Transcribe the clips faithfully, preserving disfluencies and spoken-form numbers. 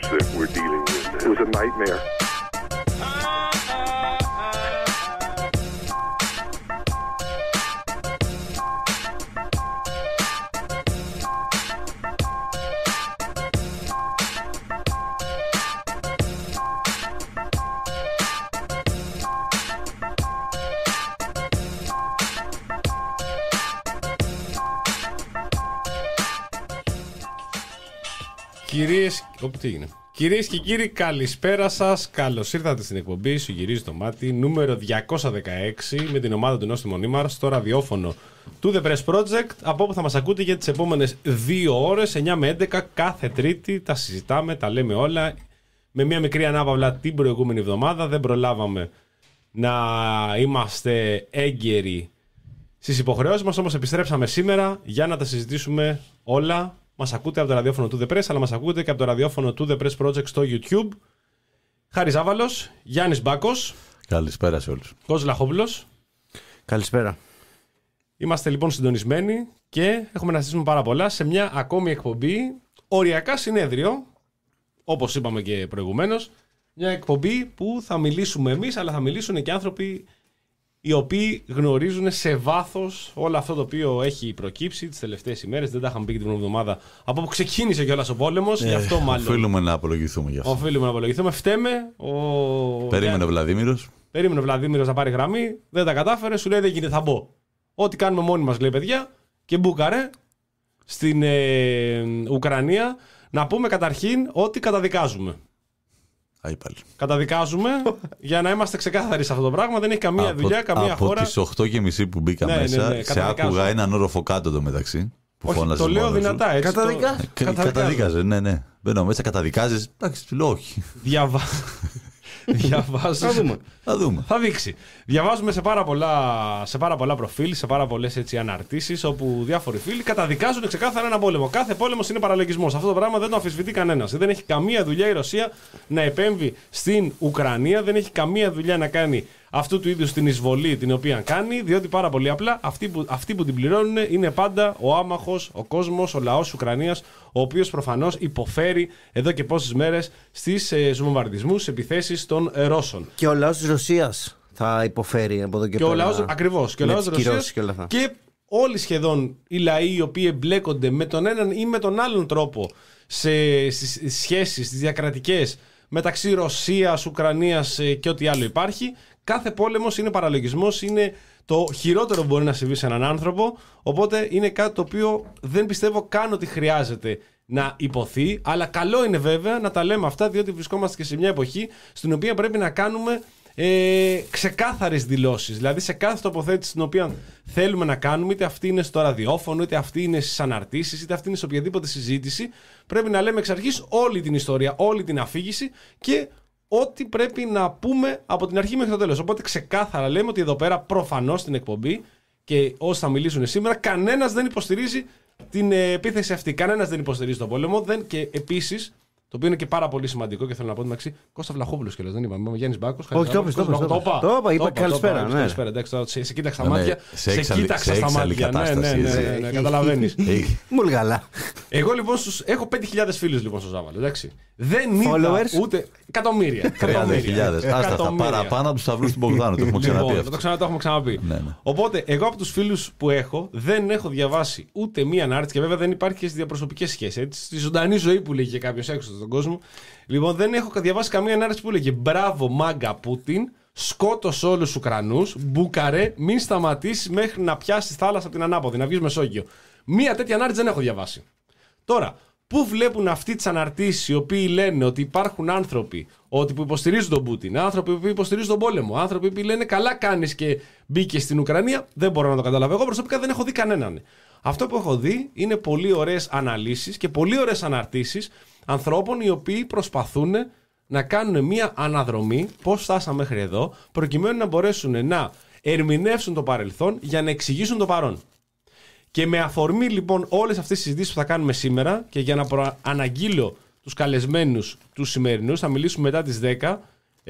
that we're dealing with. It was a nightmare. Κυρίες... Ωπ, τι έγινε. Κυρίες και κύριοι, καλησπέρα σας. Καλώς ήρθατε στην εκπομπή Σου γυρίζει το μάτι νούμερο διακόσια δεκαέξι με την ομάδα του Νόστιμο Νίμαρ στο ραδιόφωνο του The Press Project, από όπου θα μας ακούτε για τις επόμενες δύο ώρες, εννιά με έντεκα κάθε Τρίτη. Τα συζητάμε, τα λέμε όλα. Με μια μικρή ανάπαυλα την προηγούμενη εβδομάδα. Δεν προλάβαμε να είμαστε έγκαιροι στις υποχρεώσεις μας, όμως επιστρέψαμε σήμερα για να τα συζητήσουμε όλα. Μας ακούτε από το ραδιόφωνο του The Press, αλλά μας ακούτε και από το ραδιόφωνο του The Press Project στο YouTube. Χάρης Ζάβαλος, Γιάννης Μπάκος. Καλησπέρα σε όλους. Κώστας Λαχόπουλος. Καλησπέρα. Είμαστε λοιπόν συντονισμένοι και έχουμε να συζητήσουμε πάρα πολλά σε μια ακόμη εκπομπή, οριακά συνέδριο, όπως είπαμε και προηγουμένως. Μια εκπομπή που θα μιλήσουμε εμείς, αλλά θα μιλήσουν και άνθρωποι οι οποίοι γνωρίζουν σε βάθος όλο αυτό το οποίο έχει προκύψει τις τελευταίες ημέρες. Δεν τα είχαμε πει και την εβδομάδα από που ξεκίνησε κιόλας ο πόλεμος. Ε, γι' αυτό μάλλον. Οφείλουμε να απολογηθούμε γι' αυτό. Οφείλουμε να απολογηθούμε. Φταίμε. Ο... Περίμενε ο Βλαδίμηρος. Περίμενε ο Βλαδίμηρος να πάρει γραμμή. Δεν τα κατάφερε. Σου λέει δεν γίνεται, θα μπω. Ό,τι κάνουμε μόνοι μας, λέει παιδιά. Και μπούκαρε στην ε, Ουκρανία. Να πούμε καταρχήν ότι καταδικάζουμε. Άι πάλι. Καταδικάζουμε για να είμαστε ξεκάθαροι σε αυτό το πράγμα. Δεν έχει καμία από, δουλειά, καμία από χώρα. Από τις οκτώ και μισή που μπήκα ναι, μέσα, ναι, ναι, σε άκουγα έναν όροφο κάτω το μεταξύ. Που όχι, το λέω δυνατά, έτσι. Καταδικά... Το... Κα, καταδίκαζε, ναι, ναι. Μπαίνω μέσα, καταδικάζεις. Εντάξει, λέω όχι. Διαβα... Διαβάζω. Θα δούμε. Θα δούμε. Θα δείξει. Διαβάζουμε σε πάρα πολλά, σε πάρα πολλά προφίλ, σε πάρα πολλές έτσι αναρτήσεις, όπου διάφοροι φίλοι καταδικάζουν ξεκάθαρα έναν πόλεμο. Κάθε πόλεμος είναι παραλογισμός. Αυτό το πράγμα δεν το αμφισβητεί κανένας. Δεν έχει καμία δουλειά η Ρωσία να επέμβει στην Ουκρανία. Δεν έχει καμία δουλειά να κάνει αυτού του είδους την εισβολή την οποία κάνει, διότι πάρα πολύ απλά αυτοί που, αυτοί που την πληρώνουν είναι πάντα ο άμαχος, ο κόσμος, ο λαός της Ουκρανίας, ο οποίος προφανώς υποφέρει εδώ και πόσες μέρες στις ε, βομβαρδισμούς, επιθέσεις των ε, Ρώσων. Και ο λαός της Ρωσίας θα υποφέρει από εδώ και, και πέρα. Ο λαός, ακριβώς. Και ο λαός της Ρωσίας και, και όλοι σχεδόν οι λαοί οι οποίοι εμπλέκονται με τον έναν ή με τον άλλον τρόπο σε, στις σχέσεις, στις διακρατικές μεταξύ Ρωσίας, Ουκρανίας ε, και ό,τι άλλο υπάρχει. Κάθε πόλεμος είναι παραλογισμός, είναι το χειρότερο που μπορεί να συμβεί σε έναν άνθρωπο. Οπότε είναι κάτι το οποίο δεν πιστεύω καν ότι χρειάζεται να υποθεί. Αλλά καλό είναι βέβαια να τα λέμε αυτά, διότι βρισκόμαστε και σε μια εποχή στην οποία πρέπει να κάνουμε ε, ξεκάθαρες δηλώσεις. Δηλαδή σε κάθε τοποθέτηση την οποία θέλουμε να κάνουμε, είτε αυτή είναι στο ραδιόφωνο, είτε αυτή είναι στις αναρτήσεις, είτε αυτή είναι σε οποιαδήποτε συζήτηση, πρέπει να λέμε εξ αρχής όλη την ιστορία, όλη την αφήγηση και ό,τι πρέπει να πούμε από την αρχή μέχρι το τέλος. Οπότε ξεκάθαρα λέμε ότι εδώ πέρα προφανώς στην εκπομπή και όσοι θα μιλήσουν σήμερα, κανένας δεν υποστηρίζει την επίθεση αυτή. Κανένας δεν υποστηρίζει τον πόλεμο. Δεν, και επίσης, το οποίο είναι και πάρα πολύ σημαντικό και θέλω να πω μεταξύ Κώστα Βλαχόπουλος κιόλας, δεν είπαμε. Γιάννης Μπάκος. Όχι, το είπες, το είπες. Το είπα, είπα καλησπέρα. Καλησπέρα, εντάξει, σε κοίταξα στα μάτια. Σε κοίταξα στα μάτια. Ναι, ναι, ναι, καταλαβαίνεις. Πολύ καλά. Εγώ λοιπόν έχω πέντε χιλιάδες φίλους λοιπόν στο Ζάβαλο, εντάξει. Δεν είδα ούτε εκατομμύρια. τριάντα χιλιάδες. Άστα, θα παραπάνω από τους σταυρούς του Μπογδάνου. Το έχουμε ξαναπεί αυτό. Το έχουμε ξαναπεί. Οπότε, εγώ από τους φίλους που έχω δεν έχω διαβάσει ούτε μία ανάρτηση και βέβαια δεν υπάρχει και στις διαπροσωπικές σχέσεις. Στη ζωντανή ζωή που λέγει κάποιος έξω στον κόσμο. Λοιπόν, δεν έχω διαβάσει καμία ανάρτηση που λέγε μπράβο μάγκα Πούτιν, σκότωσε όλους τους Ουκρανούς, μπούκαρε, μην σταματήσεις μέχρι να πιάσεις θάλασσα από την ανάποδη, να βγεις Μεσόγειο. Μία τέτοια ανάρτηση δεν έχω διαβάσει. Τώρα, πού βλέπουν αυτοί τις αναρτήσεις οι οποίοι λένε ότι υπάρχουν άνθρωποι ότι που υποστηρίζουν τον Πούτιν, άνθρωποι που υποστηρίζουν τον πόλεμο, άνθρωποι που λένε καλά κάνεις και μπήκε στην Ουκρανία, δεν μπορώ να το καταλάβω. Εγώ προσωπικά δεν έχω δει κανέναν. Αυτό που έχω δει είναι πολύ ωραίες αναλύσεις και πολύ ωραίες αναρτήσεις ανθρώπων οι οποίοι προσπαθούν να κάνουν μια αναδρομή πώς φτάσαμε μέχρι εδώ, προκειμένου να μπορέσουν να ερμηνεύσουν το παρελθόν για να εξηγήσουν το παρόν. Και με αφορμή λοιπόν όλες αυτές τις συζητήσεις που θα κάνουμε σήμερα και για να προαναγγείλω τους καλεσμένους τους σημερινούς, θα μιλήσουμε μετά τις δέκα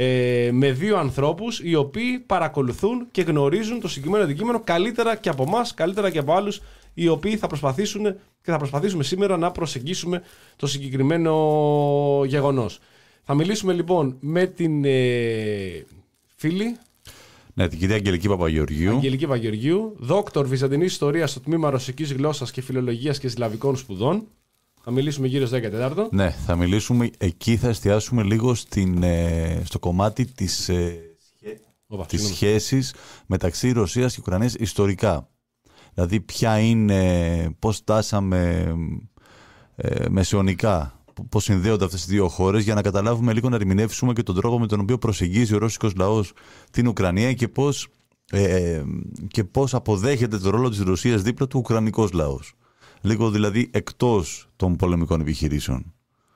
ε, με δύο ανθρώπους οι οποίοι παρακολουθούν και γνωρίζουν το συγκεκριμένο αντικείμενο καλύτερα και από εμάς, καλύτερα και από άλλους οι οποίοι θα προσπαθήσουν και θα προσπαθήσουμε σήμερα να προσεγγίσουμε το συγκεκριμένο γεγονός. Θα μιλήσουμε λοιπόν με την ε, φίλη. Ναι, την κυρία Αγγελική Παπαγεωργίου. Αγγελική Παπαγεωργίου, δόκτωρ Βυζαντινής Ιστορίας στο τμήμα Ρωσικής Γλώσσας και Φιλολογίας και Σλαβικών Σπουδών. Θα μιλήσουμε γύρω στις δέκα και τέσσερα. Ναι, θα μιλήσουμε, εκεί θα εστιάσουμε λίγο στην, ε, στο κομμάτι της, ε, Οπα, της σχέσης μεταξύ Ρωσίας και Ουκρανίας ιστορικά. Δηλαδή ποια είναι, πώς φτάσαμε ε, μεσαιωνικά, πώς συνδέονται αυτές τις δύο χώρες, για να καταλάβουμε λίγο, να ερμηνεύσουμε και τον τρόπο με τον οποίο προσεγγίζει ο ρώσικος λαός την Ουκρανία και πώς, ε, και πώς αποδέχεται τον ρόλο της Ρωσίας δίπλα του ουκρανικός λαός. Λίγο δηλαδή εκτός των πολεμικών επιχειρήσεων.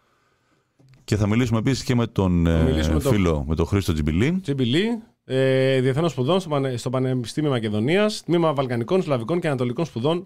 Και θα μιλήσουμε επίσης και με τον ε, φίλο, το... με τον Χρήστο Τζιμπιλή. Τζιμπιλή, ε, διεθνών σπουδών στο, Πανε, στο Πανεπιστήμιο Μακεδονίας, τμήμα Βαλκανικών, Σλαβικών και Ανατολικών Σπουδών,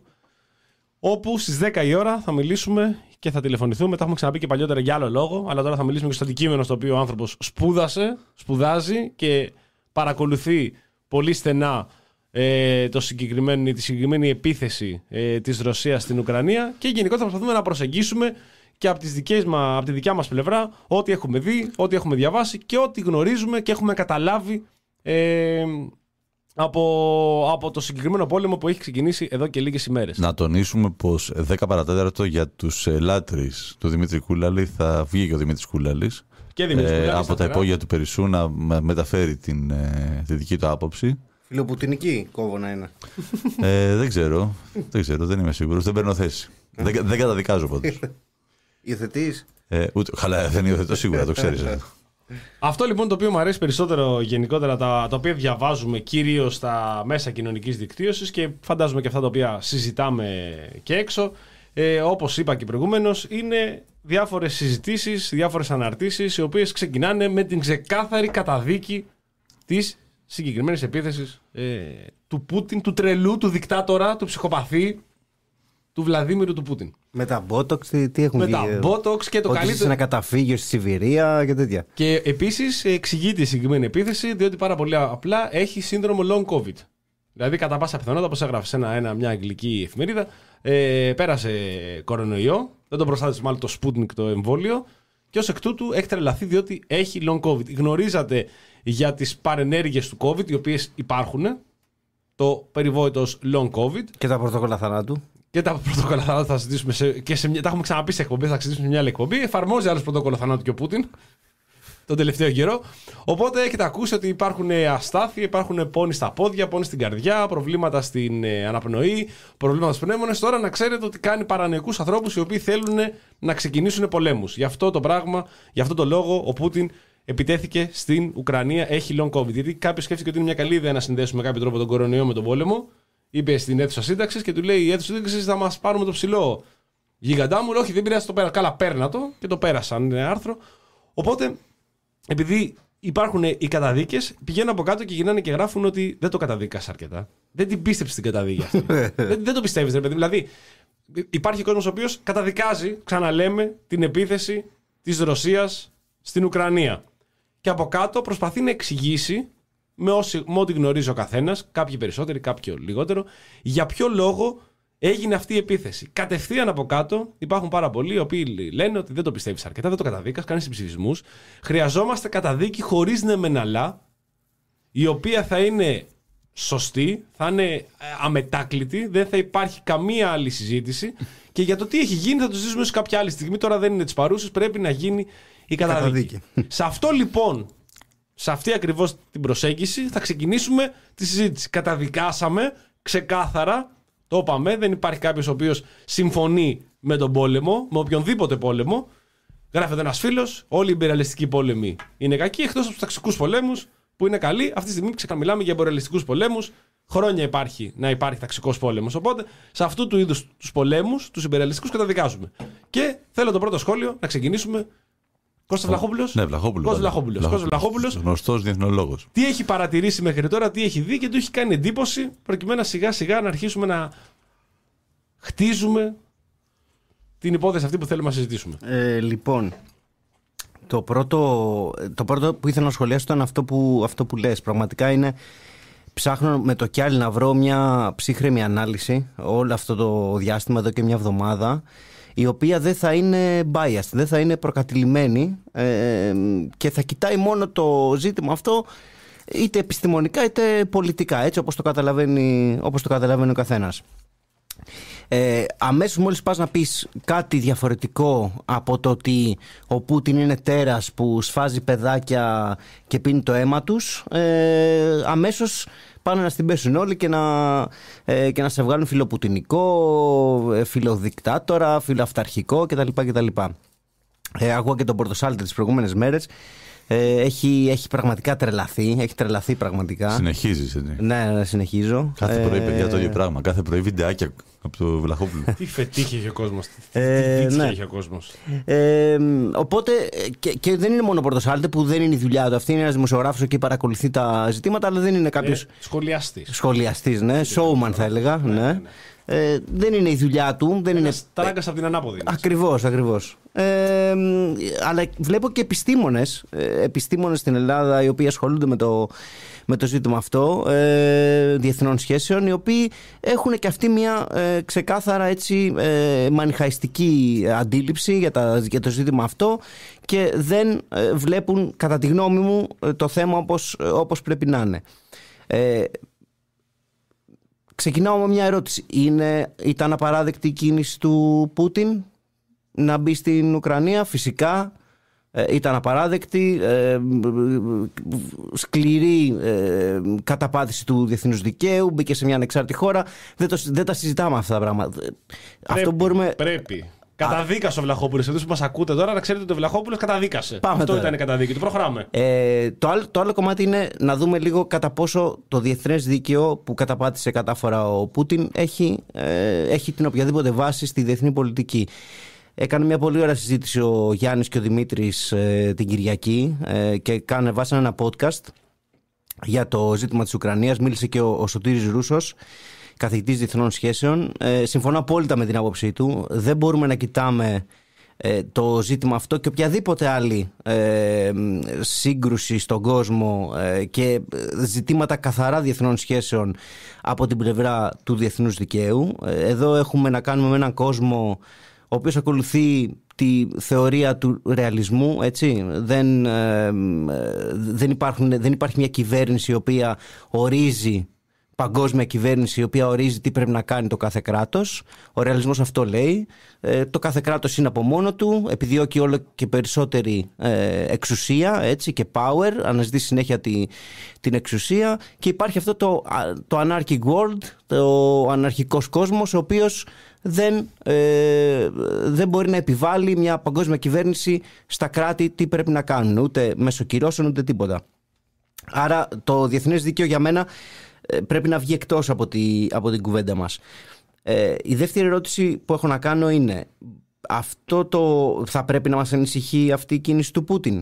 όπου στις δέκα η ώρα θα μιλήσουμε και θα τηλεφωνηθούμε. Τα έχουμε ξαναπεί και παλιότερα για άλλο λόγο, αλλά τώρα θα μιλήσουμε και στο αντικείμενο στο οποίο ο άνθρωπος σπούδασε, σπουδάζει και παρακολουθεί πολύ στενά ε, το συγκεκριμένο, τη συγκεκριμένη επίθεση ε, της Ρωσίας στην Ουκρανία, και γενικότερα θα προσπαθούμε να προσεγγίσουμε και από, τις δικές μας, από τη δικιά μας πλευρά ό,τι έχουμε δει, ό,τι έχουμε διαβάσει και ό,τι γνωρίζουμε και έχουμε καταλάβει ε, από, από το συγκεκριμένο πόλεμο που έχει ξεκινήσει εδώ και λίγες ημέρες. Να τονίσουμε πως δέκα παρατέταρτο για τους λάτρεις του Δημήτρη Κούλαλη θα βγει και ο Δημήτρης Κούλαλης και Δημήτρης ε, Κούλαλης από τα υπόγεια του Περισσού να μεταφέρει την, ε, τη δική του άποψη. Φιλοπουτινική κόβω να είναι. Ε, δεν ξέρω, δεν ξέρω, δεν είμαι σίγουρος, δεν παίρνω θέση. δεν, δεν καταδικάζω πάντως. Υιοθετείς? Ε, ούτε, χαλά, δεν υιοθετώ σίγουρα, το ξέρεις. Αυτό λοιπόν το οποίο μου αρέσει περισσότερο γενικότερα, τα, τα οποία διαβάζουμε κυρίως στα μέσα κοινωνικής δικτύωσης και φαντάζομαι και αυτά τα οποία συζητάμε και έξω, ε, όπως είπα και προηγουμένως, είναι διάφορες συζητήσεις, διάφορες αναρτήσεις, οι οποίες ξεκινάνε με την ξεκάθαρη καταδίκη της συγκεκριμένης επίθεσης ε, του Πούτιν, του τρελού, του δικτάτορα, του ψυχοπαθή, του Βλαδίμηρου του Πούτιν. Με τα Botox, τι, τι έχουν με βγει. Με τα Botox και το ότι καλύτερο. Σε ένα καταφύγιο στη Σιβηρία και τέτοια. Και επίσης εξηγείται η συγκεκριμένη επίθεση, διότι πάρα πολύ απλά έχει σύνδρομο long COVID. Δηλαδή, κατά πάσα πιθανότητα, όπως έγραφε σε ένα, ένα, μια αγγλική εφημερίδα, ε, πέρασε κορονοϊό, δεν τον προστάτευσε μάλλον το Sputnik το εμβόλιο, και ως εκ τούτου έχει τρελαθεί διότι έχει long COVID. Γνωρίζατε για τις παρενέργειες του COVID, οι οποίες υπάρχουν, το περιβόητο ως long COVID. Και τα πρωτόκολλα θανάτου. Και τα πρωτόκολλα θανάτου θα συζητήσουμε σε, και σε μια, τα έχουμε ξαναπεί σε εκπομπή, θα συζητήσουμε σε μια άλλη εκπομπή. Εφαρμόζει άλλος πρωτόκολλο θανάτου και ο Πούτιν τον τελευταίο καιρό. Οπότε έχετε ακούσει ότι υπάρχουν αστάθεια, υπάρχουν πόνοι στα πόδια, πόνοι στην καρδιά, προβλήματα στην αναπνοή, προβλήματα στους πνεύμονες. Τώρα να ξέρετε ότι κάνει παρανοϊκούς ανθρώπους οι οποίοι θέλουν να ξεκινήσουν πολέμους. Γι' αυτό το πράγμα, γι' αυτό το λόγο ο Πούτιν επιτέθηκε στην Ουκρανία, έχει long COVID. Γιατί κάποιος σκέφτηκε ότι είναι μια καλή ιδέα να συνδέσουμε με κάποιο τρόπο τον κορονοϊό με τον πόλεμο. Είπε στην αίθουσα σύνταξης και του λέει: η αίθουσα σύνταξης θα μας πάρουμε το ψηλό γίγαντά μου. Όχι, δεν πειράζει, το πέρα. Καλά, παίρνα το, και το πέρασαν. Είναι άρθρο. Οπότε, επειδή υπάρχουν οι καταδίκες, πηγαίνουν από κάτω και γυρνάνε και γράφουν ότι δεν το καταδίκασα αρκετά. Δεν την πίστεψε την καταδίκη αυτή. δεν, δεν το πιστεύεις, ρε παιδί. Δηλαδή, υπάρχει κόσμος ο οποίος καταδικάζει, ξαναλέμε, την επίθεση της Ρωσίας στην Ουκρανία. Και από κάτω προσπαθεί να εξηγήσει, με, όσοι, με ό,τι γνωρίζει ο καθένας, κάποιοι περισσότεροι, κάποιοι λιγότερο, για ποιο λόγο έγινε αυτή η επίθεση. Κατευθείαν από κάτω υπάρχουν πάρα πολλοί οι οποίοι λένε ότι δεν το πιστεύεις αρκετά, δεν το καταδίκας, κάνεις συμψηφισμούς. Χρειαζόμαστε καταδίκη χωρίς ναι μεν αλλά, η οποία θα είναι σωστή, θα είναι αμετάκλητη, δεν θα υπάρχει καμία άλλη συζήτηση και για το τι έχει γίνει θα το ζήσουμε σε κάποια άλλη στιγμή. Τώρα δεν είναι της παρούσης, πρέπει να γίνει η καταδίκη. καταδίκη. Σε αυτό λοιπόν, σε αυτή ακριβώς την προσέγγιση θα ξεκινήσουμε τη συζήτηση. Καταδικάσαμε ξεκάθαρα, το είπαμε, δεν υπάρχει κάποιος ο οποίος συμφωνεί με τον πόλεμο, με οποιονδήποτε πόλεμο. Γράφεται ένας φίλος, όλοι οι ιμπεριαλιστικοί πόλεμοι είναι κακοί, εκτός από τους ταξικούς πολέμους που είναι καλοί. Αυτή τη στιγμή ξεκαμιλάμε για ιμπεριαλιστικούς πολέμους. Χρόνια υπάρχει να υπάρχει ταξικός πόλεμος. Οπότε σε αυτού του είδους τους πολέμους, τους ιμπεριαλιστικούς, καταδικάζουμε. Και θέλω το πρώτο σχόλιο να ξεκινήσουμε. Κώστας Βλαχόπουλος. Ναι, Βλαχόπουλος. Κώστας Βλαχόπουλος. Κώστας Βλαχόπουλος. Γνωστός διεθνολόγος. Τι έχει παρατηρήσει μέχρι τώρα, τι έχει δει και του έχει κάνει εντύπωση, προκειμένου σιγά σιγά να αρχίσουμε να χτίζουμε την υπόθεση αυτή που θέλουμε να συζητήσουμε. Ε, λοιπόν, το πρώτο, το πρώτο που ήθελα να σχολιάσω ήταν αυτό που, αυτό που λες. Πραγματικά είναι ψάχνω με το Κιάλι να βρω μια ψύχρεμη ανάλυση όλο αυτό το διάστημα, εδώ και μια εβδομάδα, η οποία δεν θα είναι biased, δεν θα είναι προκατηλημένη ε, και θα κοιτάει μόνο το ζήτημα αυτό είτε επιστημονικά είτε πολιτικά, έτσι όπως το καταλαβαίνει, όπως το καταλαβαίνει ο καθένας. Ε, αμέσως μόλις πας να πεις κάτι διαφορετικό από το ότι ο Πούτιν είναι τέρας που σφάζει παιδάκια και πίνει το αίμα τους, ε, αμέσως πάνε να στην πέσουν όλοι και να, ε, και να σε βγάλουν φιλοπουτινικό, ε, φιλοδικτάτορα, φιλοαυταρχικό κτλ. κτλ. Ε, ακούω και τον Πορτοσάλτη τις προηγούμενες μέρες. Ε, έχει, έχει πραγματικά τρελαθεί. Έχει τρελαθεί πραγματικά. Συνεχίζεις, έτσι. Ναι, ναι, συνεχίζω. Κάθε πρωί, ε, παιδιά, το ίδιο πράγμα. Κάθε πρωί βιντεάκια από το Βλαχόπουλο. Τι φετίχει έχει ο κόσμος. Τι Ε, τίτσια ναι. έχει ο κόσμος. Ε, οπότε, και, και δεν είναι μόνο ο Πορτοσάλτε που δεν είναι η δουλειά του. Αυτή είναι ένας δημοσιογράφος και παρακολουθεί τα ζητήματα, αλλά δεν είναι κάποιος Ε, σχολιαστής. σχολιαστής, ναι, showman θα έλεγα. Ναι, ναι. Ε, δεν είναι η δουλειά του. Δεν είναι... Τράγκας από την ανάποδη. Ακριβώς, ακριβώς. Ε, αλλά βλέπω και επιστήμονες, ε, επιστήμονες στην Ελλάδα οι οποίοι ασχολούνται με το, με το ζήτημα αυτό, ε, διεθνών σχέσεων, οι οποίοι έχουν και αυτοί μια ε, ξεκάθαρα έτσι ε, μανιχαϊστική αντίληψη για, τα, για το ζήτημα αυτό και δεν ε, βλέπουν, κατά τη γνώμη μου, το θέμα όπως, όπως πρέπει να είναι. Ε, Ξεκινάω με μια ερώτηση. Είναι, ήταν απαράδεκτη η κίνηση του Πούτιν να μπει στην Ουκρανία? Φυσικά ε, ήταν απαράδεκτη, ε, σκληρή ε, καταπάτηση του διεθνούς δικαίου, μπήκε σε μια ανεξάρτητη χώρα. Δεν, το, δεν τα συζητάμε αυτά τα πράγματα. Πρέπει, Αυτό μπορούμε... πρέπει. Καταδίκασε ο Βλαχόπουλος. Εσείς που μας ακούτε τώρα, να ξέρετε ότι ο Βλαχόπουλος καταδίκασε. Πάμε Αυτό τώρα. ήταν η καταδίκη του. Προχωράμε. Ε, το, άλλο, το άλλο κομμάτι είναι να δούμε λίγο κατά πόσο το διεθνές δίκαιο που καταπάτησε κατάφορα ο Πούτιν έχει, ε, έχει την οποιαδήποτε βάση στη διεθνή πολιτική. Έκανε μια πολύ ωραία συζήτηση ο Γιάννης και ο Δημήτρης ε, την Κυριακή ε, και κάνε, βάσανε ένα podcast για το ζήτημα της Ουκρανίας. Μίλησε και ο, ο Σωτήρης Ρούσος, καθηγητής διεθνών σχέσεων. Ε, συμφωνώ απόλυτα με την άποψή του. Δεν μπορούμε να κοιτάμε ε, το ζήτημα αυτό και οποιαδήποτε άλλη ε, σύγκρουση στον κόσμο ε, και ζητήματα καθαρά διεθνών σχέσεων από την πλευρά του διεθνούς δικαίου. Ε, εδώ έχουμε να κάνουμε με έναν κόσμο ο οποίος ακολουθεί τη θεωρία του ρεαλισμού, έτσι. Δεν, ε, δεν, υπάρχουν, δεν υπάρχει μια κυβέρνηση η οποία ορίζει, παγκόσμια κυβέρνηση η οποία ορίζει τι πρέπει να κάνει το κάθε κράτος. Ο ρεαλισμός αυτό λέει. Ε, το κάθε κράτος είναι από μόνο του, επιδιώκει όλο και περισσότερη ε, εξουσία, έτσι, και power, αναζητεί συνέχεια τη, την εξουσία και υπάρχει αυτό το, το anarchic world, το αναρχικός κόσμος, ο οποίος δεν, ε, δεν μπορεί να επιβάλλει μια παγκόσμια κυβέρνηση στα κράτη τι πρέπει να κάνουν, ούτε μέσω κυρώσεων ούτε τίποτα. Άρα το διεθνές δίκαιο για μένα πρέπει να βγει εκτός από, τη, από την κουβέντα μας. Ε, η δεύτερη ερώτηση που έχω να κάνω είναι, αυτό το, θα πρέπει να μας ανησυχεί αυτή η κίνηση του Πούτιν?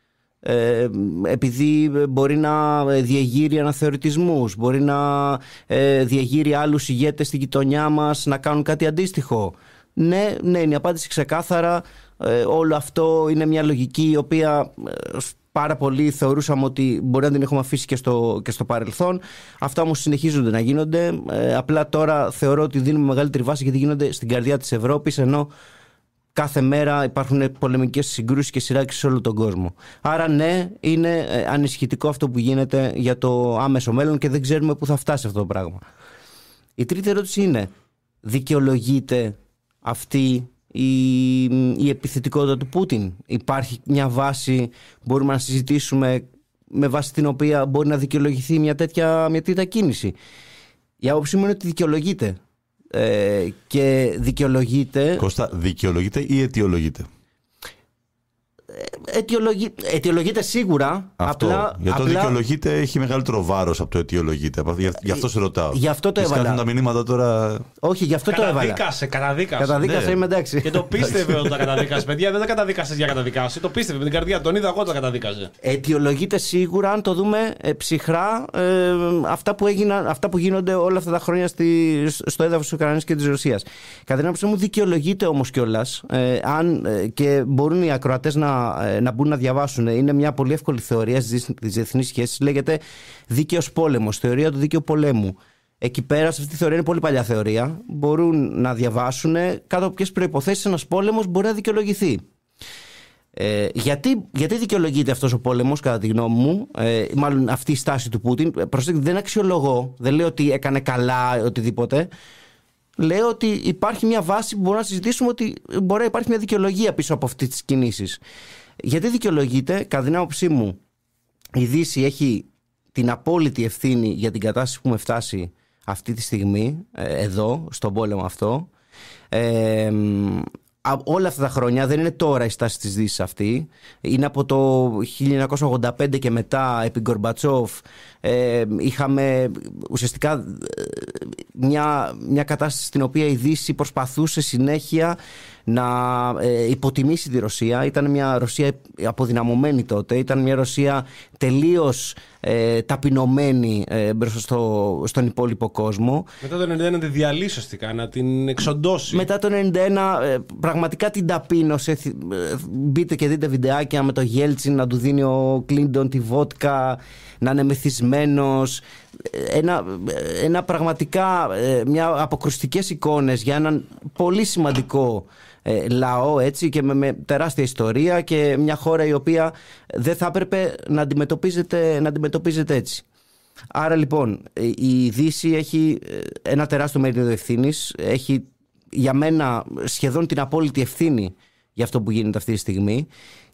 Ε, επειδή μπορεί να διεγείρει αναθεωρητισμούς, μπορεί να ε, διεγείρει άλλους ηγέτες στη γειτονιά μας να κάνουν κάτι αντίστοιχο. Ναι, ναι, είναι η απάντηση ξεκάθαρα. Ε, όλο αυτό είναι μια λογική η οποία ε, πάρα πολύ θεωρούσαμε ότι μπορεί να την έχουμε αφήσει και στο, και στο παρελθόν. Αυτά όμως συνεχίζονται να γίνονται. Ε, απλά τώρα θεωρώ ότι δίνουμε μεγαλύτερη βάση γιατί γίνονται στην καρδιά της Ευρώπης, ενώ κάθε μέρα υπάρχουν πολεμικές συγκρούσεις και σειράξεις σε όλο τον κόσμο. Άρα ναι, είναι ανησυχητικό αυτό που γίνεται για το άμεσο μέλλον και δεν ξέρουμε πού θα φτάσει αυτό το πράγμα. Η τρίτη ερώτηση είναι, δικαιολογείται αυτή η, η επιθετικότητα του Πούτιν? Υπάρχει μια βάση, μπορούμε να συζητήσουμε με βάση την οποία μπορεί να δικαιολογηθεί μια τέτοια, μια τέτοια κίνηση? Η άποψή μου είναι ότι δικαιολογείται. Ε, και δικαιολογείται. Κώστα, δικαιολογείται ή αιτιολογείται? Αιτιολογεί, αιτιολογείται σίγουρα. Αυτό. Απλά, για το απλά, δικαιολογείται έχει μεγαλύτερο βάρος από το αιτιολογείται. Γι' γι' αυτό σε ρωτάω. Γι' αυτό το έβαλα. έβαλα. Τα μηνύματα τώρα. Όχι, γι' αυτό το έβαλα. Καταδίκασε, καταδίκασε. Καταδίκασε, Ναι. είμαι εντάξει. Και το πίστευε ότι τα καταδίκασε. Παιδιά, δεν τα καταδίκασε για καταδικάσει. Το πίστευε με την καρδιά. Τον είδα εγώ το καταδίκασε. Αιτιολογείται σίγουρα, αν το δούμε ε, ψυχρά, ε, αυτά, που έγιναν, αυτά που γίνονται όλα αυτά τα χρόνια στη, στο έδαφος της Ουκρανίας και της Ρωσίας. Κατά την άποψή μου, δικαιολογείται όμως κιόλας, ε, αν ε, και μπορούν οι ακροατές να να μπουν να διαβάσουν. Είναι μια πολύ εύκολη θεωρία στις διεθνείς σχέσεις. Λέγεται δίκαιος πόλεμος, θεωρία του δίκαιου πολέμου. Εκεί πέρα, σε αυτή τη θεωρία είναι πολύ παλιά θεωρία. Μπορούν να διαβάσουν κάτω από ποιες προϋποθέσεις ένας πόλεμος μπορεί να δικαιολογηθεί. Ε, γιατί, γιατί δικαιολογείται αυτός ο πόλεμος, κατά τη γνώμη μου, ε, μάλλον αυτή η στάση του Πούτιν? Προσέξτε, δεν αξιολογώ, δεν λέω ότι έκανε καλά οτιδήποτε. Λέω ότι υπάρχει μια βάση που μπορούμε να συζητήσουμε, ότι μπορεί να υπάρχει μια δικαιολογία πίσω από αυτές τις κινήσεις. Γιατί δικαιολογείται? Κατά την άποψή μου, η Δύση έχει την απόλυτη ευθύνη για την κατάσταση που έχουμε φτάσει αυτή τη στιγμή, εδώ, στον πόλεμο αυτό. Ε, όλα αυτά τα χρόνια, δεν είναι τώρα η στάση της Δύσης αυτή, είναι από το χίλια εννιακόσια ογδόντα πέντε και μετά, επί Γκορμπατσόφ, ε, είχαμε ουσιαστικά μια, μια κατάσταση στην οποία η Δύση προσπαθούσε συνέχεια να ε, υποτιμήσει τη Ρωσία. Ήταν μια Ρωσία αποδυναμωμένη τότε, ήταν μια Ρωσία τελείως ε, ταπεινωμένη ε, μπροστά στο, στον υπόλοιπο κόσμο. Μετά το ενενήντα ένα τη διαλύσει ουσιαστικά, να την εξοντώσει. Μετά το ενενήντα ένα ε, πραγματικά την ταπείνωσε. Ε, μπείτε και δείτε βιντεάκια με το Γέλτσιν να του δίνει ο Κλίντον τη βότκα, να είναι μεθυσμένος. Ένα, ένα πραγματικά, μια αποκρουστικές εικόνες για έναν πολύ σημαντικό ε, λαό, έτσι, και με, με τεράστια ιστορία, και μια χώρα η οποία δεν θα έπρεπε να αντιμετωπίζεται, να αντιμετωπίζεται έτσι. Άρα λοιπόν η Δύση έχει ένα τεράστιο μερίδιο ευθύνης, έχει για μένα σχεδόν την απόλυτη ευθύνη για αυτό που γίνεται αυτή τη στιγμή,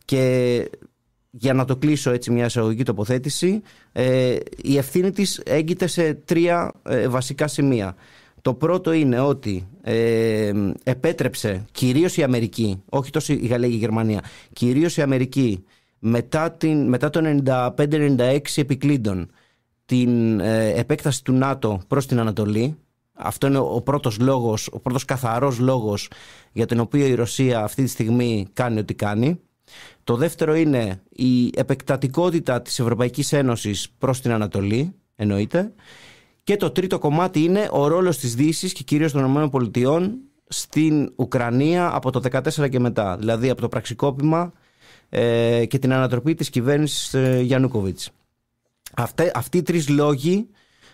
και για να το κλείσω έτσι μια εισαγωγική τοποθέτηση, ε, η ευθύνη της έγκυται σε τρία ε, βασικά σημεία. Το πρώτο είναι ότι ε, επέτρεψε κυρίως η Αμερική, όχι τόσο η Γαλλία και η Γερμανία, κυρίως η Αμερική μετά, την, μετά το ενενήντα πέντε ενενήντα έξι επί Κλίντον, την ε, επέκταση του ΝΑΤΟ προς την Ανατολή. Αυτό είναι ο πρώτος λόγος, ο πρώτος καθαρός λόγος για τον οποίο η Ρωσία αυτή τη στιγμή κάνει ό,τι κάνει. Το δεύτερο είναι η επεκτατικότητα της Ευρωπαϊκής Ένωσης προς την Ανατολή, εννοείται. Και το τρίτο κομμάτι είναι ο ρόλος της Δύσης και κυρίως των ΗΠΑ στην Ουκρανία από το δύο χιλιάδες δεκατέσσερα και μετά. Δηλαδή από το πραξικόπημα ε, και την ανατροπή της κυβέρνησης ε, Γιαννούκοβιτς. Αυτέ, αυτοί οι τρεις λόγοι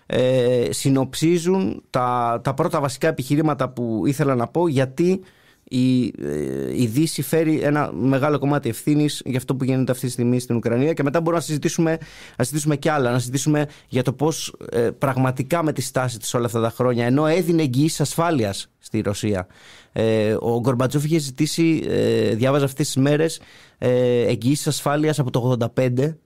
ε, συνοψίζουν τα, τα πρώτα βασικά επιχειρήματα που ήθελα να πω, γιατί η, η Δύση φέρει ένα μεγάλο κομμάτι ευθύνης για αυτό που γίνεται αυτή τη στιγμή στην Ουκρανία, και μετά μπορούμε να συζητήσουμε, να συζητήσουμε κι άλλα, να συζητήσουμε για το πώς ε, πραγματικά με τη στάση της όλα αυτά τα χρόνια, ενώ έδινε εγγυήσεις ασφάλειας στη Ρωσία. Ε, ο Γκορμπατσόφ είχε ζητήσει, ε, διάβαζα αυτές τις μέρες, ε, εγγυήσεις ασφάλειας από το ογδόντα πέντε,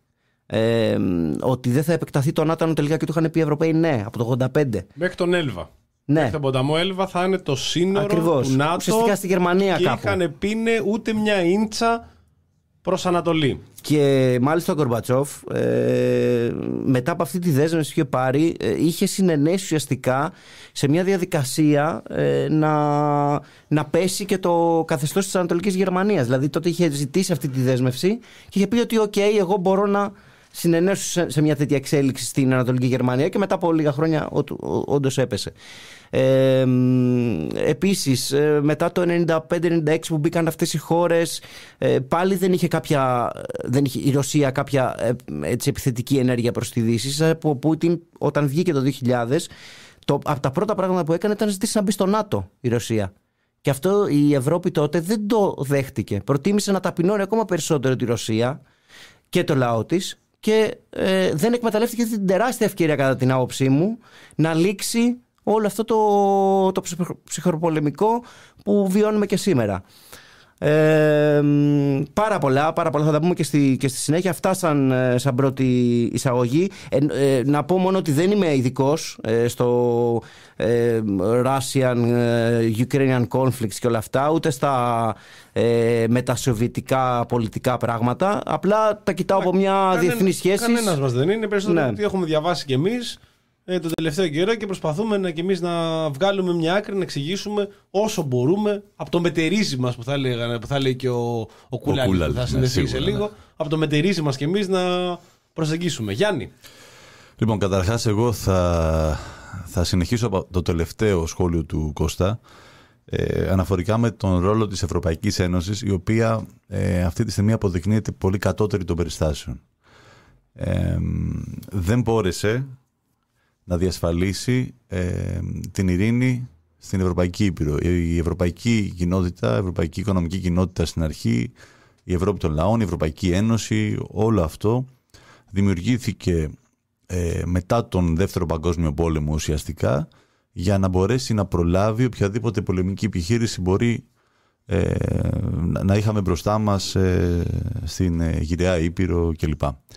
ε, ότι δεν θα επεκταθεί το ΝΑΤΟ, τελικά, και του είχαν πει οι Ευρωπαίοι ναι, από το ογδόντα πέντε. Μέχρι τον Έλβα. Ναι. Μέχρι τον ποταμό Έλβα θα είναι το σύνορο. Ακριβώς. Του ΝΑΤΟ. Ουσιαστικά στη Γερμανία και κάπου. Και είχαν πει ούτε μια ίντσα προς Ανατολή. Και μάλιστα ο Γκορμπατσόφ ε, μετά από αυτή τη δέσμευση που είχε πάρει, ε, είχε συνενέσει ουσιαστικά σε μια διαδικασία ε, να, να πέσει και το καθεστώς της Ανατολικής Γερμανίας. Δηλαδή τότε είχε ζητήσει αυτή τη δέσμευση και είχε πει ότι οκ, okay, εγώ μπορώ να συνενέσω σε, σε μια τέτοια εξέλιξη στην Ανατολική Γερμανία, και μετά από λίγα χρόνια όντως έπεσε. Ε, επίσης μετά το ενενήντα πέντε ενενήντα έξι που μπήκαν αυτές οι χώρες, ε, πάλι δεν είχε, κάποια, δεν είχε η Ρωσία κάποια ε, έτσι, επιθετική ενέργεια προς τη Δύση. Από ο Πούτιν, όταν βγήκε το δύο χιλιάδες, το, από τα πρώτα πράγματα που έκανε ήταν να ζητήσει να μπει στο ΝΑΤΟ η Ρωσία. Και αυτό η Ευρώπη τότε δεν το δέχτηκε. Προτίμησε να ταπεινώνει ακόμα περισσότερο τη Ρωσία και το λαό της, και ε, δεν εκμεταλλεύτηκε την τεράστια ευκαιρία, κατά την άποψή μου, να λήξει όλο αυτό το, το ψυχροπολεμικό που βιώνουμε και σήμερα. Ε, πάρα πολλά, πάρα πολλά θα τα πούμε και στη, και στη συνέχεια. Αυτά σαν, σαν πρώτη εισαγωγή. Ε, ε, να πω μόνο ότι δεν είμαι ειδικός ε, στο ε, Russian ε, Ukrainian conflicts και όλα αυτά, ούτε στα ε, μετασοβιετικά πολιτικά πράγματα. Απλά τα κοιτάω από μια Κανέ, διεθνή σχέση. Κανένας μας δεν είναι. Περισσότερο ότι έχουμε διαβάσει κι εμείς ε, τον τελευταίο καιρό, και προσπαθούμε να, και εμείς να βγάλουμε μια άκρη, να εξηγήσουμε όσο μπορούμε από το μετερίζει μας, που θα, λέγανε, που θα λέει και ο, ο Κούλαλης, που θα συνδεθεί σε λίγο, ναι. Από το μετερίζει μας και εμείς να προσεγγίσουμε. Γιάννη. Λοιπόν, καταρχάς εγώ θα, θα συνεχίσω από το τελευταίο σχόλιο του Κώστα, ε, αναφορικά με τον ρόλο της Ευρωπαϊκής Ένωσης, η οποία ε, αυτή τη στιγμή αποδεικνύεται πολύ κατώτερη των περιστάσεων. Ε, δεν μπόρεσε να διασφαλίσει ε, την ειρήνη στην Ευρωπαϊκή Ήπειρο. Η Ευρωπαϊκή κοινότητα, η Ευρωπαϊκή Οικονομική Κοινότητα στην αρχή, η Ευρώπη των Λαών, η Ευρωπαϊκή Ένωση, όλο αυτό δημιουργήθηκε ε, μετά τον Δεύτερο Παγκόσμιο Πόλεμο ουσιαστικά, για να μπορέσει να προλάβει οποιαδήποτε πολεμική επιχείρηση μπορεί ε, να είχαμε μπροστά μας ε, στην ε, γυραιά Ήπειρο κλπ.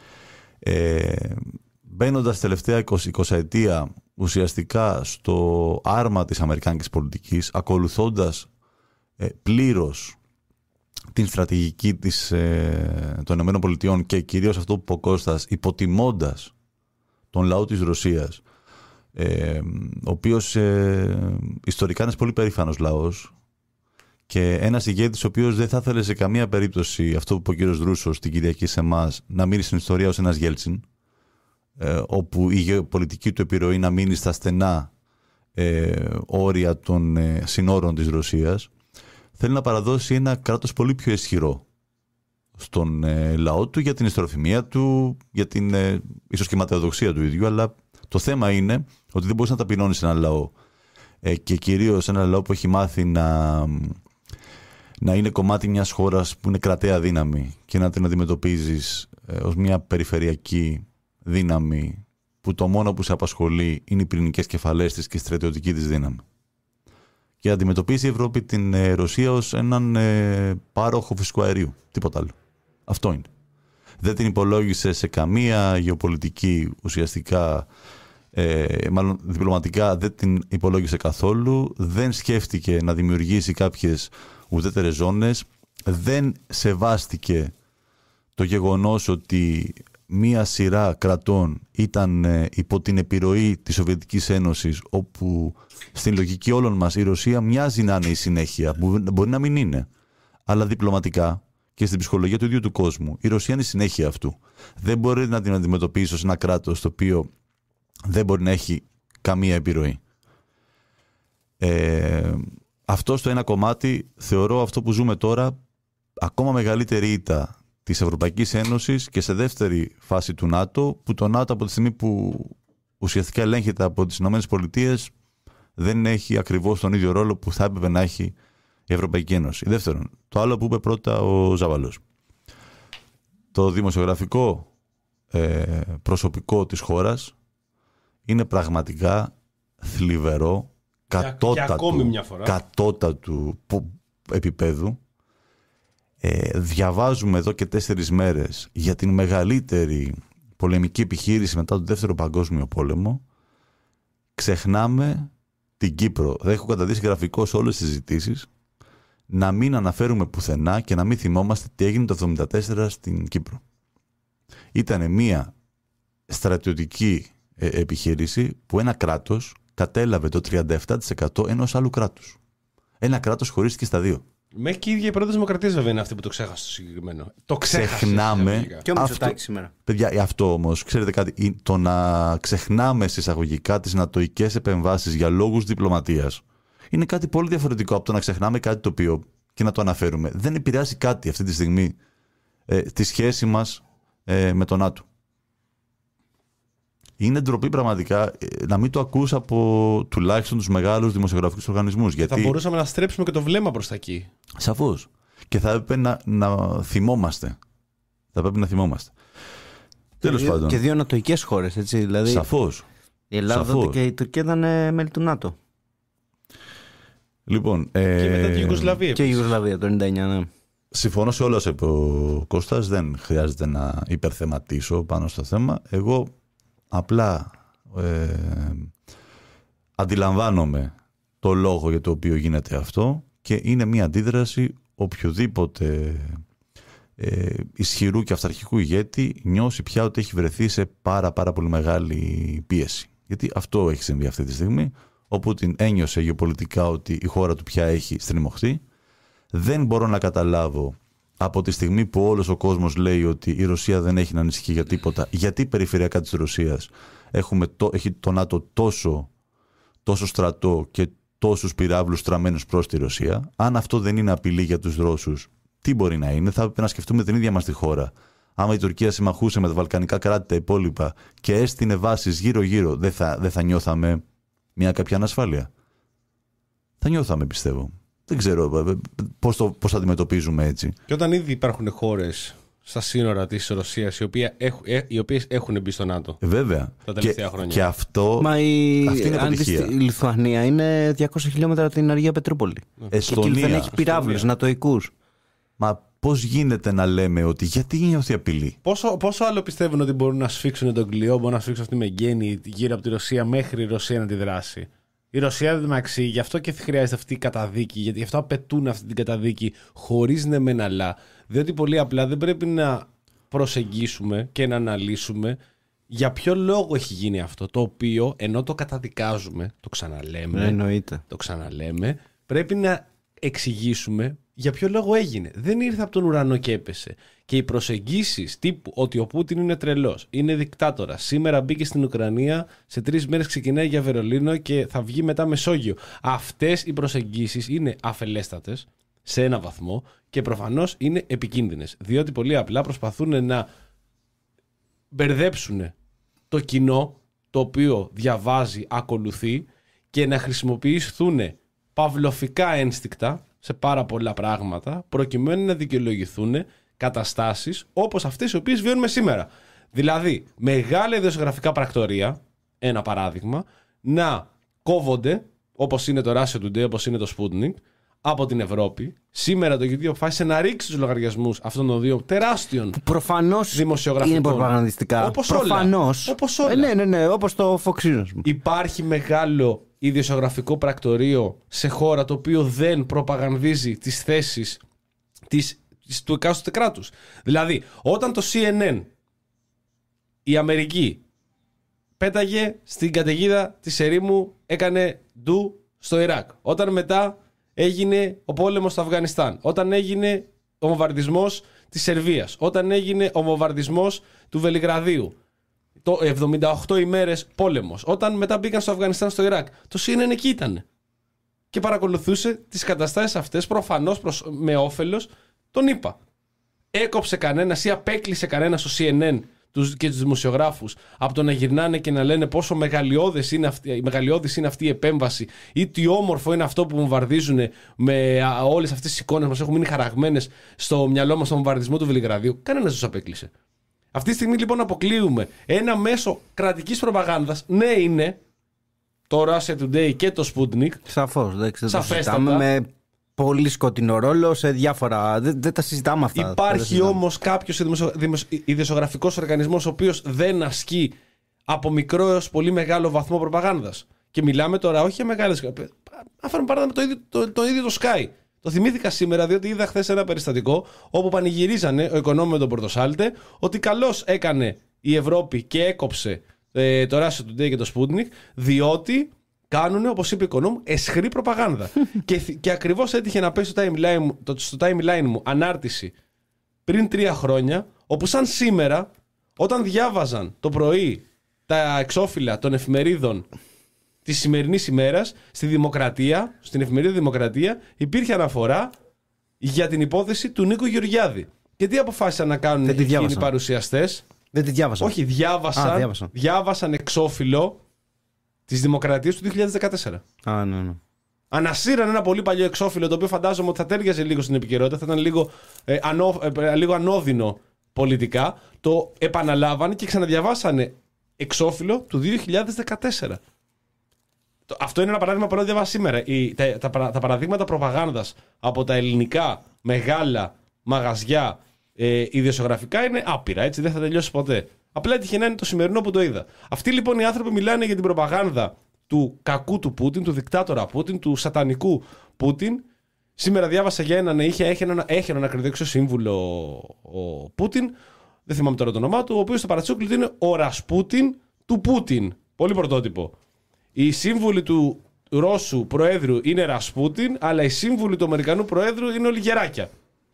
Ε, μπαίνοντας τελευταία εικοσαετία ουσιαστικά στο άρμα της αμερικάνικης πολιτικής, ακολουθώντας ε, πλήρως την στρατηγική της, ε, των ΗΠΑ και κυρίως αυτό που είπε ο Κώστας, υποτιμώντας τον λαό της Ρωσίας, ε, ο οποίος ε, ιστορικά είναι πολύ περήφανος λαός και ένας ηγέτης ο οποίος δεν θα ήθελε σε καμία περίπτωση, αυτό που είπε ο κύριος Δρούσος την Κυριακή σε εμάς, να μείνει στην ιστορία ως ένας Γέλτσιν, ε, όπου η γεωπολιτική του επιρροή να μείνει στα στενά ε, όρια των ε, συνόρων της Ρωσίας, θέλει να παραδώσει ένα κράτος πολύ πιο ισχυρό στον ε, λαό του, για την ιστεροφημία του, για την ε, ίσως και ματαιοδοξία του ίδιου, αλλά το θέμα είναι ότι δεν μπορείς να ταπεινώνεις έναν λαό ε, και κυρίως έναν λαό που έχει μάθει να, να είναι κομμάτι μιας χώρας που είναι κρατέα δύναμη και να την αντιμετωπίζεις ε, ως μια περιφερειακή δύναμη που το μόνο που σε απασχολεί είναι οι πυρηνικές κεφαλές της και η στρατιωτική της δύναμη. Και αντιμετωπίζει η Ευρώπη την ε, Ρωσία ως έναν ε, πάροχο φυσικού αερίου. Τίποτα άλλο. Αυτό είναι. Δεν την υπολόγισε σε καμία γεωπολιτική ουσιαστικά, ε, μάλλον διπλωματικά δεν την υπολόγισε καθόλου, δεν σκέφτηκε να δημιουργήσει κάποιες ουδέτερες ζώνες, δεν σεβάστηκε το γεγονός ότι μία σειρά κρατών ήταν ε, υπό την επιρροή της Σοβιετικής Ένωσης, όπου στην λογική όλων μας η Ρωσία μοιάζει να είναι η συνέχεια, που μπορεί να μην είναι, αλλά διπλωματικά και στην ψυχολογία του ίδιου του κόσμου η Ρωσία είναι η συνέχεια αυτού. Δεν μπορεί να την αντιμετωπίσει ως ένα κράτος το οποίο δεν μπορεί να έχει καμία επιρροή. Ε, αυτό στο ένα κομμάτι θεωρώ αυτό που ζούμε τώρα ακόμα μεγαλύτερη ήττα της Ευρωπαϊκής Ένωσης και σε δεύτερη φάση του ΝΑΤΟ, που το ΝΑΤΟ από τη στιγμή που ουσιαστικά ελέγχεται από τις ΗΠΑ δεν έχει ακριβώς τον ίδιο ρόλο που θα έπρεπε να έχει η Ευρωπαϊκή Ένωση. Δεύτερον, το άλλο που είπε πρώτα ο Ζαβαλός. Το δημοσιογραφικό ε, προσωπικό της χώρας είναι πραγματικά θλιβερό, κατώτατου, κατώτατου επίπεδου. Ε, διαβάζουμε εδώ και τέσσερις μέρες για την μεγαλύτερη πολεμική επιχείρηση μετά τον Δεύτερο Παγκόσμιο Πόλεμο. Ξεχνάμε την Κύπρο. Δεν έχω καταδείξει γραφικό σε όλες τις συζητήσεις να μην αναφέρουμε πουθενά και να μην θυμόμαστε τι έγινε το εβδομήντα τέσσερα στην Κύπρο. Ήταν μια στρατιωτική ε, επιχείρηση που ένα κράτος κατέλαβε το τριάντα επτά τοις εκατό ενός άλλου κράτους. Ένα κράτος χωρίστηκε στα δύο. Μέχρι και η ίδια η πρώτη δημοκρατία βέβαια είναι αυτή που το ξέχασε το συγκεκριμένο. Το ξέχασε. Ξεχνάμε. Και ο Μητσοτάκης σήμερα. Παιδιά, αυτό όμως, ξέρετε κάτι, το να ξεχνάμε συσσαγωγικά τις νατοικές επεμβάσεις για λόγους διπλωματίας είναι κάτι πολύ διαφορετικό από το να ξεχνάμε κάτι το οποίο και να το αναφέρουμε. Δεν επηρεάζει κάτι αυτή τη στιγμή ε, τη σχέση μας ε, με τον ΝΑΤΟ. Είναι ντροπή πραγματικά ε, να μην το ακούς από τουλάχιστον τους μεγάλους δημοσιογραφικούς οργανισμούς. Γιατί θα μπορούσαμε να στρέψουμε και το βλέμμα προς τα εκεί. Σαφώς. Και θα έπρεπε να, να θυμόμαστε. Θα πρέπει να θυμόμαστε. Τέλος και, πάντων. Και δύο νατοικές χώρες, έτσι. Δηλαδή, Σαφώς. Η Ελλάδα Σαφώς. και η Τουρκία ήταν μέλη του ΝΑΤΟ. Λοιπόν, ε... και μετά τη Ιουγκοσλαβία. Και η Ιουγκοσλαβία το ενενήντα εννιά, ναι. Συμφωνώ σε όλα είπε ο Κώστας, δεν χρειάζεται να υπερθεματίσω πάνω στο θέμα. Εγώ απλά ε, αντιλαμβάνομαι το λόγο για το οποίο γίνεται αυτό και είναι μια αντίδραση οποιοδήποτε ε, ισχυρού και αυταρχικού ηγέτη νιώσει πια ότι έχει βρεθεί σε πάρα πάρα πολύ μεγάλη πίεση. Γιατί αυτό έχει συμβεί αυτή τη στιγμή. Ο Πούτιν ένιωσε γεωπολιτικά ότι η χώρα του πια έχει στριμωχτεί. Δεν μπορώ να καταλάβω από τη στιγμή που όλος ο κόσμος λέει ότι η Ρωσία δεν έχει να ανησυχεί για τίποτα, γιατί περιφερειακά της Ρωσίας έχουμε το, έχει το ΝΑΤΟ τόσο, τόσο στρατό και τόσους πυράβλους στραμμένους προς τη Ρωσία. Αν αυτό δεν είναι απειλή για τους Ρώσους, τι μπορεί να είναι? Θα έπρεπε να σκεφτούμε την ίδια μας τη χώρα. Άμα η Τουρκία συμμαχούσε με τα βαλκανικά κράτη τα υπόλοιπα και έστεινε βάσεις γύρω-γύρω, δεν θα, δεν θα νιώθαμε μια κάποια ανασφάλεια? Θα νιώθαμε, πιστεύω. Δεν ξέρω πώς το πώς αντιμετωπίζουμε έτσι. Και όταν ήδη υπάρχουν χώρες στα σύνορα της Ρωσίας οι, οποία έχουν, οι οποίες έχουν μπει στο ΝΑΤΟ. Βέβαια. Τα τελευταία και, χρόνια. Και αυτό. Μα η, αυτή είναι αποτυχία. η Λιθουανία είναι διακόσια χιλιόμετρα από την Αγία Πετρούπολη. Εστονία. Και εκεί δεν έχει πυράβλους νατοικούς. Μα πώς γίνεται να λέμε ότι γιατί νιώθει απειλή? Πόσο, πόσο άλλο πιστεύουν ότι μπορούν να σφίξουν τον κλειό, μπορούν να σφίξουν αυτή με γέννη γύρω από τη Ρωσία μέχρι η Ρωσία να τη δράσει? Η Ρωσία δεν μεταξύ, γι' αυτό και χρειάζεται αυτή η καταδίκη, γιατί γι' αυτό απαιτούν αυτή την καταδίκη χωρίς ναι μεν αλλά. Διότι πολύ απλά δεν πρέπει να προσεγγίσουμε και να αναλύσουμε για ποιο λόγο έχει γίνει αυτό. Το οποίο ενώ το καταδικάζουμε, το ξαναλέμε, Εννοείται. το ξαναλέμε, πρέπει να εξηγήσουμε για ποιο λόγο έγινε. Δεν ήρθε από τον ουρανό και έπεσε. Και οι προσεγγίσεις τύπου ότι ο Πούτιν είναι τρελός, είναι δικτάτορας, σήμερα μπήκε στην Ουκρανία, σε τρεις μέρες ξεκινάει για Βερολίνο και θα βγει μετά Μεσόγειο. Αυτές οι προσεγγίσεις είναι αφελέστατες σε ένα βαθμό και προφανώς είναι επικίνδυνες. Διότι πολύ απλά προσπαθούν να μπερδέψουν το κοινό το οποίο διαβάζει, ακολουθεί και να χρησιμοποιηθούν παυλοφικά ένστικτα σε πάρα πολλά πράγματα προκειμένου να δικαιολογηθούν καταστάσεις όπως αυτές οι οποίες βιώνουμε σήμερα. Δηλαδή, μεγάλα ιδεογραφικά πρακτορία, ένα παράδειγμα, να κόβονται, όπως είναι το Russia Today, όπως είναι το Sputnik, από την Ευρώπη. Σήμερα το YouTube αποφάσισε να ρίξει τους λογαριασμούς αυτών των δύο τεράστιων προφανώς δημοσιογραφικών. Είναι προπαγανδιστικά. Όπως προφανώς. όλα. Όπως όλα. Ε, ναι, ναι, ναι, όπως το Fox News. Υπάρχει μεγάλο ιδιοσιογραφικό πρακτορείο σε χώρα το οποίο δεν προπαγανδίζει τις θέσεις της, της, του εκάστοτε κράτους. Δηλαδή, όταν το σι εν εν η Αμερική πέταγε στην καταιγίδα της ερήμου, έκανε ντου στο Ιράκ. Όταν μετά έγινε ο πόλεμος στο Αφγανιστάν. Όταν έγινε ο βομβαρδισμός της Σερβίας. Όταν έγινε ο βομβαρδισμός του Βελιγραδίου. Το εβδομήντα οκτώ ημέρες πόλεμος. Όταν μετά μπήκαν στο Αφγανιστάν, στο Ιράκ. Το σι εν εν εκεί ήταν. Και παρακολουθούσε τις καταστάσεις αυτές προφανώς προς, με όφελος τον ΗΠΑ. Έκοψε κανένας ή απέκλεισε κανένας στο σι εν εν τους, και τους δημοσιογράφους από το να γυρνάνε και να λένε πόσο μεγαλειώδης είναι αυτή, μεγαλειώδης είναι αυτή η επέμβαση ή τι όμορφο είναι αυτό που βομβαρδίζουν με όλες αυτές τις εικόνες μας έχουν μείνει χαραγμένες στο μυαλό μας στον βομβαρδισμό του Βελιγραδίου. Κανένας τους απέκλεισε. Αυτή τη στιγμή λοιπόν αποκλείουμε ένα μέσο κρατικής προπαγάνδας. Ναι, είναι το Russia Today και το Sputnik. Σαφώς, δεν ξέρω. Σαφέστατα. Με πολύ σκοτεινό ρόλο σε διάφορα. Δεν, δεν τα συζητάμε αυτά. Υπάρχει όμως κάποιος ιδιοσιογραφικός οργανισμός ο οποίος δεν ασκεί από μικρό έως πολύ μεγάλο βαθμό προπαγάνδας. Και μιλάμε τώρα όχι για μεγάλες. Άφεραμε παράδειγμα το ίδιο το, το ίδιο το Sky. Το θυμήθηκα σήμερα διότι είδα χθες ένα περιστατικό όπου πανηγυρίζανε ο οικονόμος με τον Πορτοσάλτε ότι καλώς έκανε η Ευρώπη και έκοψε ε, το Russia Today και το Sputnik διότι κάνουν, όπως είπε ο οικονόμου, εσχρή προπαγάνδα. και, και ακριβώς έτυχε να πέσει στο timeline, μου, το, στο timeline μου ανάρτηση πριν τρία χρόνια όπου σαν σήμερα όταν διάβαζαν το πρωί τα εξώφυλλα των εφημερίδων τη σημερινή ημέρα, στη Δημοκρατία, στην εφημερίδα Δημοκρατία, υπήρχε αναφορά για την υπόθεση του Νίκο Γεωργιάδη. Και τι αποφάσισαν να κάνουν εκείνοι οι παρουσιαστές? Δεν τη διάβασαν. Όχι, διάβασαν, Α, διάβασαν. διάβασαν εξώφυλλο της Δημοκρατίας του δύο χιλιάδες δεκατέσσερα. Α, ναι, ναι. Ανασύραν ένα πολύ παλιό εξώφυλλο το οποίο φαντάζομαι ότι θα τέριαζε λίγο στην επικαιρότητα, θα ήταν λίγο, ε, ανώ, ε, λίγο ανώδυνο πολιτικά. Το επαναλάβανε και ξαναδιαβάσανε εξώφυλλο του δύο χιλιάδες δεκατέσσερα. Αυτό είναι ένα παράδειγμα που διαβάζω σήμερα. Η, τα, τα, τα παραδείγματα προπαγάνδας από τα ελληνικά μεγάλα μαγαζιά ε, ιδιοσιογραφικά είναι άπειρα, έτσι δεν θα τελειώσει ποτέ. Απλά έτυχε να είναι το σημερινό που το είδα. Αυτοί λοιπόν οι άνθρωποι μιλάνε για την προπαγάνδα του κακού του Πούτιν, του δικτάτορα Πούτιν, του σατανικού Πούτιν. Σήμερα διάβασα για έναν, είχε, έχει έναν, έχει έναν ακροδεξιό σύμβουλο ο Πούτιν, δεν θυμάμαι τώρα το όνομά του, ο οποίος στο παρατσούκλι είναι ο Ρασπούτιν του Πούτιν. Πολύ πρωτότυπο. Οι σύμβουλοι του Ρώσου Προέδρου είναι Ρασπούτιν, αλλά οι σύμβουλοι του Αμερικανού Προέδρου είναι ολιγεράκια.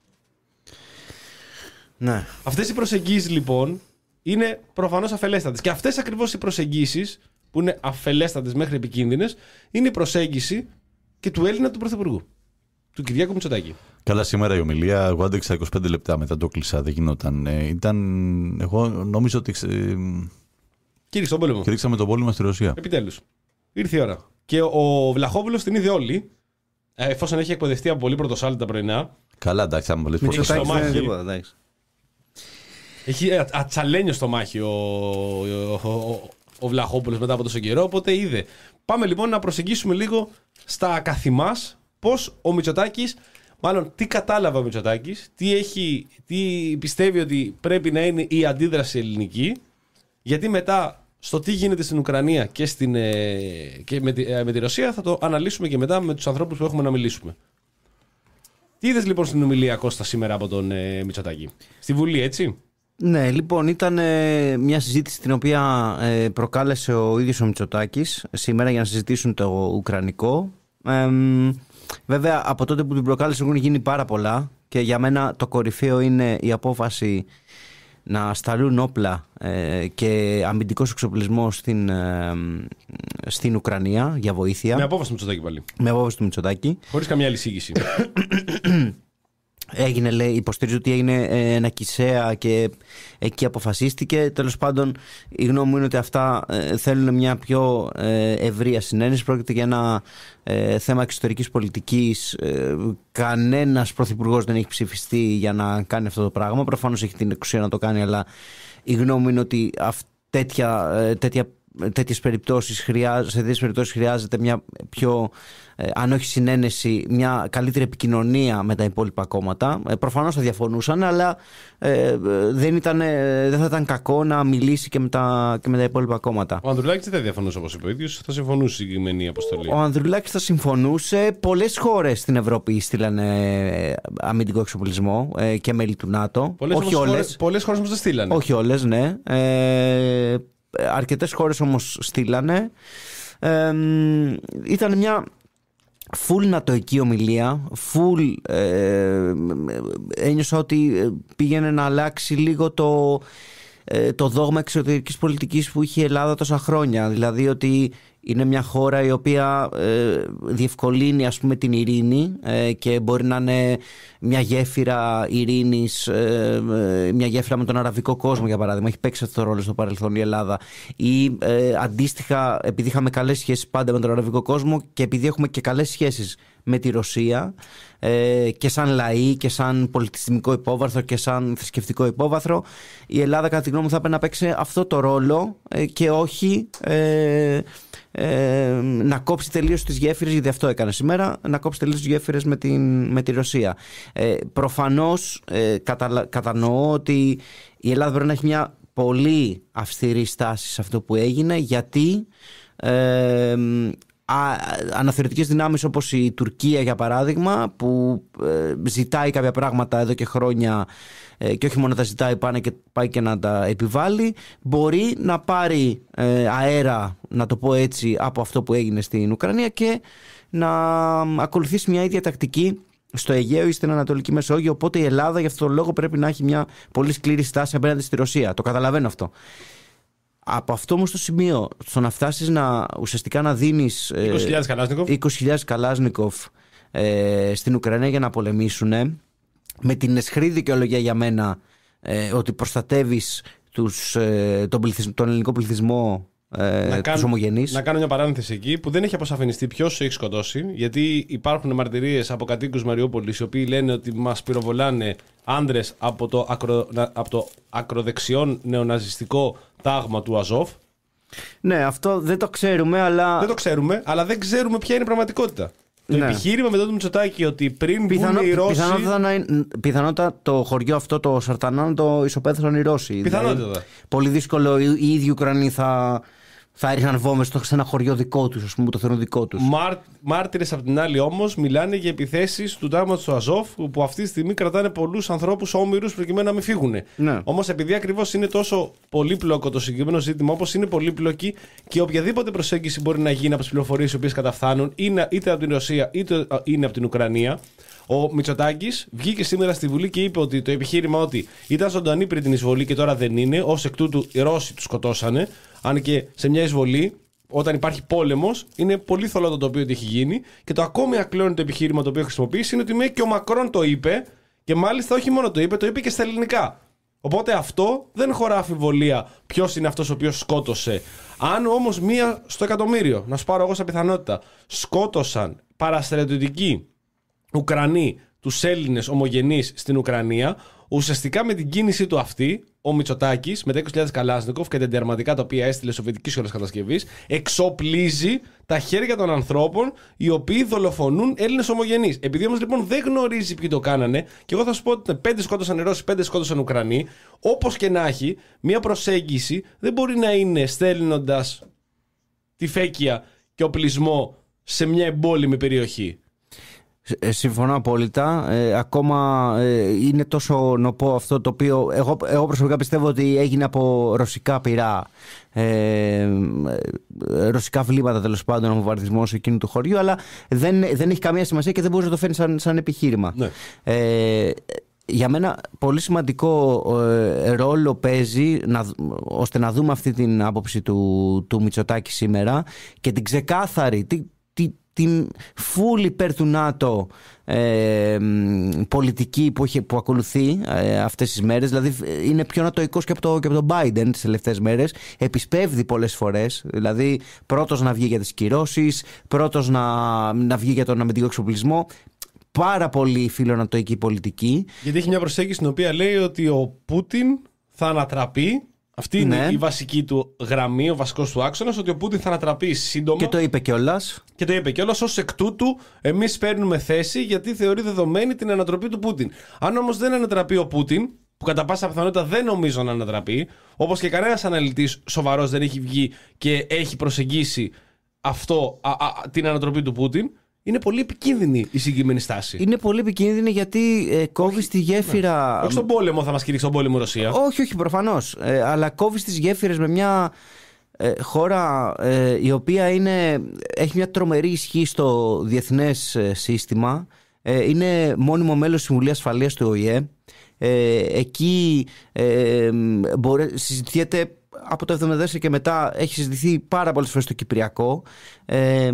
Ναι. Αυτές οι προσεγγίσεις λοιπόν είναι προφανώς αφελέστατες. Και αυτές ακριβώς οι προσεγγίσεις που είναι αφελέστατες μέχρι επικίνδυνες είναι η προσέγγιση και του Έλληνα του Πρωθυπουργού, του Κυριάκου Μητσοτάκη. Καλά, σήμερα η ομιλία, εγώ άντεξα είκοσι πέντε λεπτά, μετά το κλείσα, δεν γινόταν. Ε, ήταν, εγώ νόμιζα ότι ε, κήρυξε τον πόλεμο. Κήρυξαμε τον πόλεμο στη Ρωσία. Επιτέλους. Ήρθε η ώρα. Και ο Βλαχόπουλος την είδε όλη, εφόσον έχει εκπαιδευτεί από πολύ πρωτοσάλτη τα πρωινά. Καλά, εντάξει, άμα λες πρωτοσάλτη. Στο μάχη. Τίποτα, έχει ατσαλένιο στο μάχη ο, ο, ο, ο, ο Βλαχόπουλος μετά από τόσο καιρό, οπότε είδε. Πάμε λοιπόν να προσεγγίσουμε λίγο στα καθημάς πώς ο Μητσοτάκης, μάλλον τι κατάλαβε ο Μητσοτάκης, τι, έχει, τι πιστεύει ότι πρέπει να είναι η αντίδραση ελληνική, γιατί μετά στο τι γίνεται στην Ουκρανία και, στην, και με, τη, με τη Ρωσία θα το αναλύσουμε και μετά με τους ανθρώπους που έχουμε να μιλήσουμε. Τι είδες λοιπόν στην ομιλία, Κώστα, σήμερα από τον ε, Μητσοτάκη? Στη Βουλή, έτσι? Ναι, λοιπόν, ήταν ε, μια συζήτηση την οποία ε, προκάλεσε ο ίδιος ο Μητσοτάκης σήμερα για να συζητήσουν το Ουκρανικό. Ε, βέβαια, από τότε που την προκάλεσε έχουν γίνει πάρα πολλά και για μένα το κορυφαίο είναι η απόφαση να σταλούν όπλα ε, και αμυντικός εξοπλισμός στην, ε, στην Ουκρανία για βοήθεια. Με απόφαση του Μητσοτάκη πάλι. Με απόφαση του Μητσοτάκη. Χωρίς καμία άλλη εισήγηση. Έγινε, λέει, υποστηρίζει ότι έγινε ένα Κισέα και εκεί αποφασίστηκε. Τέλος πάντων, η γνώμη μου είναι ότι αυτά ε, θέλουν μια πιο ε, ευρεία συνένεση. Πρόκειται για ένα ε, θέμα εξωτερικής πολιτικής. Ε, κανένας πρωθυπουργός δεν έχει ψηφιστεί για να κάνει αυτό το πράγμα. Προφανώς έχει την εξουσία να το κάνει, αλλά η γνώμη μου είναι ότι αυ, τέτοια, ε, τέτοια τέτοιες περιπτώσεις χρειάζεται, σε τέτοιες περιπτώσεις χρειάζεται μια πιο, ε, αν όχι συνένεση, μια καλύτερη επικοινωνία με τα υπόλοιπα κόμματα. Ε, προφανώς θα διαφωνούσαν, αλλά ε, δεν, ήταν, ε, δεν θα ήταν κακό να μιλήσει και με τα, και με τα υπόλοιπα κόμματα. Ο Ανδρουλάκης δεν θα διαφωνούσε, όπως είπε ο ίδιος, θα συμφωνούσε η συγκεκριμένη αποστολή. Ο Ανδρουλάκης θα συμφωνούσε. Πολλές χώρες στην Ευρώπη στείλανε αμυντικό εξοπλισμό ε, και μέλη του ΝΑΤΟ. Πολλές όχι όλες. Χώρες, πολλές χώρες όμως δεν στείλανε. Όχι όλες, ναι. Ε, αρκετές χώρες όμως στείλανε. Ε, ήταν μια full νατοική ομιλία, full ε, ένιωσα ότι πήγαινε να αλλάξει λίγο το, ε, το δόγμα εξωτερικής πολιτικής που είχε η Ελλάδα τόσα χρόνια. Δηλαδή ότι είναι μια χώρα η οποία ε, διευκολύνει, ας πούμε, την ειρήνη ε, και μπορεί να είναι μια γέφυρα ειρήνης, ε, μια γέφυρα με τον αραβικό κόσμο, για παράδειγμα. Έχει παίξει αυτό το ρόλο στο παρελθόν η Ελλάδα. Ή ε, αντίστοιχα, επειδή είχαμε καλές σχέσεις πάντα με τον αραβικό κόσμο και επειδή έχουμε και καλές σχέσεις με τη Ρωσία ε, και σαν λαοί και σαν πολιτιστικό υπόβαθρο και σαν θρησκευτικό υπόβαθρο, η Ελλάδα, κατά τη γνώμη μου, θα πρέπει να παίξει αυτό το ρόλο ε, και όχι ε, ε, να κόψει τελείως τις γέφυρες, γιατί αυτό έκανε σήμερα, να κόψει τελείως τις γέφυρες με, την, με τη Ρωσία. Ε, προφανώς ε, κατα, κατανοώ ότι η Ελλάδα πρέπει να έχει μια πολύ αυστηρή στάση σε αυτό που έγινε, γιατί ε, αναθεωρητικές δυνάμεις όπως η Τουρκία, για παράδειγμα, που ε, ζητάει κάποια πράγματα εδώ και χρόνια ε, και όχι μόνο τα ζητάει, πάνε και, πάει και να τα επιβάλλει, μπορεί να πάρει ε, αέρα, να το πω έτσι, από αυτό που έγινε στην Ουκρανία και να ακολουθήσει μια ίδια τακτική στο Αιγαίο ή στην Ανατολική Μεσόγειο. Οπότε η Ελλάδα για αυτόν τον λόγο πρέπει να έχει μια πολύ σκληρή στάση απέναντι στη Ρωσία. Το καταλαβαίνω αυτό. Από αυτό όμως το σημείο, στο να φτάσεις να, ουσιαστικά να δίνεις είκοσι χιλιάδες Καλάσνικοφ, είκοσι χιλιάδες Καλάσνικοφ ε, στην Ουκρανία για να πολεμήσουν, με την αισχρή δικαιολογία για μένα ε, ότι προστατεύεις τους, ε, τον, πληθυσ, τον ελληνικό πληθυσμό, ε, να τους κάνω, ομογενείς. Να κάνω μια παρένθεση εκεί που δεν έχει αποσαφινιστεί ποιος έχει σκοτώσει, γιατί υπάρχουν μαρτυρίες από κατοίκους Μαριούπολης οι οποίοι λένε ότι μας πυροβολάνε άντρες από το, ακρο, από το ακροδεξιόν νεοναζιστικό τάγμα του Αζόφ. Ναι, αυτό δεν το ξέρουμε, αλλά. Δεν το ξέρουμε, αλλά δεν ξέρουμε ποια είναι η πραγματικότητα. Το ναι. επιχείρημα μετά του Μητσοτάκη ότι πριν Πιθανό, βγουν οι Ρώσοι. Πιθανότατα, να είναι, πιθανότατα το χωριό αυτό, το Σαρτανάν, το ισοπαίδωσαν οι Ρώσοι. Πιθανότατα. Δηλαδή, πολύ δύσκολο οι ίδιοι Ουκρανοί θα. Θα έριχναν βόμβες σε ένα χωριό δικό τους, ας πούμε, το θεωρούν δικό τους. Μάρ, μάρτυρες απ' την άλλη όμως μιλάνε για επιθέσεις του τάγματος του Αζόφ, που αυτή τη στιγμή κρατάνε πολλούς ανθρώπους όμηρους προκειμένου να μην φύγουν. Ναι. Όμως επειδή ακριβώς είναι τόσο πολύπλοκο το συγκεκριμένο ζήτημα, όπως είναι πολύπλοκη και οποιαδήποτε προσέγγιση μπορεί να γίνει από τις πληροφορίες οι οποίες καταφθάνουν, είτε από την Ρωσία είτε είναι από την Ουκρανία. Ο Μητσοτάκης βγήκε σήμερα στη Βουλή και είπε ότι το επιχείρημα ότι ήταν ζωντανή πριν την εισβολή και τώρα δεν είναι, ως εκ τούτου οι Ρώσοι τους σκοτώσανε, αν και σε μια εισβολή όταν υπάρχει πόλεμος, είναι πολύ θολό το τοπίο ότι έχει γίνει. Και το ακόμη ακλόνητο επιχείρημα το οποίο χρησιμοποιήσει είναι ότι με και ο Μακρόν το είπε. Και μάλιστα όχι μόνο το είπε, το είπε και στα ελληνικά. Οπότε αυτό δεν χωρά αμφιβολία ποιος είναι αυτός ο οποίος σκότωσε. Αν όμως μία στο εκατομμύριο, να σου πάρω εγώ σαν πιθανότητα, σκότωσαν παραστρατιωτικοί Ουκρανοί τους Έλληνες ομογενείς στην Ουκρανία, ουσιαστικά με την κίνησή του αυτή, ο Μητσοτάκης με τα είκοσι χιλιάδες Καλάσνικοφ και τα εντερματικά τα οποία έστειλε σοβιετικής χώρας κατασκευής, εξοπλίζει τα χέρια των ανθρώπων οι οποίοι δολοφονούν Έλληνες ομογενείς. Επειδή όμως λοιπόν δεν γνωρίζει ποιοι το κάνανε, και εγώ θα σου πω ότι πέντε σκότωσαν Ρώσοι, πέντε σκότωσαν Ουκρανοί, όπως και να έχει, μια προσέγγιση δεν μπορεί να είναι στέλνοντας τη φέκια και οπλισμό σε μια εμπόλεμη περιοχή. Συμφωνώ απόλυτα. Ε, ακόμα ε, είναι τόσο νοπό αυτό το οποίο εγώ, εγώ προσωπικά πιστεύω ότι έγινε από ρωσικά πυρά, ε, ρωσικά βλήματα τέλος πάντων ο βομβαρδισμός εκείνου του χωριού, αλλά δεν, δεν έχει καμία σημασία και δεν μπορεί να το φέρει σαν, σαν επιχείρημα. Ναι. Ε, για μένα πολύ σημαντικό ε, ρόλο παίζει να, ώστε να δούμε αυτή την άποψη του, του Μητσοτάκη σήμερα και την ξεκάθαρη τη, τη, την φουλ υπέρ του ΝΑΤΟ ε, πολιτική που, έχει, που ακολουθεί ε, αυτές τις μέρες. Δηλαδή είναι πιο νατοϊκός και από το, και από τον Biden τις τελευταίες μέρες. Επισπεύδει πολλές φορές. Δηλαδή πρώτος να βγει για τις κυρώσεις, πρώτος να, να βγει για τον αμυντικό εξοπλισμό. Πάρα πολύ φιλονατοϊκή πολιτική. Γιατί έχει μια προσέγγιση στην οποία λέει ότι ο Πούτιν θα ανατραπεί. Αυτή είναι ναι. η βασική του γραμμή, ο βασικός του άξονας, ότι ο Πούτιν θα ανατραπεί σύντομα. Και το είπε κιόλας. Και το είπε κιόλας. Ως εκ τούτου, εμείς παίρνουμε θέση γιατί θεωρεί δεδομένη την ανατροπή του Πούτιν. Αν όμως δεν ανατραπεί ο Πούτιν, που κατά πάσα πιθανότητα δεν νομίζω να ανατραπεί, όπως και κανένας αναλυτής σοβαρός δεν έχει βγει και έχει προσεγγίσει αυτό, α, α, την ανατροπή του Πούτιν. Είναι πολύ επικίνδυνη η συγκεκριμένη στάση. Είναι πολύ επικίνδυνη γιατί ε, κόβει στη γέφυρα. Ναι. Όχι στον πόλεμο θα μας κηρύξει τον πόλεμο η Ρωσία. Όχι, όχι, προφανώς. Ε, αλλά κόβει τις γέφυρες με μια ε, χώρα ε, η οποία είναι, έχει μια τρομερή ισχύ στο διεθνές ε, σύστημα. Ε, είναι μόνιμο μέλος Συμβουλίου Ασφαλείας του Ο Η Ε. Ε, εκεί ε, μπορεί, συζητιέται. Από το εβδομήντα τέσσερα και μετά έχει συζητηθεί πάρα πολλές φορές στο Κυπριακό. Ε,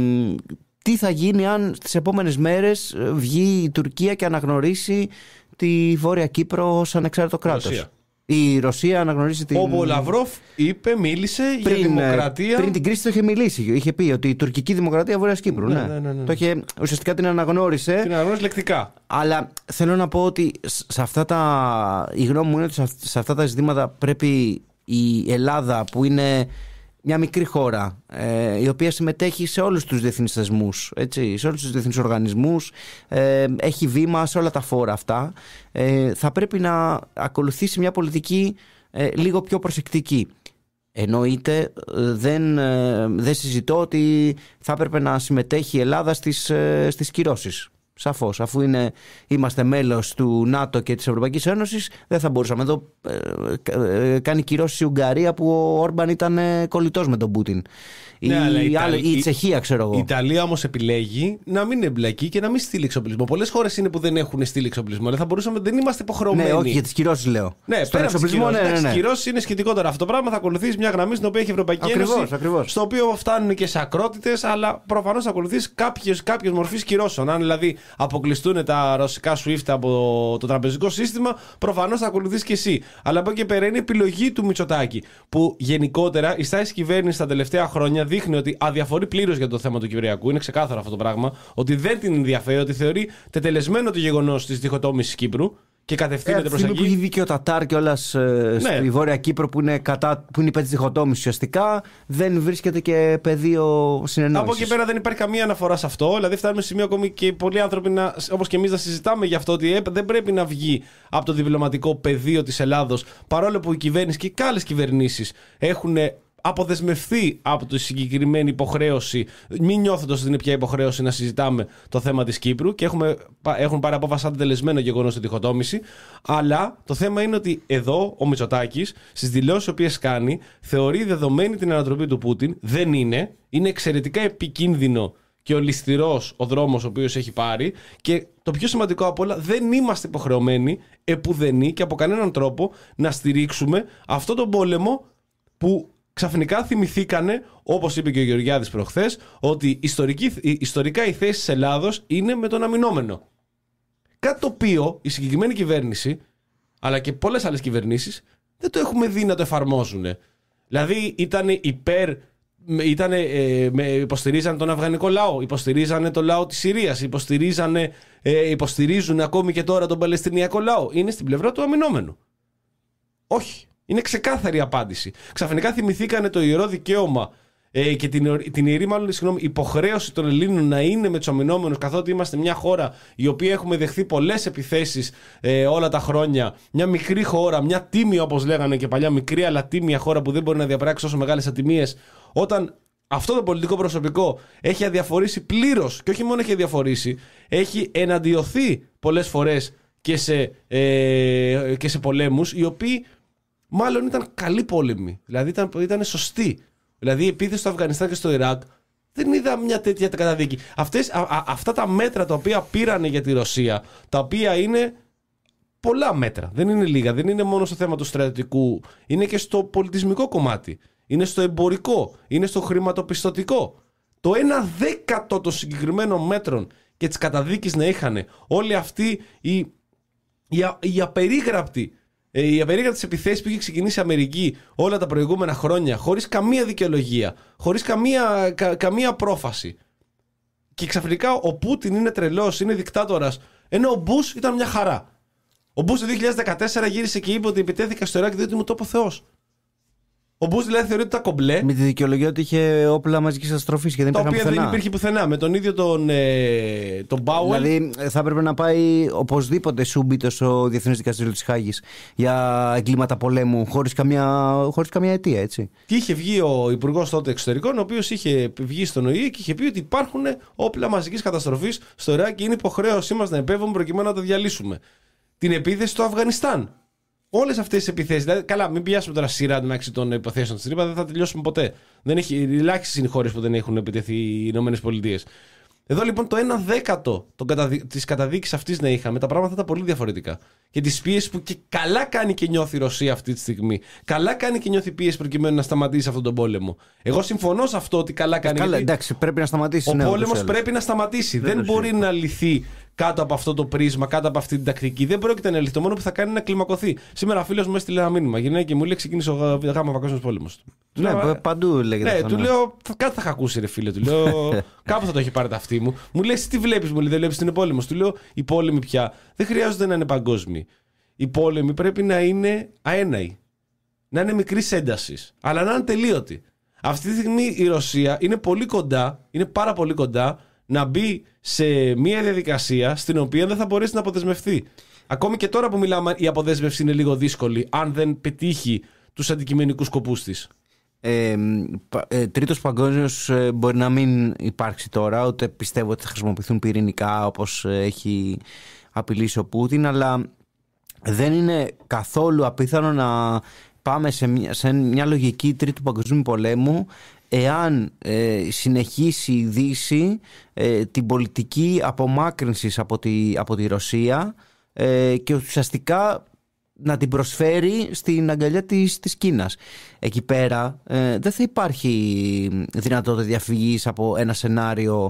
Τι θα γίνει αν στις επόμενες μέρες βγει η Τουρκία και αναγνωρίσει τη Βόρεια Κύπρο ως ανεξάρτητο κράτος. Ρωσία. Η Ρωσία αναγνωρίζει την. Ο Λαυρόφ είπε, μίλησε πριν, για δημοκρατία. Πριν την κρίση το είχε μιλήσει. Είχε πει ότι η τουρκική δημοκρατία Βόρειας Κύπρου. Ναι, ναι. Ναι, ναι, ναι. Το είχε, ουσιαστικά την αναγνώρισε. Την αναγνώρισε λεκτικά. Αλλά θέλω να πω ότι σε αυτά τα. Η γνώμη μου είναι ότι σε αυτά τα ζητήματα πρέπει η Ελλάδα που είναι. Μια μικρή χώρα ε, η οποία συμμετέχει σε όλους τους διεθνείς θεσμούς, έτσι, σε όλους τους διεθνείς οργανισμούς, ε, έχει βήμα σε όλα τα φόρα αυτά, ε, θα πρέπει να ακολουθήσει μια πολιτική ε, λίγο πιο προσεκτική. Εννοείται δεν, ε, δεν συζητώ ότι θα έπρεπε να συμμετέχει η Ελλάδα στις, ε, στις κυρώσεις. Σαφώς, αφού είναι, είμαστε μέλος του ΝΑΤΟ και της Ευρωπαϊκής Ένωσης, δεν θα μπορούσαμε. Εδώ ε, ε, κάνει κυρώσεις η Ουγγαρία που ο Όρμπαν ήταν ε, κολλητός με τον Πούτιν. Ναι, η, η, Ιταλ... η Τσεχία, ξέρω εγώ. Η Ιταλία όμως επιλέγει να μην εμπλακεί και να μην στείλει εξοπλισμό. Πολλές χώρες είναι που δεν έχουν στείλει εξοπλισμό. Αλλά θα μπορούσαμε, δεν είμαστε υποχρεωμένοι. Ναι, όχι για τις κυρώσεις λέω. Ναι, στον εξοπλισμό, ναι, ναι, ναι. Οι κυρώσεις είναι σχετικότερα. Αυτό το πράγμα θα ακολουθήσει μια γραμμή στην οποία έχει η Ευρωπαϊκή ακριβώς, Ένωση. Ακριβώς. Στο οποίο φτάνουν και σε ακρότητες, αλλά προφανώς θα ακολουθήσει κάποιες μορφές κυρώσεων. Αν δηλαδή αποκλειστούν τα ρωσικά SWIFT από το τραπεζικό σύστημα, προφανώς θα ακολουθήσει και εσύ. Αλλά από εκεί και πέρα είναι επιλογή του Μητσοτάκη. Που γενικότερα η στάση κυβέρνηση τα τελευταία χρόνια δείχνει ότι αδιαφορεί πλήρως για το θέμα του Κυπριακού. Είναι ξεκάθαρο αυτό το πράγμα. Ότι δεν την ενδιαφέρει, ότι θεωρεί τετελεσμένο το γεγονός της διχοτόμησης Κύπρου και κατευθύνεται προς εκεί. Που έχει δίκιο ο Τατάρ κιόλας ε, ναι. στη Βόρεια Κύπρο που είναι, κατά, που είναι υπέρ της διχοτόμησης ουσιαστικά, δεν βρίσκεται και πεδίο συνεννόησης. Από εκεί πέρα δεν υπάρχει καμία αναφορά σε αυτό. Δηλαδή, φτάνουμε σε σημείο ακόμη και πολλοί άνθρωποι, όπως και εμείς, να συζητάμε για αυτό ότι δεν πρέπει να βγει από το διπλωματικό πεδίο της Ελλάδος, παρόλο που η κυβέρνηση και άλλες κυβερνήσεις έχουν αποδεσμευθεί από τη συγκεκριμένη υποχρέωση, μην νιώθοντας ότι είναι πια υποχρέωση να συζητάμε το θέμα της Κύπρου και έχουμε, έχουν πάρει απόφαση σαν τελεσμένο γεγονός στη διχοτόμηση. Αλλά το θέμα είναι ότι εδώ ο Μητσοτάκης στις δηλώσεις οποίες κάνει θεωρεί δεδομένη την ανατροπή του Πούτιν. Δεν είναι. Είναι εξαιρετικά επικίνδυνο και ολισθηρός ο δρόμος ο οποίος έχει πάρει. Και το πιο σημαντικό απ' όλα, δεν είμαστε υποχρεωμένοι επουδενή και από κανέναν τρόπο να στηρίξουμε αυτό τον πόλεμο που ξαφνικά θυμηθήκανε, όπως είπε και ο Γεωργιάδης προχθές, ότι ιστορική, ιστορικά η θέση της Ελλάδος είναι με τον αμυνόμενο. Κάτι το οποίο η συγκεκριμένη κυβέρνηση, αλλά και πολλές άλλες κυβερνήσεις, δεν το έχουμε δει να το εφαρμόζουν. Δηλαδή ήταν υπέρ, ήτανε, ε, με, υποστηρίζανε τον αφγανικό λαό, υποστηρίζανε τον λαό της Συρίας, υποστηρίζανε, ε, υποστηρίζουν ακόμη και τώρα τον παλαιστινιακό λαό. Είναι στην πλευρά του αμυνόμενου. Όχι. Είναι ξεκάθαρη απάντηση. Ξαφνικά θυμηθήκανε το ιερό δικαίωμα ε, και την, την ιερή μάλλον συγγνώμη, υποχρέωση των Ελλήνων να είναι με τους αμυνόμενους, καθότι είμαστε μια χώρα η οποία έχουμε δεχθεί πολλές επιθέσεις ε, όλα τα χρόνια. Μια μικρή χώρα, μια τίμια όπως λέγανε και παλιά, μικρή αλλά τίμια χώρα που δεν μπορεί να διαπράξει όσο μεγάλες ατιμίες. Όταν αυτό το πολιτικό προσωπικό έχει αδιαφορήσει πλήρως, και όχι μόνο έχει αδιαφορήσει, έχει εναντιωθεί πολλές φορές και σε, ε, και σε πολέμους, οι οποίοι μάλλον ήταν καλοί πόλεμοι. Δηλαδή ήταν, ήταν σωστοί. Δηλαδή η επίθεση στο Αφγανιστάν και στο Ιράκ δεν είδα μια τέτοια καταδίκη. Αυτές, α, α, αυτά τα μέτρα τα οποία πήρανε για τη Ρωσία, τα οποία είναι πολλά μέτρα, δεν είναι λίγα, δεν είναι μόνο στο θέμα του στρατιωτικού, είναι και στο πολιτισμικό κομμάτι, είναι στο εμπορικό, είναι στο χρηματοπιστωτικό. Το ένα δέκατο των συγκεκριμένων μέτρων και της καταδίκης να είχαν όλοι αυτοί οι, οι, οι απερίγραπτοι οι απερίγραπτες επιθέσεις που είχε ξεκινήσει η Αμερική όλα τα προηγούμενα χρόνια, χωρίς καμία δικαιολογία, χωρίς καμία, κα, καμία πρόφαση. Και ξαφνικά ο Πούτιν είναι τρελός, είναι δικτάτορας, ενώ ο Μπούς ήταν μια χαρά. Ο Μπούς το δύο χιλιάδες δεκατέσσερα γύρισε και είπε ότι επιτέθηκα στο Ιράκ διότι μου το είπε ο Θεός. Ο Μπούς δηλαδή θεωρεί ότι τα κομπλέ. Με τη δικαιολογία ότι είχε όπλα μαζικής καταστροφής και δεν υπήρχε πουθενά. Τα οποία δεν υπήρχε πουθενά. Με τον ίδιο τον, ε, τον Μπάουελ. Δηλαδή θα έπρεπε να πάει οπωσδήποτε σούμπιτο στο Διεθνές Δικαστήριο της Χάγης για εγκλήματα πολέμου χωρίς καμία, χωρίς καμία αιτία, έτσι. Και είχε βγει ο υπουργός τότε εξωτερικών, ο οποίος είχε βγει στον Ο Ε Ε και είχε πει ότι υπάρχουν όπλα μαζικής καταστροφής στο Ιράκ και είναι υποχρέωσή μας να επέμβουμε προκειμένου να το διαλύσουμε. Την επίθεση στο Αφγανιστάν. Όλες αυτές τις επιθέσεις. Δηλαδή, καλά, μην πιάσουμε τώρα σειρά μεταξύ των υποθέσεων της ΗΠΑ, δεν θα τελειώσουμε ποτέ. Δεν έχει, ελάχιστες είναι οι χώρες που δεν έχουν επιτεθεί οι Ηνωμένες Πολιτείες. Εδώ λοιπόν το ένα δέκατο καταδι... της καταδίκης αυτής να είχαμε, τα πράγματα ήταν πολύ διαφορετικά. Και τις πίεσεις που και καλά κάνει και νιώθει η Ρωσία αυτή τη στιγμή. Καλά κάνει και νιώθει πίεση προκειμένου να σταματήσει αυτόν τον πόλεμο. Εγώ συμφωνώ σε αυτό ότι καλά κάνει. Καλά, εντάξει, πρέπει να σταματήσει. Ο ναι, πόλεμος πρέπει να σταματήσει. Δεν, δεν μπορεί να λυθεί κάτω από αυτό το πρίσμα, κάτω από αυτή την τακτική. Δεν πρόκειται να λυθεί. Το μόνο που θα κάνει είναι να κλιμακωθεί. Σήμερα φίλος μου έστειλε ένα μήνυμα. Γυρνάει και μου λέει: ξεκίνησε ο Γάμα Παγκόσμιος Πόλεμος. Ναι, λέω, παντού λέγεται. Ναι, αυτό, του ναι. λέω: κάτι θα είχα ακούσει, ρε φίλε. Του λέω: κάπου θα το έχει πάρει τα αυτή μου. Μου λέει: τι βλέπεις, μου λέει: δεν βλέπεις την πόλεμο. Του λέω: οι πόλεμοι πια δεν χρειάζονται να είναι παγκόσμιοι. Οι πόλεμοι πρέπει να είναι αέναοι. Να είναι μικρής έντασης. Αλλά να είναι τελείωτοι. Αυτή τη στιγμή η Ρωσία είναι πολύ κοντά, είναι πάρα πολύ κοντά να μπει σε μια διαδικασία στην οποία δεν θα μπορέσει να αποδεσμευτεί. Ακόμη και τώρα που μιλάμε, η αποδέσμευση είναι λίγο δύσκολη, αν δεν πετύχει τους αντικειμενικούς σκοπούς της. Ε, ε, τρίτος παγκόσμιος ε, μπορεί να μην υπάρξει τώρα, ούτε πιστεύω ότι θα χρησιμοποιηθούν πυρηνικά όπως έχει απειλήσει ο Πούτιν, αλλά δεν είναι καθόλου απίθανο να πάμε σε μια, σε μια λογική τρίτου παγκοσμίου πολέμου εάν ε, συνεχίσει η Δύση ε, την πολιτική απομάκρυνσης από τη, από τη Ρωσία ε, και ουσιαστικά να την προσφέρει στην αγκαλιά της, της Κίνας. Εκεί πέρα ε, δεν θα υπάρχει δυνατότητα διαφυγής από ένα σενάριο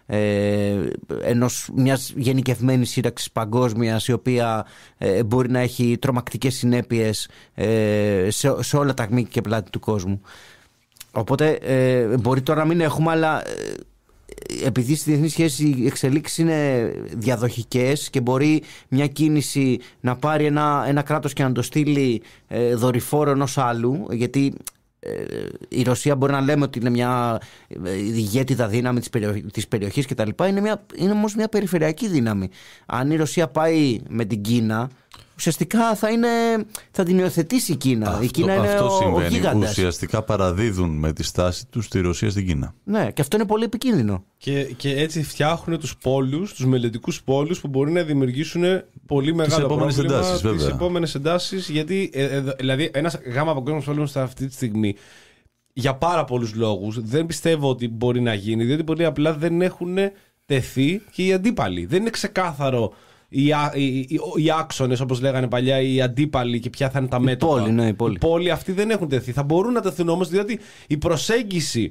ε, ενός, μιας γενικευμένης σύραξης παγκόσμιας η οποία ε, μπορεί να έχει τρομακτικές συνέπειες ε, σε, σε όλα τα μήκη και πλάτη του κόσμου. Οπότε ε, μπορεί τώρα να μην έχουμε, αλλά ε, επειδή στις διεθνείς σχέσεις οι εξελίξεις είναι διαδοχικές και μπορεί μια κίνηση να πάρει ένα, ένα κράτος και να το στείλει ε, δορυφόρο ενός άλλου, γιατί ε, η Ρωσία μπορεί να λέμε ότι είναι μια ηγέτιδα δύναμη της, περιοχ, της περιοχής κτλ. Είναι, μια, είναι όμως μια περιφερειακή δύναμη. Αν η Ρωσία πάει με την Κίνα, ουσιαστικά θα, είναι, θα την υιοθετήσει η Κίνα. Αυτό, η Κίνα είναι αυτό ο, συμβαίνει. ο γίγαντας. Ουσιαστικά παραδίδουν με τη στάση τους τη Ρωσία στην Κίνα. Ναι, και αυτό είναι πολύ επικίνδυνο. Και, και έτσι φτιάχνουν τους πόλους, τους μελλοντικούς πόλους που μπορεί να δημιουργήσουν πολύ μεγάλο επόμενες πρόβλημα. εντάσεις, βέβαια. Τις επόμενες εντάσεις, γιατί ε, ε, δηλαδή ένας γάμα παγκόσμιος πόλεμος αυτή τη στιγμή για πάρα πολλούς λόγους δεν πιστεύω ότι μπορεί να γίνει, διότι πολύ απλά δεν έχουν τεθεί και οι αντίπαλοι. Δεν είναι ξεκάθαρο οι, οι, οι, οι άξονες, όπως λέγανε παλιά, οι αντίπαλοι και ποια θα είναι τα μέτωπα. Η πόλη, ναι, η πόλη. Οι πόλοι αυτοί δεν έχουν τεθεί. Θα μπορούν να τεθούν όμως, διότι η προσέγγιση.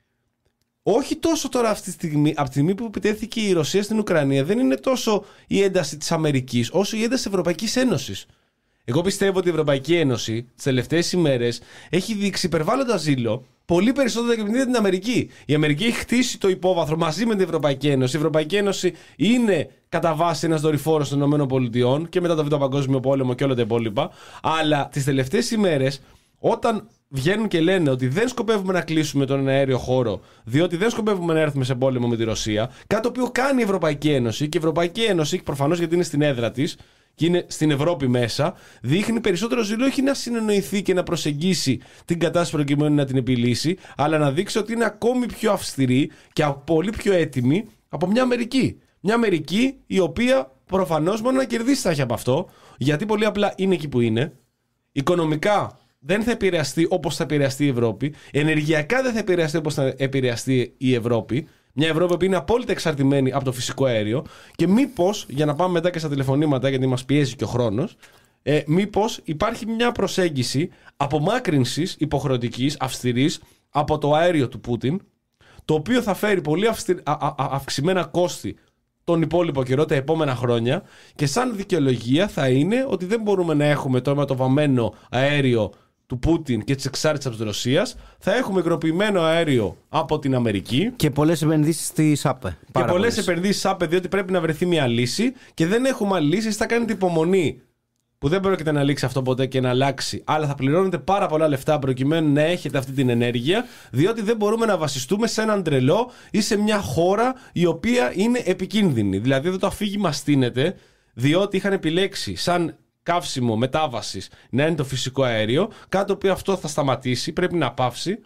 Όχι τόσο τώρα αυτή τη στιγμή, από τη στιγμή που επιτέθηκε η Ρωσία στην Ουκρανία, δεν είναι τόσο η ένταση της Αμερικής, όσο η ένταση της Ευρωπαϊκής Ένωσης. Εγώ πιστεύω ότι η Ευρωπαϊκή Ένωση τις τελευταίες ημέρες έχει δείξει υπερβάλλοντα ζήλο πολύ περισσότερο και την Αμερική. Η Αμερική έχει χτίσει το υπόβαθρο μαζί με την Ευρωπαϊκή Ένωση. Η Ευρωπαϊκή Ένωση είναι κατά βάση ένας δορυφόρος των ΗΠΑ και μετά το Β' Παγκόσμιο Πόλεμο και όλα τα υπόλοιπα. Αλλά τις τελευταίες ημέρες, όταν βγαίνουν και λένε ότι δεν σκοπεύουμε να κλείσουμε τον αέριο χώρο, διότι δεν σκοπεύουμε να έρθουμε σε πόλεμο με τη Ρωσία, κάτι το οποίο κάνει η Ευρωπαϊκή Ένωση, και η Ευρωπαϊκή Ένωση, προφανώς γιατί είναι στην έδρα της και είναι στην Ευρώπη μέσα, δείχνει περισσότερο ζήλο, όχι να συνεννοηθεί και να προσεγγίσει την κατάσταση προκειμένου να την επιλύσει, αλλά να δείξει ότι είναι ακόμη πιο αυστηρή και πολύ πιο έτοιμη από μια Αμερική. Μια Αμερική η οποία προφανώς μόνο να κερδίσει θα έχει από αυτό, γιατί πολύ απλά είναι εκεί που είναι. Οικονομικά δεν θα επηρεαστεί όπως θα επηρεαστεί η Ευρώπη. Ενεργειακά δεν θα επηρεαστεί όπως θα επηρεαστεί η Ευρώπη. Μια Ευρώπη που είναι απόλυτα εξαρτημένη από το φυσικό αέριο. Και μήπως, για να πάμε μετά και στα τηλεφωνήματα, γιατί μας πιέζει και ο χρόνος, ε, μήπως υπάρχει μια προσέγγιση απομάκρυνσης υποχρεωτικής, αυστηρής, από το αέριο του Πούτιν, το οποίο θα φέρει πολύ αυστηρ... α, α, αυξημένα κόστη τον υπόλοιπο καιρό, τα επόμενα χρόνια, και σαν δικαιολογία θα είναι ότι δεν μπορούμε να έχουμε το αιματοβαμμένο αέριο του Πούτιν και της εξάρτησης από τη Ρωσία. Θα έχουμε υγροποιημένο αέριο από την Αμερική. Και πολλές επενδύσεις στη ΣΑΠΕ. Και πολλές επενδύσεις στη ΣΑΠΕ, διότι πρέπει να βρεθεί μια λύση και δεν έχουμε άλλη λύση. Θα κάνετε υπομονή, που δεν πρόκειται να λήξει αυτό ποτέ και να αλλάξει, αλλά θα πληρώνετε πάρα πολλά λεφτά προκειμένου να έχετε αυτή την ενέργεια, διότι δεν μπορούμε να βασιστούμε σε έναν τρελό ή σε μια χώρα η οποία είναι επικίνδυνη. Δηλαδή εδώ το αφήγημα στείνεται, διότι είχαν επιλέξει σαν καύσιμο μετάβασης να είναι το φυσικό αέριο, κάτι το οποίο αυτό θα σταματήσει, πρέπει να πάυσει,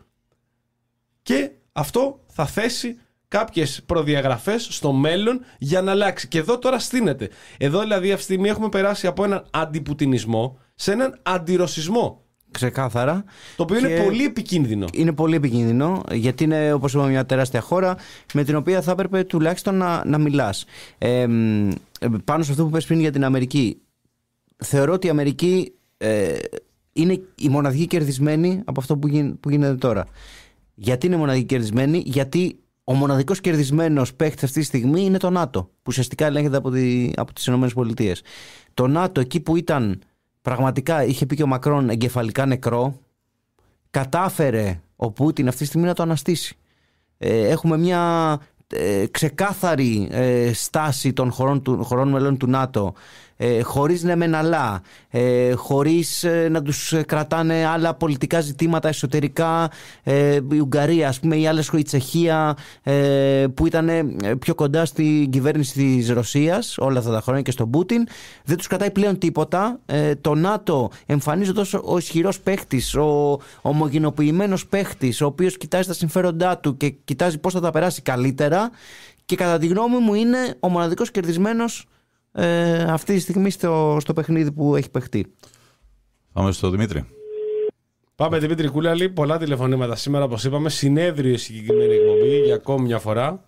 και αυτό θα θέσει κάποιες προδιαγραφές στο μέλλον για να αλλάξει. Και εδώ τώρα στείνεται. Εδώ δηλαδή αυτή τη στιγμή έχουμε περάσει από έναν αντιπουτινισμό σε έναν αντιρωσισμό. Ξεκάθαρα. Το οποίο είναι πολύ επικίνδυνο. Είναι πολύ επικίνδυνο, γιατί είναι, όπως είπαμε, μια τεράστια χώρα με την οποία θα έπρεπε τουλάχιστον να, να μιλάς. Ε, πάνω σε αυτό που πες πριν για την Αμερική, θεωρώ ότι η Αμερική ε, είναι η μοναδική κερδισμένη από αυτό που, γι, που γίνεται τώρα. Γιατί είναι μοναδική κερδισμένη? Γιατί ο μοναδικός κερδισμένος παίκτης αυτή τη στιγμή είναι το ΝΑΤΟ, που ουσιαστικά ελέγχεται από, τη, από τις ΗΠΑ. Το ΝΑΤΟ, εκεί που ήταν πραγματικά, είχε πει και ο Μακρόν, εγκεφαλικά νεκρό, κατάφερε ο Πούτιν αυτή τη στιγμή να το αναστήσει. Ε, έχουμε μια ε, ξεκάθαρη ε, στάση των χωρών, του, χωρών μελών του ΝΑΤΟ, ε, χωρίς ναι μεν αλλά, ε, χωρίς ε, να τους κρατάνε άλλα πολιτικά ζητήματα εσωτερικά, ε, η Ουγγαρία, ας πούμε, ή άλλες, η Τσεχία, ε, που ήταν πιο κοντά στην κυβέρνηση της Ρωσίας όλα αυτά τα χρόνια και στον Πούτιν, δεν τους κρατάει πλέον τίποτα. Ε, το ΝΑΤΟ εμφανίζεται ως ο ισχυρός παίχτης, ο ομογενοποιημένος παίχτης, ο οποίος κοιτάζει τα συμφέροντά του και κοιτάζει πώς θα τα περάσει καλύτερα, και κατά τη γνώμη μου είναι ο μοναδικός κερδισμένος Ε, αυτή τη στιγμή στο, στο παιχνίδι που έχει παιχτεί. Πάμε στο Δημήτρη. Πάμε Δημήτρη Κούλαλη, πολλά τηλεφωνήματα σήμερα, όπως είπαμε, συνέδριο η συγκεκριμένη εκπομπή για ακόμη μια φορά.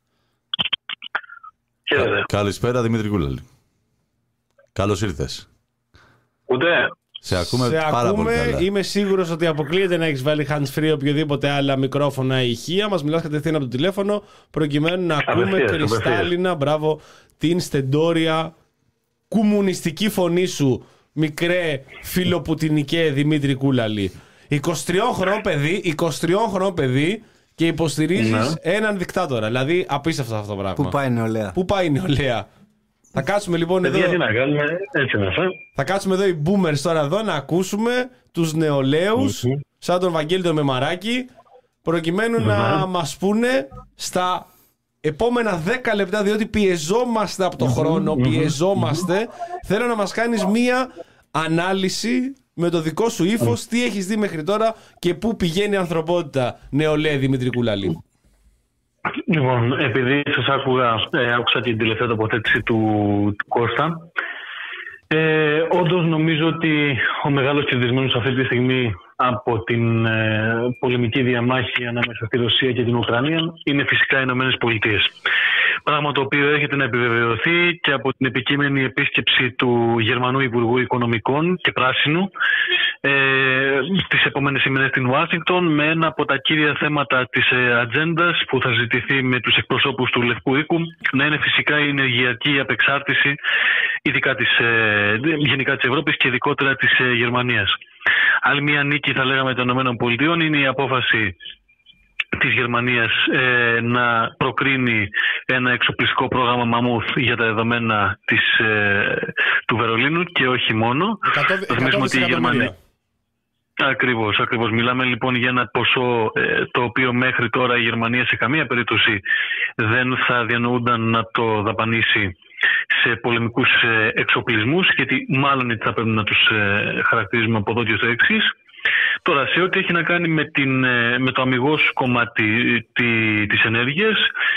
Κα, καλησπέρα Δημήτρη Κούλαλη. Καλώς ήρθες. Ούτε. Σε ακούμε Σε πάρα ακούμε, πολύ καλά. Είμαι σίγουρος ότι αποκλείεται να έχεις βάλει hands free οποιοδήποτε άλλα μικρόφωνα ή ηχεία. Μας μιλάς κατευθείαν από το τηλέφωνο προκειμένου να ακούμε Απευθείας, κρυστάλλινα, απευθείας. μπράβο, την στεντόρια κομμουνιστική φωνή σου, μικρέ φιλοπουτινικέ Δημήτρη Κούλαλη. εικοσιτριών παιδί, εικοσιτριών παιδί και υποστηρίζεις Ναι. έναν δικτάτορα. Δηλαδή απίστευτο αυτό το πράγμα. Πού πάει η νεολαία? Πού πάει η νεολαία? Θα κάτσουμε λοιπόν εδώ. Παιδιά, τι να κάνουμε, έτσι να φάμε. Θα κάτσουμε εδώ οι boomers τώρα εδώ να ακούσουμε τους νεολαίους, Μμμ. σαν τον Βαγγέλη τον Μεμαράκη, προκειμένου να μας πούνε στα επόμενα δέκα λεπτά, διότι πιεζόμαστε από το χρόνο, πιεζόμαστε. Θέλω να μας κάνεις μία ανάλυση με το δικό σου ύφος, τι έχεις δει μέχρι τώρα και πού πηγαίνει η ανθρωπότητα, νεολαία Δημήτρη Κούλαλη. Λοιπόν, επειδή σας άκουγα, ε, άκουσα την τελευταία τοποθέτηση του, του Κώστα. Ε, όντως νομίζω ότι ο μεγάλος κερδισμένος αυτή τη στιγμή από την ε, πολεμική διαμάχη ανάμεσα στη Ρωσία και την Ουκρανία είναι φυσικά οι Ηνωμένες Πολιτείες. πράγμα το οποίο έρχεται να επιβεβαιωθεί και από την επικείμενη επίσκεψη του Γερμανού Υπουργού Οικονομικών και Πράσινου ε, τις επόμενες ημέρες στην Ουάσιγκτον, με ένα από τα κύρια θέματα της ατζέντας που θα ζητηθεί με τους εκπροσώπους του Λευκού Οίκου να είναι φυσικά η ενεργειακή απεξάρτηση, ειδικά της, ε, γενικά της Ευρώπης και ειδικότερα της ε, Γερμανίας. Άλλη μια νίκη, θα λέγαμε, των ΗΠΑ είναι η απόφαση της Γερμανίας ε, να προκρίνει ένα εξοπλιστικό πρόγραμμα Μαμούθ για τα δεδομένα της, ε, του Βερολίνου και όχι μόνο. Θα θυμίσουμε ότι η Γερμανία... Ακριβώς, ακριβώς. Μιλάμε λοιπόν για ένα ποσό ε, το οποίο μέχρι τώρα η Γερμανία σε καμία περίπτωση δεν θα διανοούνταν να το δαπανίσει σε πολεμικούς ε, εξοπλισμούς, γιατί μάλλον θα πρέπει να τους ε, χαρακτηρίζουμε από εδώ και στο εξής. Τώρα, σε ό,τι έχει να κάνει με, την, με το αμιγώς κομμάτι της ενέργειας,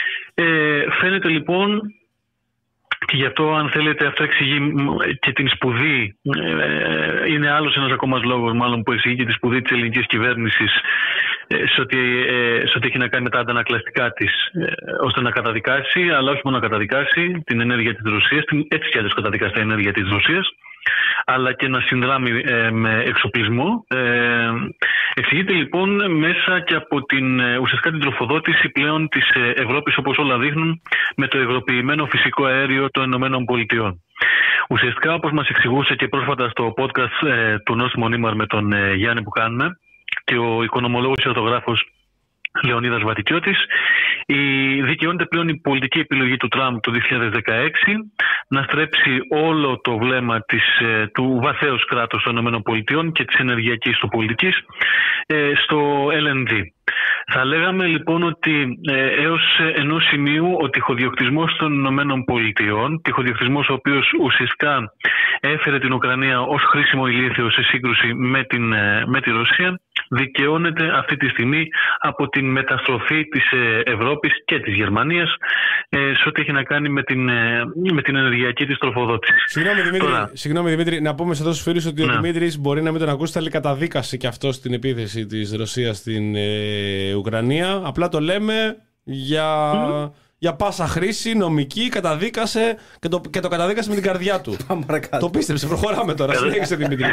ε, φαίνεται λοιπόν, και γι' αυτό αν θέλετε αυτό εξηγεί και την σπουδή, ε, είναι άλλος ένας ακόμα λόγος μάλλον που εξηγεί και τη σπουδή της ελληνικής κυβέρνησης ε, σε, ό,τι, ε, σε ό,τι έχει να κάνει με τα αντανακλαστικά της, ε, ώστε να καταδικάσει, αλλά όχι μόνο να καταδικάσει την ενέργεια της Ρωσίας, την, έτσι κι αλλιώς καταδικάσει την ενέργεια της Ρωσίας, αλλά και να συνδράμει ε, με εξοπλισμό. Ε, εξηγείται λοιπόν μέσα και από την ε, ουσιαστικά την τροφοδότηση πλέον της ε, Ευρώπης, όπως όλα δείχνουν, με το υγροποιημένο φυσικό αέριο των Ηνωμένων Πολιτειών. Ουσιαστικά, όπως μας εξηγούσε και πρόσφατα στο podcast ε, του Νόστιμο Νίμαρ με τον ε, Γιάννη που κάνουμε, και ο οικονομολόγος και ορθογράφος Λεωνίδας Βατικιώτης, η, δικαιώνεται πλέον η πολιτική επιλογή του Τραμπ το δύο χιλιάδες δεκαέξι να στρέψει όλο το βλέμμα της, του βαθέως κράτους των ΗΠΑ και της ενεργειακής του πολιτικής ε, στο ελ εν ντι. Θα λέγαμε λοιπόν ότι ε, έως ενός σημείου ο τυχοδιοκτισμός των Ηνωμένων Πολιτειών, τυχοδιοκτισμός ο οποίος ουσιαστικά έφερε την Ουκρανία ως χρήσιμο ηλίθιο σε σύγκρουση με, την, με τη Ρωσία, δικαιώνεται αυτή τη στιγμή από την μεταστροφή της Ευρώπης και της Γερμανίας ε, σε ό,τι έχει να κάνει με την, με την ενεργειακή της τροφοδότηση. Συγγνώμη Δημήτρη, Τώρα... συγγνώμη, Δημήτρη, να πούμε σε εδώ στους φίλους ότι ναι. ο Δημήτρης μπορεί να μην τον ακούσει, αλλά καταδίκασε και αυτό στην επίθεση της Ρωσίας στην ε, Ουκρανία. Απλά το λέμε για... Mm. Για πάσα χρήση νομική, καταδίκασε και το, και το καταδίκασε με την καρδιά του. Το πίστεψε, προχωράμε τώρα. Συνέχισε Δημήτρη.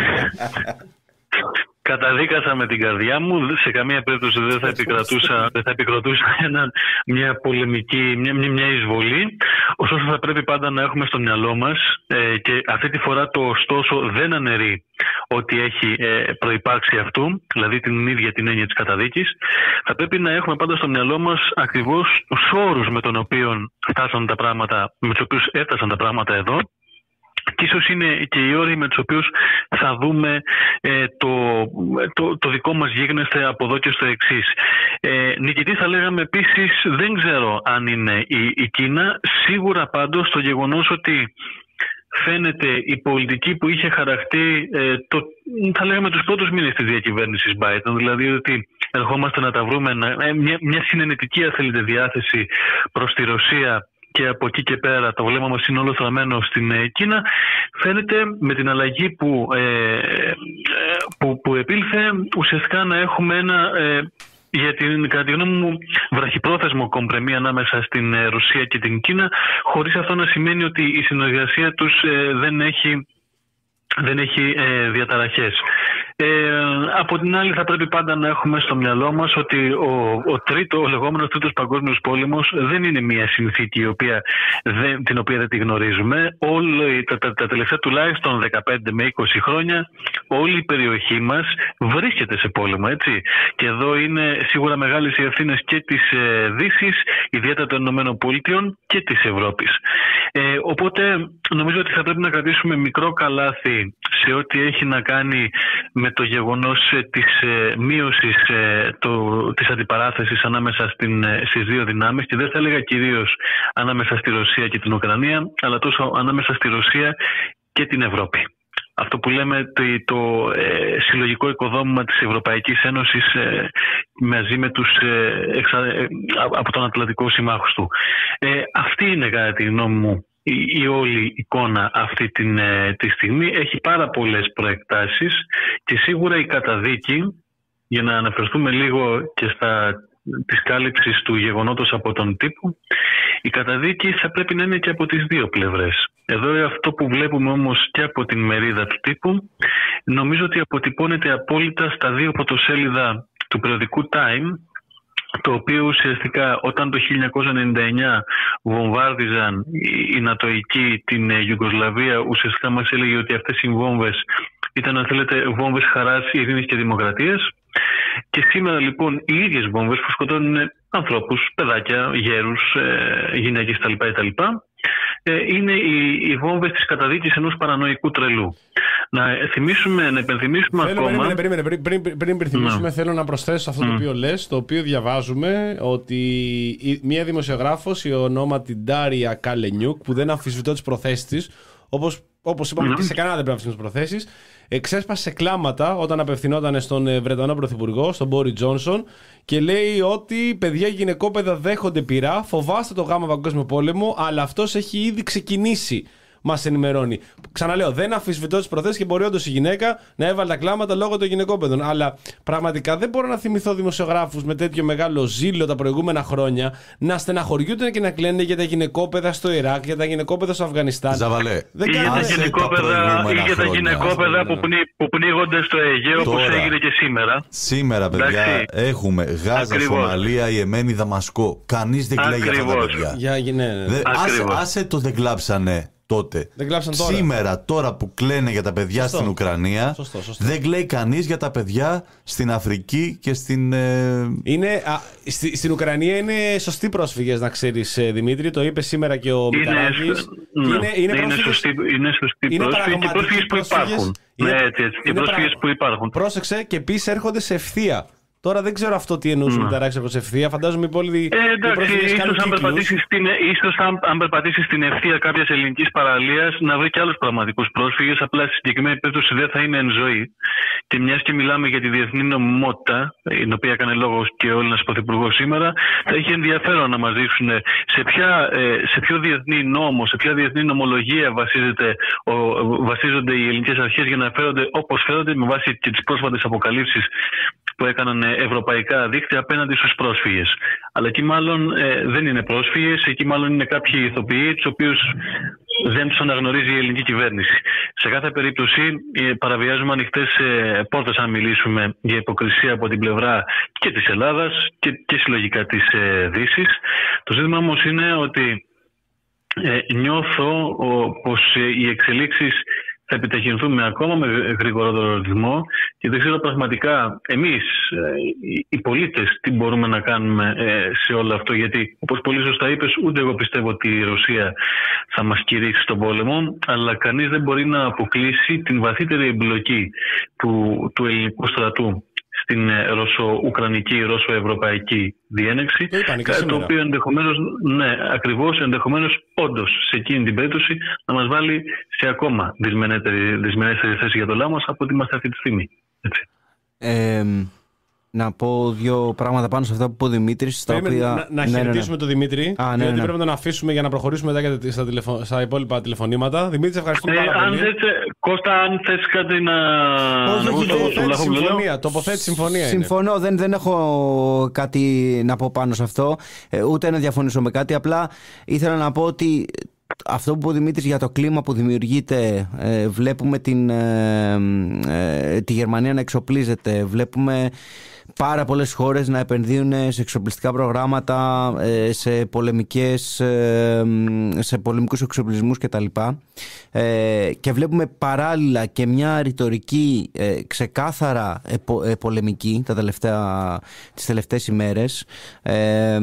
Καταδίκασα με την καρδιά μου. Σε καμία περίπτωση δεν θα επικρατούσα, δεν θα επικρατούσα ένα, μια πολεμική, μια, μια εισβολή. Ωστόσο θα πρέπει πάντα να έχουμε στο μυαλό μας ε, και αυτή τη φορά το ωστόσο δεν αναιρεί ότι έχει ε, προϋπάρξει αυτού, δηλαδή την ίδια την έννοια της καταδίκης. Θα πρέπει να έχουμε πάντα στο μυαλό μας ακριβώς τους όρους με τον οποίο φτάσαν τα πράγματα, με τους οποίους έφτασαν τα πράγματα εδώ. Και ίσως είναι και οι όροι με τους οποίους θα δούμε ε, το, το, το δικό μας γίγνεσθε από εδώ και στο εξής. Ε, νικητή θα λέγαμε επίσης, δεν ξέρω αν είναι η, η Κίνα, σίγουρα πάντως το γεγονός ότι φαίνεται η πολιτική που είχε χαραχτεί, ε, το, θα λέγαμε τους πρώτους μήνες της διακυβέρνησης Biden, δηλαδή ότι ερχόμαστε να τα βρούμε, ε, μια, μια συνενετική αν θέλετε διάθεση προς τη Ρωσία, και από εκεί και πέρα το βλέμμα μας είναι όλο στραμμένο στην Κίνα, φαίνεται με την αλλαγή που, ε, που, που επήλθε ουσιαστικά να έχουμε ένα, ε, για την, κατά τη γνώμη μου, βραχυπρόθεσμο κομπρεμί ανάμεσα στην Ρωσία και την Κίνα, χωρίς αυτό να σημαίνει ότι η συνεργασία τους ε, δεν έχει, δεν έχει ε, διαταραχές. Ε, από την άλλη θα πρέπει πάντα να έχουμε στο μυαλό μας ότι ο, ο, τρίτο, ο λεγόμενος τρίτος παγκόσμιος πόλεμος δεν είναι μια συνθήκη η οποία δεν, την οποία δεν τη γνωρίζουμε. Όλη, τα, τα, τα τελευταία τουλάχιστον δεκαπέντε με είκοσι χρόνια όλη η περιοχή μας βρίσκεται σε πόλεμο, έτσι. Και εδώ είναι σίγουρα μεγάλες οι ευθύνες και της ε, Δύσης, ιδιαίτερα των Ηνωμένων Πολιτειών και της Ευρώπης. Ε, οπότε νομίζω ότι θα πρέπει να κρατήσουμε μικρό καλάθι σε ό,τι έχει να κάνει με το γεγονός της ε, μείωσης ε, το, της αντιπαράθεσης ανάμεσα στην, ε, στις δύο δυνάμεις, και δεν θα έλεγα κυρίως ανάμεσα στη Ρωσία και την Ουκρανία, αλλά τόσο ανάμεσα στη Ρωσία και την Ευρώπη. Αυτό που λέμε το, το ε, συλλογικό οικοδόμημα της Ευρωπαϊκής Ένωσης ε, μαζί με τους ε, εξα, ε, από τον Ατλαντικό συμμάχους του. Ε, αυτή είναι κατά τη γνώμη μου η, η όλη εικόνα αυτή την, ε, τη στιγμή. Έχει πάρα πολλές προεκτάσεις και σίγουρα η καταδίκη, για να αναφερθούμε λίγο και στα της κάλυψης του γεγονότος από τον τύπο, η καταδίκη θα πρέπει να είναι και από τις δύο πλευρές. Εδώ αυτό που βλέπουμε όμως και από την μερίδα του τύπου, νομίζω ότι αποτυπώνεται απόλυτα στα δύο πρωτοσέλιδα του περιοδικού Time, το οποίο ουσιαστικά όταν το χίλια εννιακόσια ενενήντα εννιά βομβάρδιζαν οι Νατοικοί την Ιουγκοσλαβία, ουσιαστικά μας έλεγε ότι αυτές οι βόμβες ήταν, αν θέλετε, βόμβες χαράς, ειρήνης και δημοκρατίας. Και σήμερα λοιπόν οι ίδιες βόμβες που σκοτώνουν ανθρώπους, παιδάκια, γέρους, γυναίκες κτλ. Είναι οι, οι βόμβες της καταδίκης ενός παρανοϊκού τρελού. Να θυμίσουμε, να υπενθυμίσουμε θέλω, ακόμα... Περίμενε, περίμενε, πριν, πριν, πριν, πριν υπενθυμίσουμε, ναι. Θέλω να προσθέσω αυτό mm. το οποίο λες, το οποίο διαβάζουμε, ότι μία δημοσιογράφος, η ονόματι Ντάρια Καλενιούκ, που δεν αμφισβητώ τις προθέσεις της, όπως, όπως είπαμε mm. και σε κανένα δεν πρέπει να αμφισβητώ τις προθέσεις, εξέσπασε κλάματα όταν απευθυνόταν στον Βρετανό Πρωθυπουργό, στον Μπόρι Τζόνσον, και λέει ότι παιδιά γυναικόπαιδα δέχονται πειρά, φοβάστε το γάμα παγκόσμιο πόλεμο, αλλά αυτός έχει ήδη ξεκινήσει. Μας ενημερώνει. Ξαναλέω, δεν αμφισβητώ τις προθέσεις και μπορεί όντως η γυναίκα να έβαλε τα κλάματα λόγω των γυναικόπαιδων. Αλλά πραγματικά δεν μπορώ να θυμηθώ δημοσιογράφους με τέτοιο μεγάλο ζήλο τα προηγούμενα χρόνια να στεναχωριούνται και να κλαίνουν για τα γυναικόπαιδα στο Ιράκ, για τα γυναικόπαιδα στο Αφγανιστάν. Ζαβαλέ. Δεν ή για τα γυναικόπαιδα, ή για τα γυναικόπαιδα που, πνί, που πνίγονται στο Αιγαίο, όπως έγινε και σήμερα. Σήμερα, παιδιά, εντάξει, έχουμε Γάζα, Σομαλία, Ιεμένη, Δαμασκό. Κανείς δεν κλαίει για αυτά τα παιδιά. Για, ναι, ναι. Δε, άσε, άσε το δεν κλάψανε. Τότε. Δεν κλάψαν τώρα. Σήμερα, τώρα που κλαίνε για τα παιδιά σωστό. Στην Ουκρανία, σωστό, σωστό. Δεν κλαίει κανείς για τα παιδιά στην Αφρική και στην. Ε... Είναι, α, στη, στην Ουκρανία είναι σωστοί πρόσφυγες, να ξέρεις, Δημήτρη. Το είπε σήμερα και ο Μηταράκης. Ναι, είναι, είναι, είναι σωστοί, είναι σωστοί είναι πρόσφυγες και πρόσφυγες που υπάρχουν. Είναι, ναι, έτσι, έτσι, και πρόσφυγες παρα... που υπάρχουν. Πρόσεξε, και επίσης έρχονται σε ευθεία. Τώρα δεν ξέρω αυτό τι εννοούσε με Μηταράκης από ευθεία. Φαντάζομαι οι πόλοι. Ε, εντάξει, ίσως αν, περπατήσει στην, ίσως αν, αν περπατήσει στην ευθεία κάποιας ελληνικής παραλίας να βρει και άλλους πραγματικούς πρόσφυγες. Απλά στη συγκεκριμένη περίπτωση δεν θα είναι εν ζωή. Και μιας και μιλάμε για τη διεθνή νομιμότητα, την οποία έκανε λόγο και ο Έλληνας Πρωθυπουργός σήμερα, θα έχει ενδιαφέρον να μας δείξουν σε, ποια, σε ποιο διεθνή νόμο, σε ποια διεθνή νομολογία βασίζεται, ο, βασίζονται οι ελληνικές αρχές για να φέρονται όπως φέρονται με βάση και τις πρόσφατες αποκαλύψεις που έκαναν ευρωπαϊκά δίκτυα απέναντι στους πρόσφυγες. Αλλά εκεί μάλλον ε, δεν είναι πρόσφυγες, εκεί μάλλον είναι κάποιοι ηθοποιοί, τους οποίους δεν τους αναγνωρίζει η ελληνική κυβέρνηση. Σε κάθε περίπτωση ε, παραβιάζουμε ανοιχτές ε, πόρτες αν μιλήσουμε για υποκρισία από την πλευρά και της Ελλάδας και, και συλλογικά της ε, Δύσης. Το ζήτημα όμως είναι ότι ε, νιώθω ο, πως ε, οι εξελίξεις θα επιταχυνθούμε ακόμα με γρηγορότερο ρυθμό και δεν ξέρω πραγματικά εμείς οι πολίτες τι μπορούμε να κάνουμε σε όλο αυτό, γιατί όπως πολύ σωστά είπες, ούτε εγώ πιστεύω ότι η Ρωσία θα μας κηρύξει στον πόλεμο, αλλά κανείς δεν μπορεί να αποκλείσει την βαθύτερη εμπλοκή του, του ελληνικού στρατού στην ρωσο-ουκρανική, ρωσο-ευρωπαϊκή διένεξη, το, το οποίο ενδεχομένως, ναι, ακριβώς, ενδεχομένως όντως σε εκείνη την περίπτωση να μας βάλει σε ακόμα δυσμενέστερη θέση για το λαό μας από ό,τι είμαστε αυτή τη στιγμή. Έτσι. Ε, να πω δύο πράγματα πάνω σε αυτά που είπε ο Δημήτρης. Οποία... Να, να ναι, χαιρετήσουμε ναι, ναι. τον Δημήτρη. Α, ναι, γιατί ναι. πρέπει να τον αφήσουμε για να προχωρήσουμε μετά στα, τηλεφω... στα υπόλοιπα τηλεφωνήματα. Δημήτρη, ευχαριστούμε ε, πάρα αν πολύ. Θες, Κώστα, αν θες κάτι να. Όχι, όχι, το, συμφωνία. Τοποθέτηση συμφωνία. Συμφωνώ, είναι. Δεν, δεν έχω κάτι να πω πάνω σε αυτό. Ε, ούτε να διαφωνήσω με κάτι. Απλά ήθελα να πω ότι. Αυτό που είπε ο Δημήτρης για το κλίμα που δημιουργείται, ε, βλέπουμε την, ε, ε, τη Γερμανία να εξοπλίζεται, βλέπουμε πάρα πολλές χώρες να επενδύουν σε εξοπλιστικά προγράμματα, ε, σε, πολεμικές, ε, σε πολεμικούς εξοπλισμούς κτλ. Ε, και βλέπουμε παράλληλα και μια ρητορική ε, ξεκάθαρα επο, ε, πολεμική τα τελευταία, τις τελευταίες ημέρες, ε,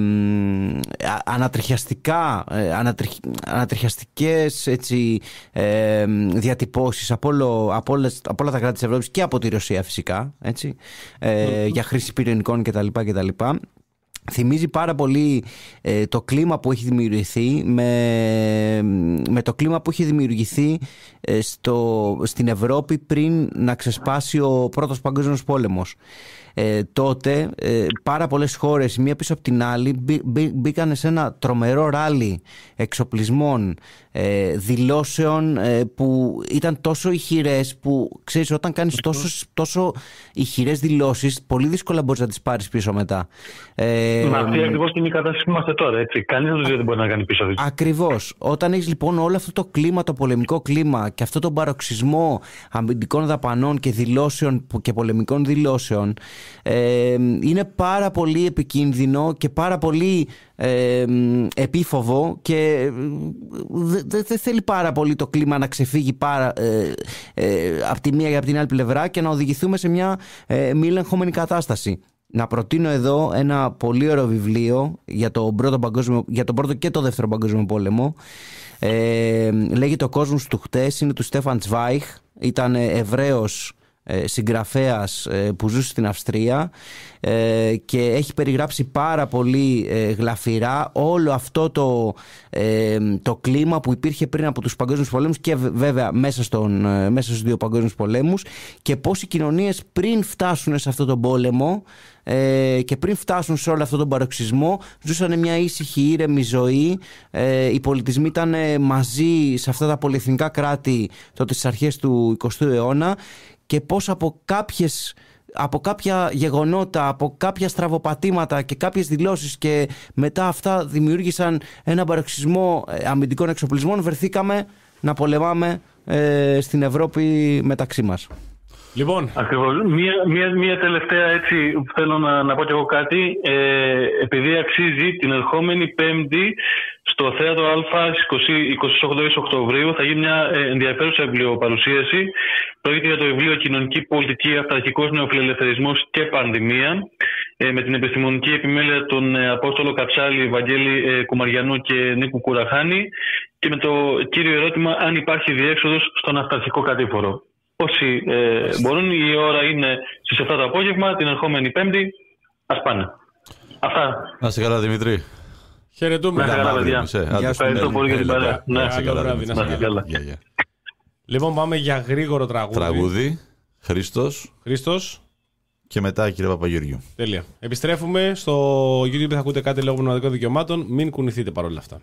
ανατριχιαστικά, ε, ανατριχ, ανατριχιαστικές έτσι, ε, διατυπώσεις από, όλο, από, όλες, από όλα τα κράτη της Ευρώπης και από τη Ρωσία φυσικά, έτσι, ε, mm-hmm. για χρήση πυρηνικών κτλ. κτλ. θυμίζει πάρα πολύ ε, το κλίμα που έχει δημιουργηθεί με, με το κλίμα που έχει δημιουργηθεί ε, στο, στην Ευρώπη πριν να ξεσπάσει ο Πρώτος Παγκόσμιος Πόλεμος. Ε, τότε ε, πάρα πολλές χώρες μία πίσω από την άλλη μπή, μπή, μπήκαν σε ένα τρομερό ράλι εξοπλισμών, ε, δηλώσεων ε, που ήταν τόσο ηχηρές που ξέρεις, όταν κάνεις τόσο, τόσο ηχηρές δηλώσεις πολύ δύσκολα μπορείς να τις πάρεις πίσω μετά. Ε, Μα αυτή ακριβώς είναι η κατάσταση που είμαστε τώρα, έτσι. Κανείς δεν μπορεί να κάνει πίσω της. Ακριβώς. Όταν έχεις λοιπόν όλο αυτό το κλίμα, το πολεμικό κλίμα και αυτό τον παροξισμό αμυντικών δαπανών και δηλώσεων και πολεμικών δηλώσεων, Ε, είναι πάρα πολύ επικίνδυνο και πάρα πολύ ε, επίφοβο και δεν δε, δε θέλει πάρα πολύ το κλίμα να ξεφύγει πάρα, ε, ε, από τη μία ή από την άλλη πλευρά και να οδηγηθούμε σε μια ε, μη ελεγχόμενη κατάσταση. Να προτείνω εδώ ένα πολύ ωραίο βιβλίο για τον πρώτο, παγκόσμιο, για τον πρώτο και το δεύτερο παγκόσμιο πόλεμο. Ε, λέγεται «Ο κόσμος του χτες», είναι του Στέφαν Τσβάιχ, ήταν Εβραίος συγγραφέας που ζούσε στην Αυστρία και έχει περιγράψει πάρα πολύ γλαφυρά όλο αυτό το, το κλίμα που υπήρχε πριν από τους παγκόσμιους πολέμους και βέβαια μέσα, στον, μέσα στους δύο παγκόσμιους πολέμους και πώς οι κοινωνίες πριν φτάσουν σε αυτόν τον πόλεμο και πριν φτάσουν σε όλο αυτόν τον παροξισμό ζούσαν μια ήσυχη ήρεμη ζωή. Οι πολιτισμοί ήταν μαζί σε αυτά τα πολυεθνικά κράτη τότε στις αρχές του εικοστού αιώνα και πώς από, κάποιες, από κάποια γεγονότα, από κάποια στραβοπατήματα και κάποιες δηλώσεις και μετά αυτά δημιούργησαν ένα παροξισμό αμυντικών εξοπλισμών, βρεθήκαμε να πολεμάμε ε, στην Ευρώπη μεταξύ μας. Λοιπόν. Ακριβώς. Μία, μία, μία τελευταία έτσι θέλω να, να πω κι εγώ κάτι. Ε, επειδή αξίζει την ερχόμενη Πέμπτη στο Θέατρο Α είκοσι οκτώ Οκτωβρίου θα γίνει μια ενδιαφέρουσα βιβλιοπαρουσίαση. Πρόκειται για το βιβλίο «Κοινωνική πολιτική, αυταρχικός νεοφιλελευθερισμός και πανδημία» ε, με την επιστημονική επιμέλεια των ε, Απόστολο Καψάλη, Βαγγέλη ε, Κουμαριανού και Νίκου Κουραχάνη και με το κύριο ερώτημα αν υπάρχει διέξοδος στον αυταρχικό κατήφορο. Όσοι ε, μπορούν, η ώρα είναι στις επτά το απόγευμα, την ερχόμενη Πέμπτη, ας πάνε. Αυτά. Να είσαι καλά, Δημήτρη. Χαιρετούμε. Να είσαι καλά, παιδιά. Ευχαριστώ πολύ για την παρέα. Να είσαι καλά. Λοιπόν, πάμε για γρήγορο τραγούδι. Τραγούδι. Χρήστος. Χρήστος. Και μετά, κύριε Παπαγεωργιού. Τέλεια. Επιστρέφουμε στο YouTube, θα ακούτε κάτι λόγω πνευματικών δικαιωμάτων. Μην κουνηθείτε παρόλα αυτά.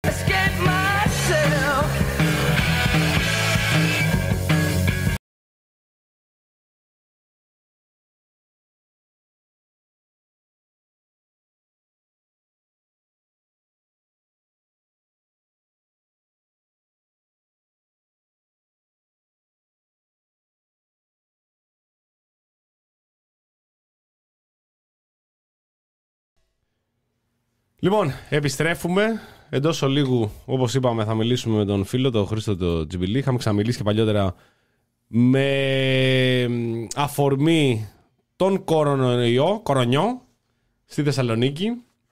Λοιπόν, επιστρέφουμε. Εντός ολίγου, όπως είπαμε, θα μιλήσουμε με τον φίλο, τον Χρήστο τον Τζιμπιλί. Είχαμε ξαναμιλήσει και παλιότερα με αφορμή τον κορονοϊό, κορονιό στη Θεσσαλονίκη.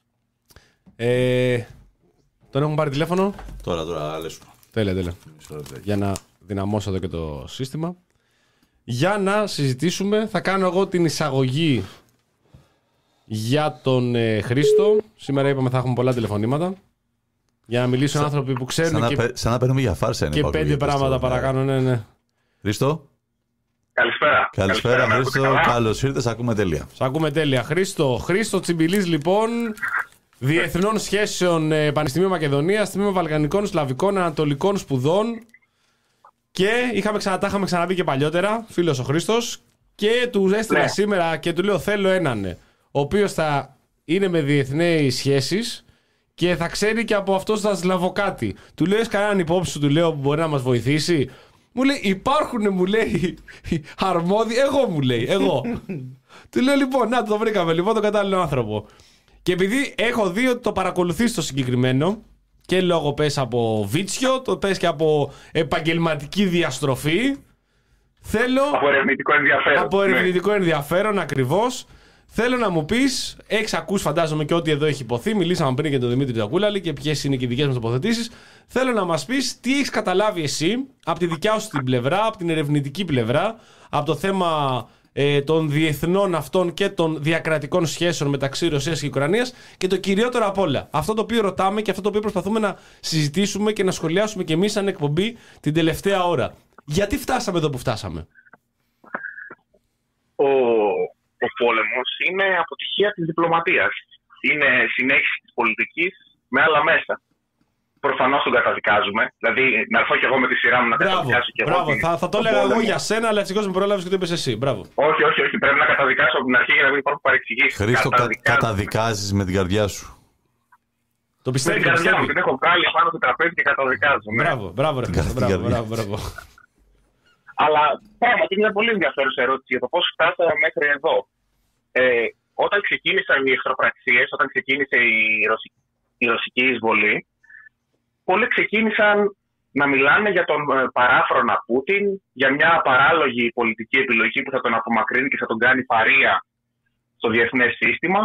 Ε, τον έχουμε πάρει τηλέφωνο. Τώρα, τώρα, λες. Τέλεια, τέλεια. Για να δυναμώσω εδώ και το σύστημα. Για να συζητήσουμε, θα κάνω εγώ την εισαγωγή για τον ε, Χρήστο. Σήμερα είπαμε θα έχουμε πολλά τηλεφωνήματα. Για να μιλήσουν σαν, άνθρωποι που ξέρουν. Σαν, και, να, σαν να παίρνουμε για φάρσα. Και πέντε πράγματα παρακάνω, ναι, ναι. Χρήστο. Καλησπέρα. Καλησπέρα, Καλησπέρα Χρήστο. Καλώς ήρθες. Ακούμε τέλεια. Σ' ακούμε τέλεια. Χρήστο, Χρήστο Τσιμπιλής, λοιπόν. Διεθνών Σχέσεων ε, Πανεπιστημίου Μακεδονίας, Τμήμα Βαλκανικών, Σλαβικών, Ανατολικών Σπουδών. Και είχαμε ξανα, τα είχαμε ξαναπεί και παλιότερα. Φίλος ο Χρήστος. Και του έστειλα ναι. σήμερα και του λέω: θέλω έναν. Ο οποίος θα είναι με διεθνείς σχέσεις και θα ξέρει και από αυτό θα σλαβοκάτι. Του λέω: έχεις κανέναν υπόψη σου, του λέω, που μπορεί να μας βοηθήσει. Μου λέει: υπάρχουν, μου λέει, αρμόδιοι. Εγώ, μου λέει, εγώ. Του λέω: λοιπόν, να το βρήκαμε, λοιπόν, τον κατάλληλο άνθρωπο. Και επειδή έχω δει ότι το παρακολουθείς το συγκεκριμένο και λόγω πες από βίτσιο, το πες και από επαγγελματική διαστροφή. Θέλω. Από ερευνητικό ενδιαφέρον. Από ερευνητικό ναι. ενδιαφέρον, ακριβώς. Θέλω να μου πεις, έχεις ακούσει φαντάζομαι και ό,τι εδώ έχει υποθεί. Μιλήσαμε πριν και τον Δημήτρη Τακούλαλη και ποιες είναι και οι δικές μας τοποθετήσεις. Θέλω να μας πεις τι έχεις καταλάβει εσύ από τη δικιά σου την πλευρά, από την ερευνητική πλευρά, από το θέμα ε, των διεθνών αυτών και των διακρατικών σχέσεων μεταξύ Ρωσίας και Ουκρανίας και το κυριότερο απ' όλα, αυτό το οποίο ρωτάμε και αυτό το οποίο προσπαθούμε να συζητήσουμε και να σχολιάσουμε και εμείς σαν εκπομπή την τελευταία ώρα. Γιατί φτάσαμε εδώ που φτάσαμε? Ο... Ο πόλεμος είναι αποτυχία της διπλωματίας. Είναι συνέχιση της πολιτικής με άλλα μέσα. Προφανώς τον καταδικάζουμε. Δηλαδή, να έρθω και εγώ με τη σειρά μου να μπράβο, καταδικάσω και εγώ. Μπράβο, θα, θα το έλεγα εγώ για σένα, αλλά ευτυχώς με πρόλαβες και το είπες εσύ. Μπράβο. Όχι, όχι, όχι. Πρέπει να καταδικάσω από την αρχή για να μην υπάρχουν παρεξηγήσεις. Χρήστο, καταδικάζεις με την καρδιά σου. Το πιστεύω. Με την καρδιά μου την έχω βγάλει πάνω στο τραπέζι και καταδικάζω. Ναι. Μπράβο, μπράβο, ρε Χρήστο. Μπράβο, μπράβο, μπράβο. Αλλά πράγματι είναι μια πολύ ενδιαφέρουσα ερώτηση για το πώς φτάσαμε μέχρι εδώ. Ε, όταν ξεκίνησαν οι εχθροπραξίες, όταν ξεκίνησε η, Ρωσική, η ρωσική εισβολή, πολλοί ξεκίνησαν να μιλάνε για τον ε, παράφρονα Πούτιν, για μια παράλογη πολιτική επιλογή που θα τον απομακρύνει και θα τον κάνει παρεία στο διεθνές σύστημα.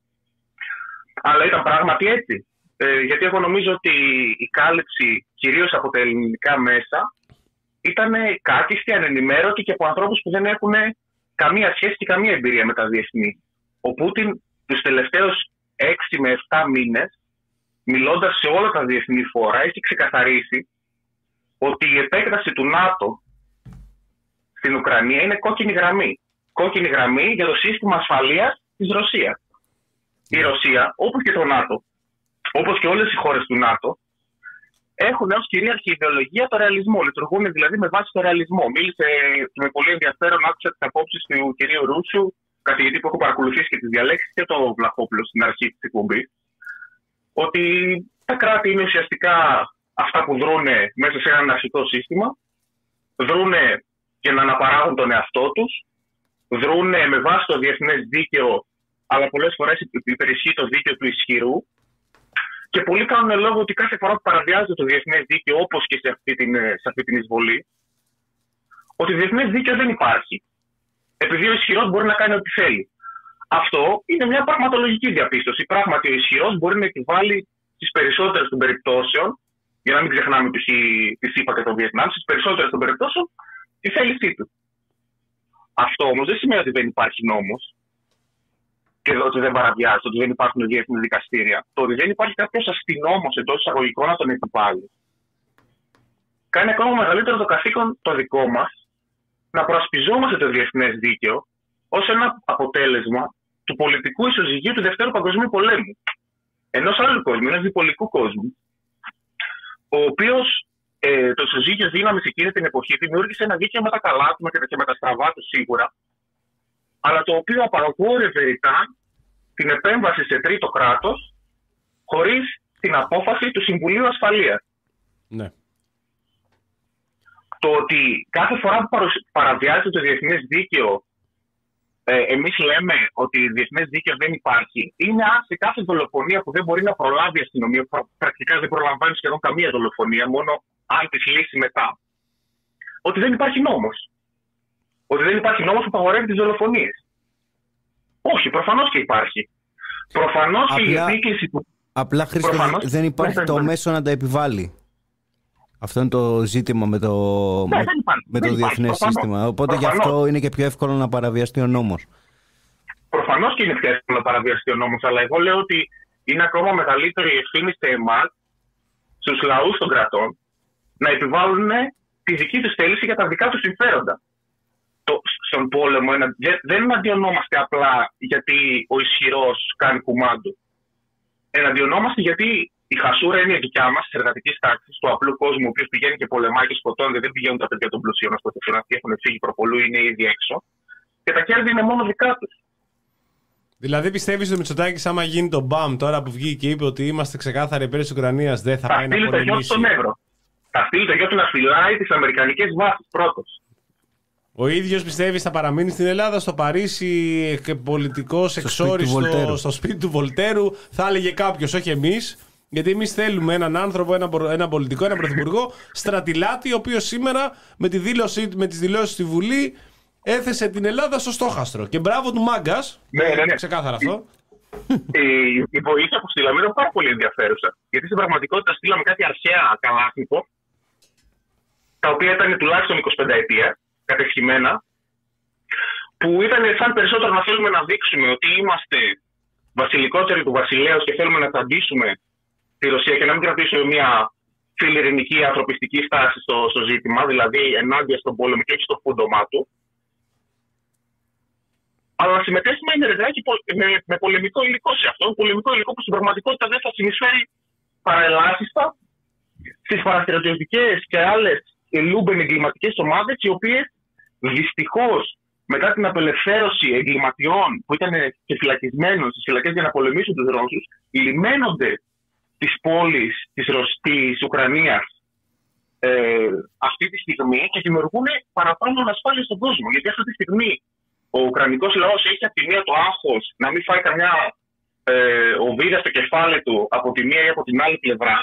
Αλλά ήταν πράγματι έτσι. Ε, γιατί εγώ νομίζω ότι η κάλυψη κυρίως από τα ελληνικά μέσα ήταν κάκιστη, ανενημέρωτη και από ανθρώπους που δεν έχουν καμία σχέση και καμία εμπειρία με τα διεθνή. Ο Πούτιν τους τελευταίους έξι με επτά μήνες, μιλώντας σε όλα τα διεθνή φόρα, έχει ξεκαθαρίσει ότι η επέκταση του ΝΑΤΟ στην Ουκρανία είναι κόκκινη γραμμή. Κόκκινη γραμμή για το σύστημα ασφαλείας της Ρωσίας. Η Ρωσία, όπως και το ΝΑΤΟ, όπως και όλες οι χώρες του ΝΑΤΟ, έχουν ως κυρίαρχη ιδεολογία το ρεαλισμό. Λειτουργούν δηλαδή με βάση το ρεαλισμό. Μίλησε με πολύ ενδιαφέρον, άκουσα τις απόψεις του κυρίου Ρούσου, καθηγητή που έχω παρακολουθήσει και τις διαλέξεις, και το Βλαχόπουλο στην αρχή της εκπομπής, ότι τα κράτη είναι ουσιαστικά αυτά που δρούνε μέσα σε ένα αναρχικό σύστημα, δρούνε για να αναπαράγουν τον εαυτό τους, δρούνε με βάση το διεθνές δίκαιο, αλλά πολλές φορές υπερισχύει το δίκαιο του ισχυρού. Και πολλοί κάνουν λόγο ότι κάθε φορά που παραβιάζεται το διεθνές δίκαιο, όπως και σε αυτή την, σε αυτή την εισβολή, ότι διεθνές δίκαιο δεν υπάρχει. Επειδή ο ισχυρός μπορεί να κάνει ό,τι θέλει. Αυτό είναι μια πραγματολογική διαπίστωση. Πράγματι, ο ισχυρός μπορεί να επιβάλλει στις περισσότερες των περιπτώσεων, για να μην ξεχνάμε τη ΣΥΠΑ και το Βιετνάμ, στις περισσότερες των περιπτώσεων, τη θέλησή του. Αυτό όμως δεν σημαίνει ότι δεν υπάρχει νόμος. Και ότι δεν παραβιάζεται, ότι δεν υπάρχουν διεθνή δικαστήρια. Το ότι δεν υπάρχει κάποιο αστυνόμος εντός εισαγωγικών να τον επιβάλλει, κάνει ακόμα μεγαλύτερο το καθήκον το δικό μας να προασπιζόμαστε το διεθνές δίκαιο ως ένα αποτέλεσμα του πολιτικού ισοζυγίου του Δευτέρου Παγκοσμίου Πολέμου. Ενός άλλου κόσμου, ενός διπολικού κόσμου. ο οποίος ε, το ισοζύγιο δύναμης εκείνη την εποχή δημιούργησε ένα δίκαιο με τα καλά του και με τα στραβά του σίγουρα, αλλά το οποίο απαγόρευε ρητά την επέμβαση σε τρίτο κράτος χωρίς την απόφαση του Συμβουλίου Ασφαλείας. Ναι. Το ότι κάθε φορά που παραβιάζεται το διεθνές δίκαιο, ε, εμείς λέμε ότι διεθνές δίκαιο δεν υπάρχει, είναι σε κάθε δολοφονία που δεν μπορεί να προλάβει η αστυνομία, πρακτικά δεν προλαμβάνει σχεδόν καμία δολοφονία, μόνο αν τη λύσει μετά. Ότι δεν υπάρχει νόμος. Ότι δεν υπάρχει νόμος που απαγορεύει τις δολοφονίες. Όχι, προφανώς και υπάρχει. Προφανώς και η επίκληση που. Απλά, Χρήστο, προφανώς, δεν υπάρχει δεν το δεν μέσο να τα επιβάλλει. Αυτό είναι το ζήτημα με το, ναι, με, υπάρχει, με το διεθνές προφανώς, σύστημα. Οπότε προφανώς. Γι' αυτό είναι και πιο εύκολο να παραβιαστεί ο νόμος. Προφανώς και είναι πιο εύκολο να παραβιαστεί ο νόμος, αλλά εγώ λέω ότι είναι ακόμα μεγαλύτερη η ευθύνη σε εμάς, στους λαούς των κρατών, να επιβάλλουν τη δική τους θέληση για τα δικά τους συμφέροντα. Το, στον πόλεμο ένα, δεν εναντιονόμαστε απλά γιατί ο ισχυρός κάνει κουμάντο. Εναντιονόμαστε γιατί η χασούρα είναι η δικιά μας, τη εργατική τάξη, του απλού κόσμου, ο οποίος πηγαίνει και πολεμάει και σκοτώνει, δεν πηγαίνουν τα παιδιά των πλουσίων να σκοτωθούν, αυτοί έχουν φύγει προπολού, είναι ήδη έξω. Και τα κέρδη είναι μόνο δικά τους. Δηλαδή πιστεύεις ότι ο Μητσοτάκης, άμα γίνει το μπαμ τώρα που βγήκε και είπε ότι είμαστε ξεκάθαροι υπέρ της Ουκρανίας, δεν θα, θα πάει να πολεμήσει? Θα στείλει το γιο του στον Εύρο. Θα στείλει το γιο του να φυλάει τις αμερικανικές βάσεις πρώτος. Ο ίδιος πιστεύεις θα παραμείνει στην Ελλάδα, στο Παρίσι, και πολιτικός εξόριστο, στο σπίτι του Βολτέρου? Θα έλεγε κάποιος, όχι εμείς. Γιατί εμείς θέλουμε έναν άνθρωπο, έναν, έναν πολιτικό, έναν πρωθυπουργό στρατιλάτη, ο οποίος σήμερα με, τη δήλωση, με τις δηλώσεις στη Βουλή έθεσε την Ελλάδα στο στόχαστρο. Και μπράβο του μάγκας. Ναι, ναι, ναι. Ξεκάθαρα αυτό. Η, η βοήθεια που στείλαμε είναι πάρα πολύ ενδιαφέρουσα. Γιατί στην πραγματικότητα στείλαμε κάτι αρχαία καλάθνικο, τα οποία ήταν τουλάχιστον εικοσιπενταετία, κατεσχημένα, που ήταν σαν περισσότερο να θέλουμε να δείξουμε ότι είμαστε βασιλικότεροι του βασιλέως και θέλουμε να ταντήσουμε τη Ρωσία και να μην κρατήσουμε μια φιλιρινική ανθρωπιστική στάση στο, στο ζήτημα, δηλαδή ενάντια στον πόλεμο και όχι στο φούντομά του. Αλλά να συμμετέχουμε ενεργά και με, με πολεμικό υλικό σε αυτό. Πολεμικό υλικό που στην πραγματικότητα δεν θα συνεισφέρει παραελάχιστα στις παραστρατιωτικές και άλλες λούμπεν εγκληματικές ομάδες, οι οποίες δυστυχώς μετά την απελευθέρωση εγκληματιών που ήταν και φυλακισμένων στις φυλακές για να πολεμήσουν τους Ρώσους, λιμένονται τις πόλεις της, Ρωσ... της Ουκρανίας ε, αυτή τη στιγμή και δημιουργούν παραπάνω ανασφάλεια στον κόσμο. Γιατί αυτή τη στιγμή ο Ουκρανικός λαός έχει από τη μία το άγχος να μην φάει καμιά ε, οβίδα στο κεφάλι του από τη μία ή από την άλλη πλευρά.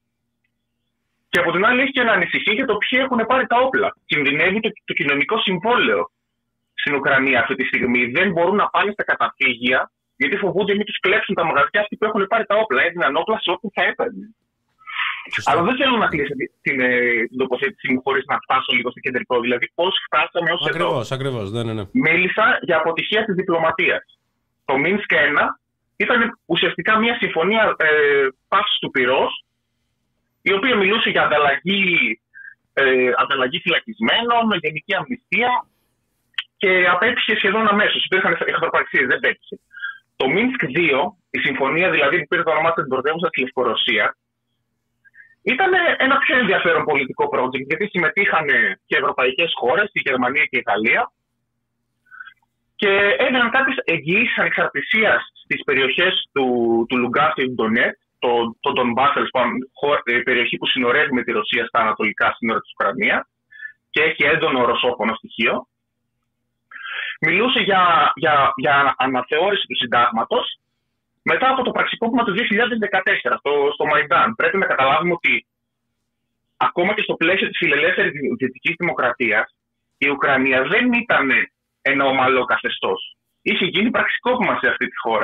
Και από την άλλη έχει και να ανησυχεί για το ποιοι έχουν πάρει τα όπλα. Κινδυνεύει το, το κοινωνικό συμβόλαιο στην Ουκρανία αυτή τη στιγμή. Δεν μπορούν να πάνε στα καταφύγια, γιατί φοβούνται μην τους κλέψουν τα μαγαζιά αυτοί που έχουν πάρει τα όπλα. Έδιναν όπλα σε όποιον θα έπαιρνε. Αλλά δεν θέλω να κλείσω την, την, την τοποθέτησή μου χωρίς να φτάσω λίγο στο κεντρικό. Δηλαδή, πώς φτάσαμε ως εδώ. Ακριβώς, ναι, ναι, ναι. Μίλησα για αποτυχία της διπλωματίας. Το Μίνσκ ένα ήταν ουσιαστικά μια συμφωνία ε, παύσης του πυρός, η οποία μιλούσε για ανταλλαγή, ε, ανταλλαγή φυλακισμένων, γενική αμνηστία και απέτυχε σχεδόν αμέσως. Υπήρχαν εχθροπραξίες, δεν πέτυχε. Το Μίνσκ δύο, η συμφωνία δηλαδή που πήρε το όνομά της πρωτεύουσα τη Λευκορωσία, ήταν ένα πιο ενδιαφέρον πολιτικό project, γιατί συμμετείχαν και ευρωπαϊκές χώρες, η Γερμανία και η Ιταλία, και έδιναν κάποιες εγγυήσεις ανεξαρτησίας στις περιοχές του, του Λουγκάνσκ και του Ντονέτσκ, το, το Ντονμπάς, η περιοχή που συνορεύει με τη Ρωσία στα ανατολικά σύνορα της Ουκρανίας και έχει έντονο ρωσόφωνο στοιχείο. Μιλούσε για, για, για αναθεώρηση του συντάγματος μετά από το πραξικόπημα του δύο χιλιάδες δεκατέσσερα στο, στο Μαϊντάν. Πρέπει να καταλάβουμε ότι ακόμα και στο πλαίσιο της φιλελεύθερης δυτικής δημοκρατίας η Ουκρανία δεν ήταν ένα ομαλό καθεστώς. Είχε γίνει πραξικόπημα σε αυτή τη χώρα.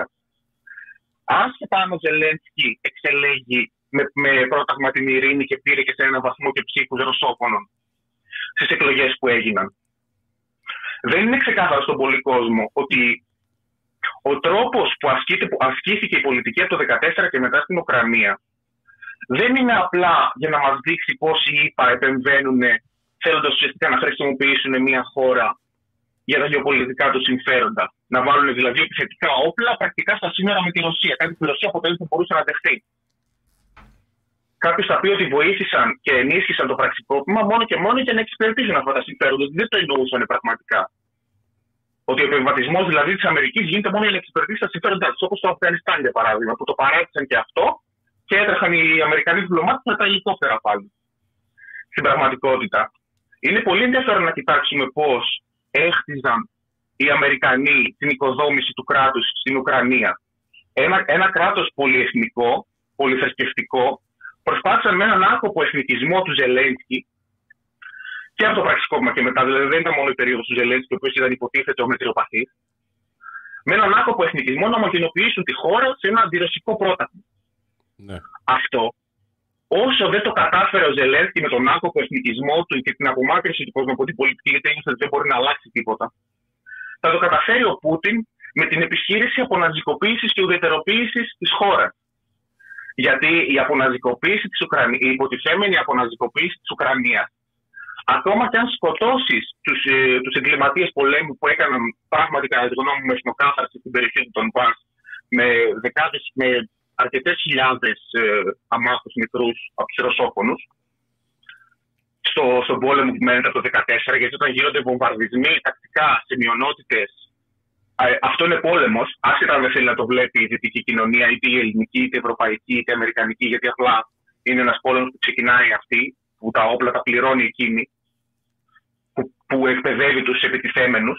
Άσχετα αν ο Ζελένσκι εξελέγει με, με πρόταγμα την ειρήνη και πήρε και σε έναν βαθμό και ψήφους ρωσόφωνων στις εκλογές που έγιναν. Δεν είναι ξεκάθαρο στον πολύ κόσμο ότι ο τρόπος που, ασκείται, που ασκήθηκε η πολιτική από το δύο χιλιάδες δεκατέσσερα και μετά στην Ουκρανία δεν είναι απλά για να μας δείξει πώς οι ΗΠΑ επεμβαίνουν θέλοντας ουσιαστικά να χρησιμοποιήσουν μια χώρα για τα γεωπολιτικά του συμφέροντα. Να βάλουν δηλαδή επιθετικά όπλα πρακτικά στα σύνορα με τη Ρωσία. Κάτι που η Ρωσία ποτέ δεν μπορούσε να δεχτεί. Κάποιος θα πει ότι βοήθησαν και ενίσχυσαν το πραξικόπημα μόνο και μόνο για να εξυπηρετήσουν αυτά τα συμφέροντα. Δεν το εννοούσαν πραγματικά. Ότι ο επεμβατισμός δηλαδή της Αμερικής γίνεται μόνο για να εξυπηρετήσει τα συμφέροντά της. Όπως το Αφγανιστάν για παράδειγμα, που το παράτησαν και αυτό και έτρεχαν οι Αμερικανοί διπλωμάτες με τα ελικόπτερα πάλι. Στην πραγματικότητα, είναι πολύ ενδιαφέρον να κοιτάξουμε πώς έχτιζαν οι Αμερικανοί την οικοδόμηση του κράτους στην Ουκρανία. Ένα, ένα κράτος πολυεθνικό, πολυθρησκευτικό, προσπάθησαν με έναν άκοπο εθνικισμό του Ζελένσκι και από το πραξικόπημα και μετά, δηλαδή δεν ήταν μόνο η περίοδος του Ζελένσκι, ο οποίος ήταν υποτίθεται ο μετριοπαθής, με έναν άκοπο εθνικισμό να ομογενοποιήσουν τη χώρα σε ένα αντιρωσικό πρότυπο. Ναι. Αυτό, όσο δεν το κατάφερε ο Ζελένσκι με τον άκοπο εθνικισμό του και την απομάκρυνση του κόσμου από την πολιτική, γιατί ένιωσε ότι δεν μπορεί να αλλάξει τίποτα, θα το καταφέρει ο Πούτιν με την επιχείρηση αποναζικοποίησης και ουδετεροποίησης της χώρας. Γιατί η αποναζικοποίηση της Ουκρανίας, η υποτιθέμενη αποναζικοποίηση της Ουκρανίας, ακόμα και αν σκοτώσεις τους, ε, τους εγκληματίες πολέμου που έκαναν πράγματι κατά τη γνώμη μου με εθνοκάθαρση στην περιοχή του Ντονμπάς, με δεκάδες, με αρκετές χιλιάδες ε, αμάχους μικρούς από τους ρωσόφωνους, στο, στον πόλεμο που μένεται από το δύο χιλιάδες δεκατέσσερα, γιατί όταν γίνονται βομβαρδισμοί τακτικά σε μειονότητες, ε, αυτό είναι πόλεμος, άσχετα αν δεν θέλει να το βλέπει η δυτική κοινωνία, είτε η ελληνική, είτε η ευρωπαϊκή, είτε η αμερικανική, γιατί απλά είναι ένας πόλεμος που ξεκινάει αυτή, που τα όπλα τα πληρώνει εκείνη, που, που εκπαιδεύει τους επιτιθέμενους.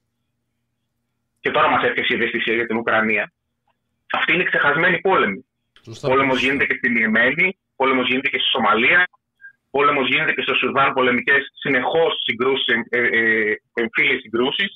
Και τώρα μας έφτιαξε η ευαισθησία για την Ουκρανία. Αυτή είναι ξεχασμένη πόλεμη. Ο πόλεμος γίνεται και στην Ιεμένη, πόλεμος γίνεται και στη Σομαλία, πόλεμος γίνεται και στο Σουδάν, πολεμικές συνεχώς συγκρούσεις, ε, ε, εμφύλιες συγκρούσεις.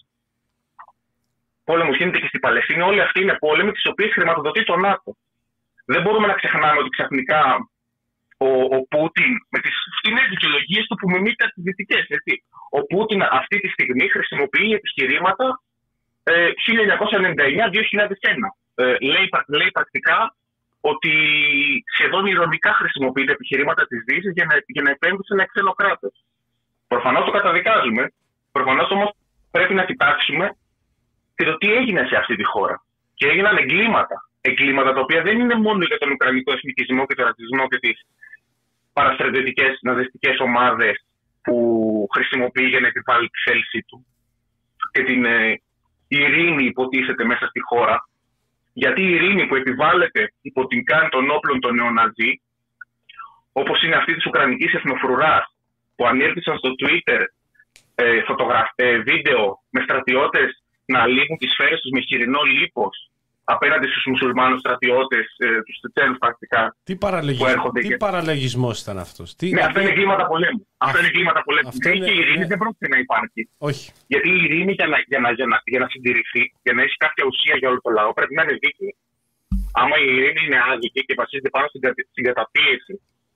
Πόλεμος γίνεται και στην Παλαιστίνη. Όλοι αυτοί είναι πόλεμοι τις οποίες χρηματοδοτεί το ΝΑΤΟ. Δεν μπορούμε να ξεχνάμε ότι ξαφνικά ο, ο Πούτιν, με τις φτηνές δικαιολογίες του που μιμείται τις δυτικές, έτσι. Ο Πούτιν αυτή τη στιγμή χρησιμοποιεί επιχειρήματα ε, χίλια εννιακόσια ενενήντα εννιά με δύο χιλιάδες ένα. Ε, λέει, λέει πρακτικά ότι σχεδόν ηρωνικά χρησιμοποιείται επιχειρήματα της Δύσης για να, για να επέμβει σε ένα ξένο κράτος. Προφανώς το καταδικάζουμε. Προφανώς όμως πρέπει να κοιτάξουμε και το τι έγινε σε αυτή τη χώρα. Και έγιναν εγκλήματα. Εγκλήματα τα οποία δεν είναι μόνο για τον ουκρανικό εθνικισμό και τον ρατσισμό και τις παραστρατιωτικές ναζιστικές ομάδες που χρησιμοποιεί για να επιβάλλει τη θέλησή του και την ε, ειρήνη υποτίθεται μέσα στη χώρα. Γιατί η ειρήνη που επιβάλλεται υπό την καν των όπλων των νεοναζί, όπως είναι αυτή της Ουκρανικής εθνοφρουράς, που ανήρθησαν στο Twitter ε, φωτογραφ, ε, βίντεο με στρατιώτες να λύγουν τις σφαίρες τους με χοιρινό λίπος απέναντι στους μουσουλμάνους στρατιώτες, ε, τους Τσετσένους πρακτικά. Τι, παραλογισμό, τι και... παραλογισμός ήταν αυτός. Τι... Ναι, αυτά είναι εγκλήματα πολέμου. Α... Αυτά είναι εγκλήματα πολέμου. Είναι... Και η ειρήνη ναι. δεν πρόκειται να υπάρχει. Όχι. Γιατί η ειρήνη για να, για, να, για, να, για να συντηρηθεί, για να έχει κάποια ουσία για όλο το λαό, πρέπει να είναι δίκαιη. Άμα η ειρήνη είναι άδικη και βασίζεται πάνω στην, στην καταπίεση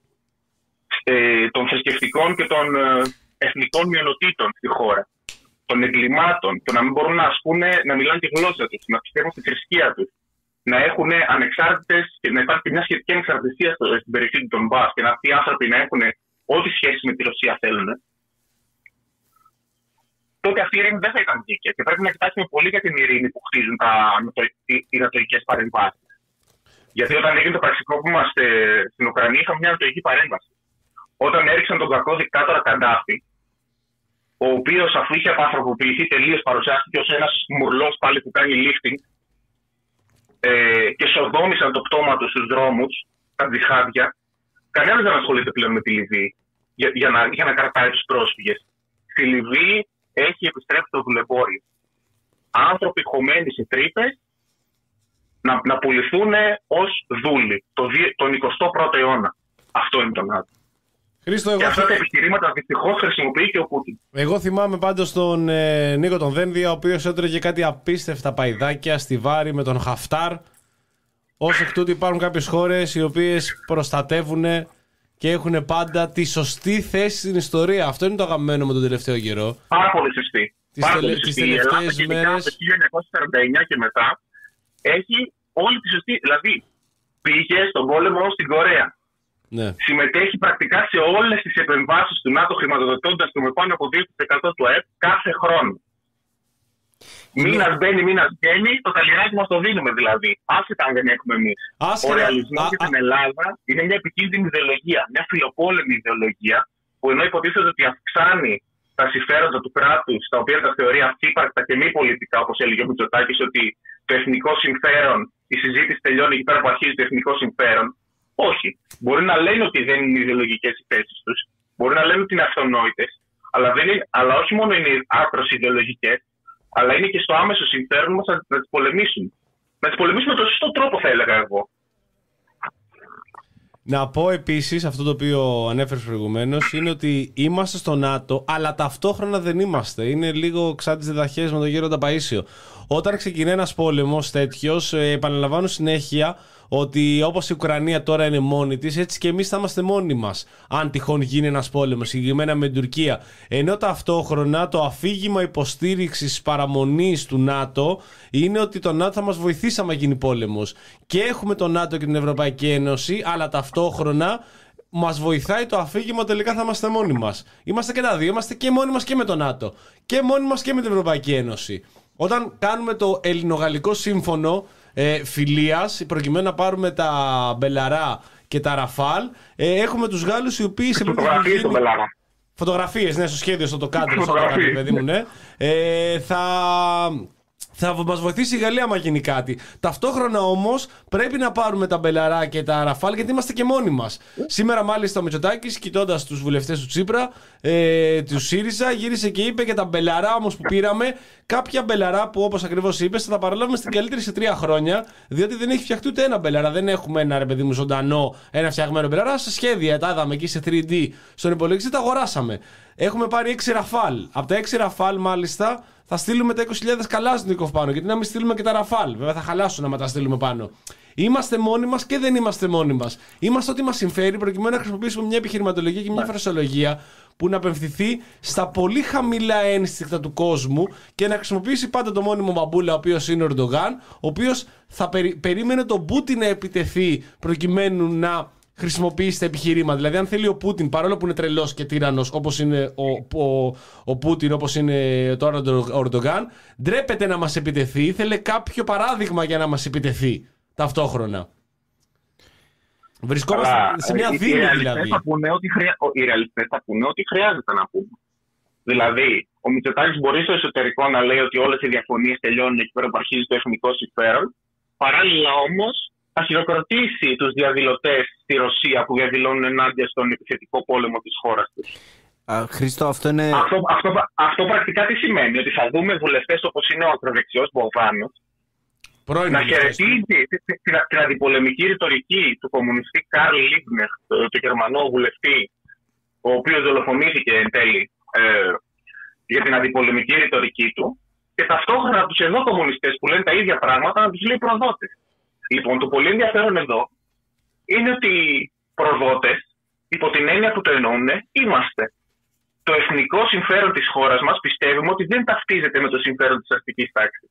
ε, των θρησκευτικών και των ε, εθνικών μειονοτήτων στη χώρα, των εγκλημάτων, το να μην μπορούν να, ασκούνε, να μιλάνε τη γλώσσα τους, να πιστεύουν στη θρησκεία τους, να έχουν ανεξάρτητες και να υπάρχει μια σχετική ανεξαρτησία στην περιοχή του Ντονμπάς και να αυτοί οι άνθρωποι να έχουν ό,τι σχέση με τη Ρωσία θέλουν, τότε αυτή η ειρήνη δεν θα ήταν δίκαια. Και πρέπει να κοιτάξουμε πολύ για την ειρήνη που χτίζουν τα, οι νατοικές παρεμβάσεις. Γιατί όταν έγινε το πραξικόπημα στην Ουκρανία, είχαμε μια νατοική παρέμβαση. Όταν έριξαν τον κακό δικτάτορα Καντάφη, ο οποίος αφού είχε απανθρωποποιηθεί τελείως, παρουσιάστηκε ως ένας μουρλός πάλι που κάνει lifting ε, και σοδόμησαν το πτώμα του στους δρόμους, τα τζιχάντια, κανένας δεν ασχολείται πλέον με τη Λιβύη για, για, να, για να κρατάει τους πρόσφυγες. Στη Λιβύη έχει επιστρέψει το δουλεμπόριο. Άνθρωποι χωμένοι σε τρύπες να, να πουληθούν ως δούλοι το, τον εικοστό πρώτο αιώνα. Αυτό είναι το ΝΑΤΟ. Χρήστο, εγώ... Και αυτά τα επιχειρήματα δυστυχώς χρησιμοποιεί και ο Πούτιν. Εγώ θυμάμαι πάντως τον ε, Νίκο τον Δένδια, ο οποίος έτρωγε κάτι απίστευτα παϊδάκια στη Βάρη με τον Χαφτάρ. Ως εκ τούτου υπάρχουν κάποιες χώρες οι οποίες προστατεύουν και έχουν πάντα τη σωστή θέση στην ιστορία. Αυτό είναι το αγαπημένο με τον τελευταίο καιρό. Πάρα πολύ σωστή. Τις, Πάρα τελε... πολύ σωστή. Τις τελευταίες η μέρες. Από το χίλια εννιακόσια σαράντα εννιά και μετά έχει όλη τη σωστή. Δηλαδή πήγε στον πόλεμο στην Κορέα. Ναι. Συμμετέχει πρακτικά σε όλες τις επεμβάσεις του ΝΑΤΟ, χρηματοδοτώντας το με πάνω από δύο τοις εκατό του ΑΕΠ κάθε χρόνο. Μήνα μπαίνει, μήνα βγαίνει, το καλλιράκι μας το δίνουμε δηλαδή. Άσχετα αν δεν έχουμε εμείς. Ο ρεαλισμός στην Ελλάδα είναι μια επικίνδυνη ιδεολογία, μια φιλοπόλεμη ιδεολογία, που ενώ υποτίθεται ότι αυξάνει τα συμφέροντα του κράτους, τα οποία τα θεωρεί αυθύπαρκτα και μη πολιτικά, όπως έλεγε ο Μητσοτάκης, ότι το εθνικό συμφέρον, η συζήτηση τελειώνει εκεί πέρα που αρχίζει το εθνικό συμφέρον. Όχι. Μπορεί να λένε ότι δεν είναι ιδεολογικές οι θέσεις τους, μπορεί να λένε ότι είναι αυτονόητες, αλλά, αλλά όχι μόνο είναι άκρως ιδεολογικές, αλλά είναι και στο άμεσο συμφέρον μας να τις πολεμήσουμε. Να τις πολεμήσουμε με τον σωστό τρόπο, θα έλεγα εγώ. Να πω επίσης, αυτό το οποίο ανέφερες προηγουμένως, είναι ότι είμαστε στο ΝΑΤΟ, αλλά ταυτόχρονα δεν είμαστε. Είναι λίγο ξάτης διδαχές με τον Γέροντα Παΐσιο. Όταν ξεκινάει ένας πόλεμος τέτοιος, επαναλαμβάνω συνέχεια ότι όπως η Ουκρανία τώρα είναι μόνη της, έτσι και εμείς θα είμαστε μόνοι μας, αν τυχόν γίνει ένας πόλεμος, συγκεκριμένα με την Τουρκία. Ενώ ταυτόχρονα το αφήγημα υποστήριξης παραμονής του ΝΑΤΟ είναι ότι το ΝΑΤΟ θα μας βοηθήσει άμα γίνει πόλεμος. Και έχουμε το ΝΑΤΟ και την Ευρωπαϊκή Ένωση, αλλά ταυτόχρονα μας βοηθάει το αφήγημα ότι τελικά θα είμαστε μόνοι μας. Είμαστε και τα δύο, είμαστε και μόνοι μας και με το ΝΑΤΟ. Και μόνοι μας και με την Ευρωπαϊκή Ένωση. Όταν κάνουμε το ελληνογαλλικό σύμφωνο ε, φιλίας, προκειμένου να πάρουμε τα Μπελαρά και τα Ραφάλ, ε, έχουμε τους Γάλλους οι οποίοι σε φωτογραφίες του Μπελαρά. Φωτογραφίες, ναι, στο σχέδιο, στο το κάτω, στο το κάτω, παιδί μου, ναι. Ε, θα... Θα μας βοηθήσει η Γαλλία άμα γίνει κάτι. Ταυτόχρονα όμως πρέπει να πάρουμε τα Μπελαρά και τα Ραφάλ, γιατί είμαστε και μόνοι μας. Σήμερα μάλιστα ο Μητσοτάκης, κοιτώντας τους βουλευτές του Τσίπρα, ε, του ΣΥΡΙΖΑ, γύρισε και είπε για τα Μπελαρά όμως που πήραμε, κάποια Μπελαρά που όπως ακριβώς είπες θα τα παραλάβουμε στην καλύτερη σε τρία χρόνια, διότι δεν έχει φτιαχτεί ούτε ένα Μπελαρά. Δεν έχουμε ένα, ρε παιδί μου, ζωντανό, ένα φτιαγμένο Μπελαρά. Σε σχέδια τα είδαμε εκεί σε θρι ντι στον υπολογιστή, τα αγοράσαμε. Έχουμε πάρει έξι Ραφάλ. Από τα έξι Ραφάλ μάλιστα θα στείλουμε τα είκοσι χιλιάδες Καλάσνικοφ πάνω. Γιατί να μην στείλουμε και τα Ραφάλ. Βέβαια θα χαλάσουν άμα τα στείλουμε πάνω. Είμαστε μόνοι μας και δεν είμαστε μόνοι μας. Είμαστε ό,τι μας συμφέρει, προκειμένου να χρησιμοποιήσουμε μια επιχειρηματολογία και μια φρασιολογία που να απευθυνθεί στα πολύ χαμηλά ένστικτα του κόσμου και να χρησιμοποιήσει πάντα το μόνιμο μπαμπούλα, ο οποίος είναι ο Ερντογάν, ο οποίος θα περί, περίμενε τον Πούτιν να επιτεθεί προκειμένου να χρησιμοποιήσει τα επιχειρήματα. Δηλαδή, αν θέλει ο Πούτιν, παρόλο που είναι τρελός και τύραννος όπως είναι ο, ο, ο Πούτιν, όπως είναι τώρα ο Ερντογάν, ντρέπεται να μας επιτεθεί. Ήθελε κάποιο παράδειγμα για να μας επιτεθεί ταυτόχρονα. Βρισκόμαστε Αλλά, σε μια δίνη δηλαδή. Θα πούνε ότι χρεια... Οι ρεαλιστές θα πούνε ότι χρειάζεται να πούμε. Δηλαδή, ο Μητσοτάκης μπορεί στο εσωτερικό να λέει ότι όλες οι διαφωνίες τελειώνουν εκεί πέρα που αρχίζει το εθνικό συμφέρον. Παράλληλα όμως, θα χειροκροτήσει τους διαδηλωτές στη Ρωσία που διαδηλώνουν ενάντια στον επιθετικό πόλεμο της χώρας τους. Α, Χρήστο, αυτό είναι... Αυτό, αυτό, αυτό πρακτικά τι σημαίνει? Ότι θα δούμε βουλευτές όπως είναι ο ακροδεξιός Μπογδάνος να χαιρετίζει την, την, την αντιπολεμική ρητορική του κομμουνιστή Καρλ Λίμπνερ, του Γερμανό βουλευτή, ο οποίος δολοφονήθηκε εν τέλει ε, για την αντιπολεμική ρητορική του, και ταυτόχρονα τους εδώ κομμουνιστές που λένε τα ίδια πράγματα να τους λέει προδότες. Λοιπόν, το πολύ ενδιαφέρον εδώ είναι ότι προδότες, υπό την έννοια που το εννοούν, είμαστε. Το εθνικό συμφέρον της χώρας μας πιστεύουμε ότι δεν ταυτίζεται με το συμφέρον της αστικής τάξης.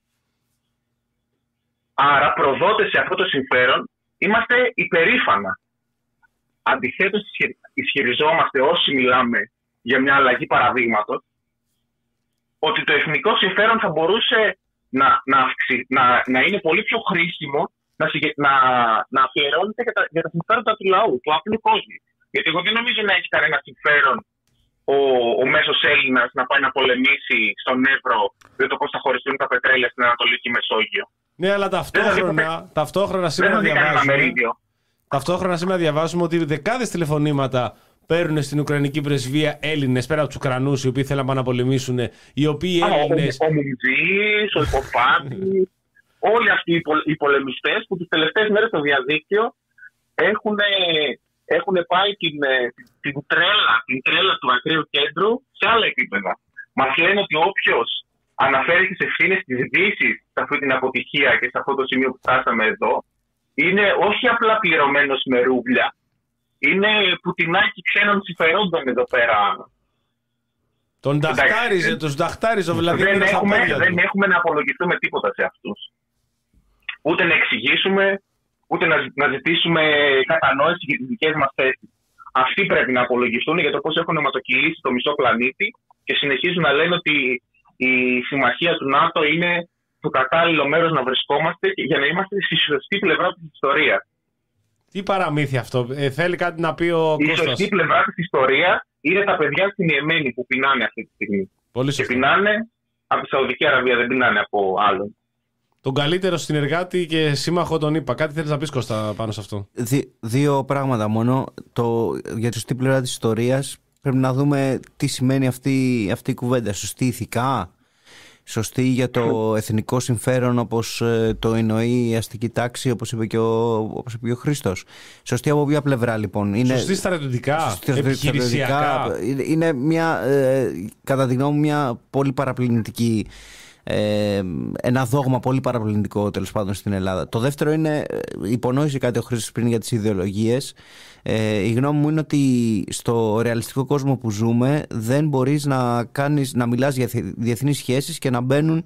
Άρα, προδότες σε αυτό το συμφέρον είμαστε υπερήφανα. Αντιθέτως, ισχυριζόμαστε όσοι μιλάμε για μια αλλαγή παραδείγματος, ότι το εθνικό συμφέρον θα μπορούσε να, να, αυξη, να, να είναι πολύ πιο χρήσιμο να, να, να αφιερώνεται για τα, για τα συμφέροντα του λαού, του απλού κόσμου. Γιατί εγώ δεν νομίζω να έχει κανένα συμφέρον ο, ο μέσος Έλληνας να πάει να πολεμήσει στον Εύρο για το πώς θα χωριστούν τα πετρέλαια στην Ανατολική Μεσόγειο. Ναι, αλλά ταυτόχρονα, ταυτόχρονα σήμερα διαβάζουμε, ταυτόχρονα σήμερα διαβάζουμε ότι δεκάδες τηλεφωνήματα παίρνουν στην Ουκρανική πρεσβεία Έλληνες, πέρα από τους Ουκρανούς, οι οποίοι θέλουν να πάνε να πολεμήσουν, οι οποίοι Έλληνες... Ο, ο Μουμτζής, ο Υποφάτης, όλοι αυτοί οι, πολ, οι πολεμιστές που τις τελευταίες μέρες στο διαδίκτυο έχουν, έχουν πάει την, την, τρέλα, την τρέλα του ακραίου κέντρου σε άλλα επίπεδα. Μας λένε ότι όποιος αναφέρει τις ευθύνες της Δύσης σε αυτή την αποτυχία και σε αυτό το σημείο που φτάσαμε εδώ, είναι όχι απλά πληρωμένος με ρούβλια, είναι πουτινάκι ξένων συμφερόντων εδώ πέρα. Τον δαχτάριζε, τους δαχτάριζε ο Βλαδίμηρος. Δεν, έχουμε, δεν έχουμε να απολογηθούμε τίποτα σε αυτούς. Ούτε να εξηγήσουμε, ούτε να, να ζητήσουμε κατανόηση για τις δικές μας θέσεις. Αυτοί πρέπει να απολογηθούν για το πώς έχουν αιματοκυλήσει το μισό πλανήτη και συνεχίζουν να λένε ότι η συμμαχία του ΝΑΤΟ είναι το κατάλληλο μέρος να βρισκόμαστε για να είμαστε στη σωστή πλευρά της ιστορίας. Τι παραμύθι αυτό, ε, θέλει κάτι να πει ο η Κώστας? Η σωστή πλευρά της ιστορίας είναι τα παιδιά στην Ιεμένη που πεινάνε αυτή τη στιγμή. Πολύ και πεινάνε από τη Σαουδική Αραβία, δεν πεινάνε από άλλον. Τον καλύτερο συνεργάτη και σύμμαχο τον είπα. Κάτι θέλεις να πεις, Κώστα, πάνω σε αυτό? Δι, δύο πράγματα μόνο. Το, για τη σωστή πλευρά της ιστορίας πρέπει να δούμε τι σημαίνει αυτή, αυτή η κουβέντα. Σωστή ηθικά, σωστή για το εθνικό συμφέρον όπως το εννοεί η αστική τάξη, όπως είπε και ο, όπως είπε και ο Χρήστος. Σωστή από ποια πλευρά λοιπόν? Είναι, σωστή στρατιωτικά, επιχειρησιακά. Είναι μια, ε, κατά τη γνώμη μου, μια πολύ παραπλανητική, ε, ένα δόγμα πολύ παραπλανητικό τέλος πάντων στην Ελλάδα. Το δεύτερο είναι, υπονόησε κάτι ο Χρήστος πριν για τις ιδεολογίες. Ε, η γνώμη μου είναι ότι στο ρεαλιστικό κόσμο που ζούμε δεν μπορείς να, κάνεις, να μιλάς για διεθνείς σχέσεις και να μπαίνουν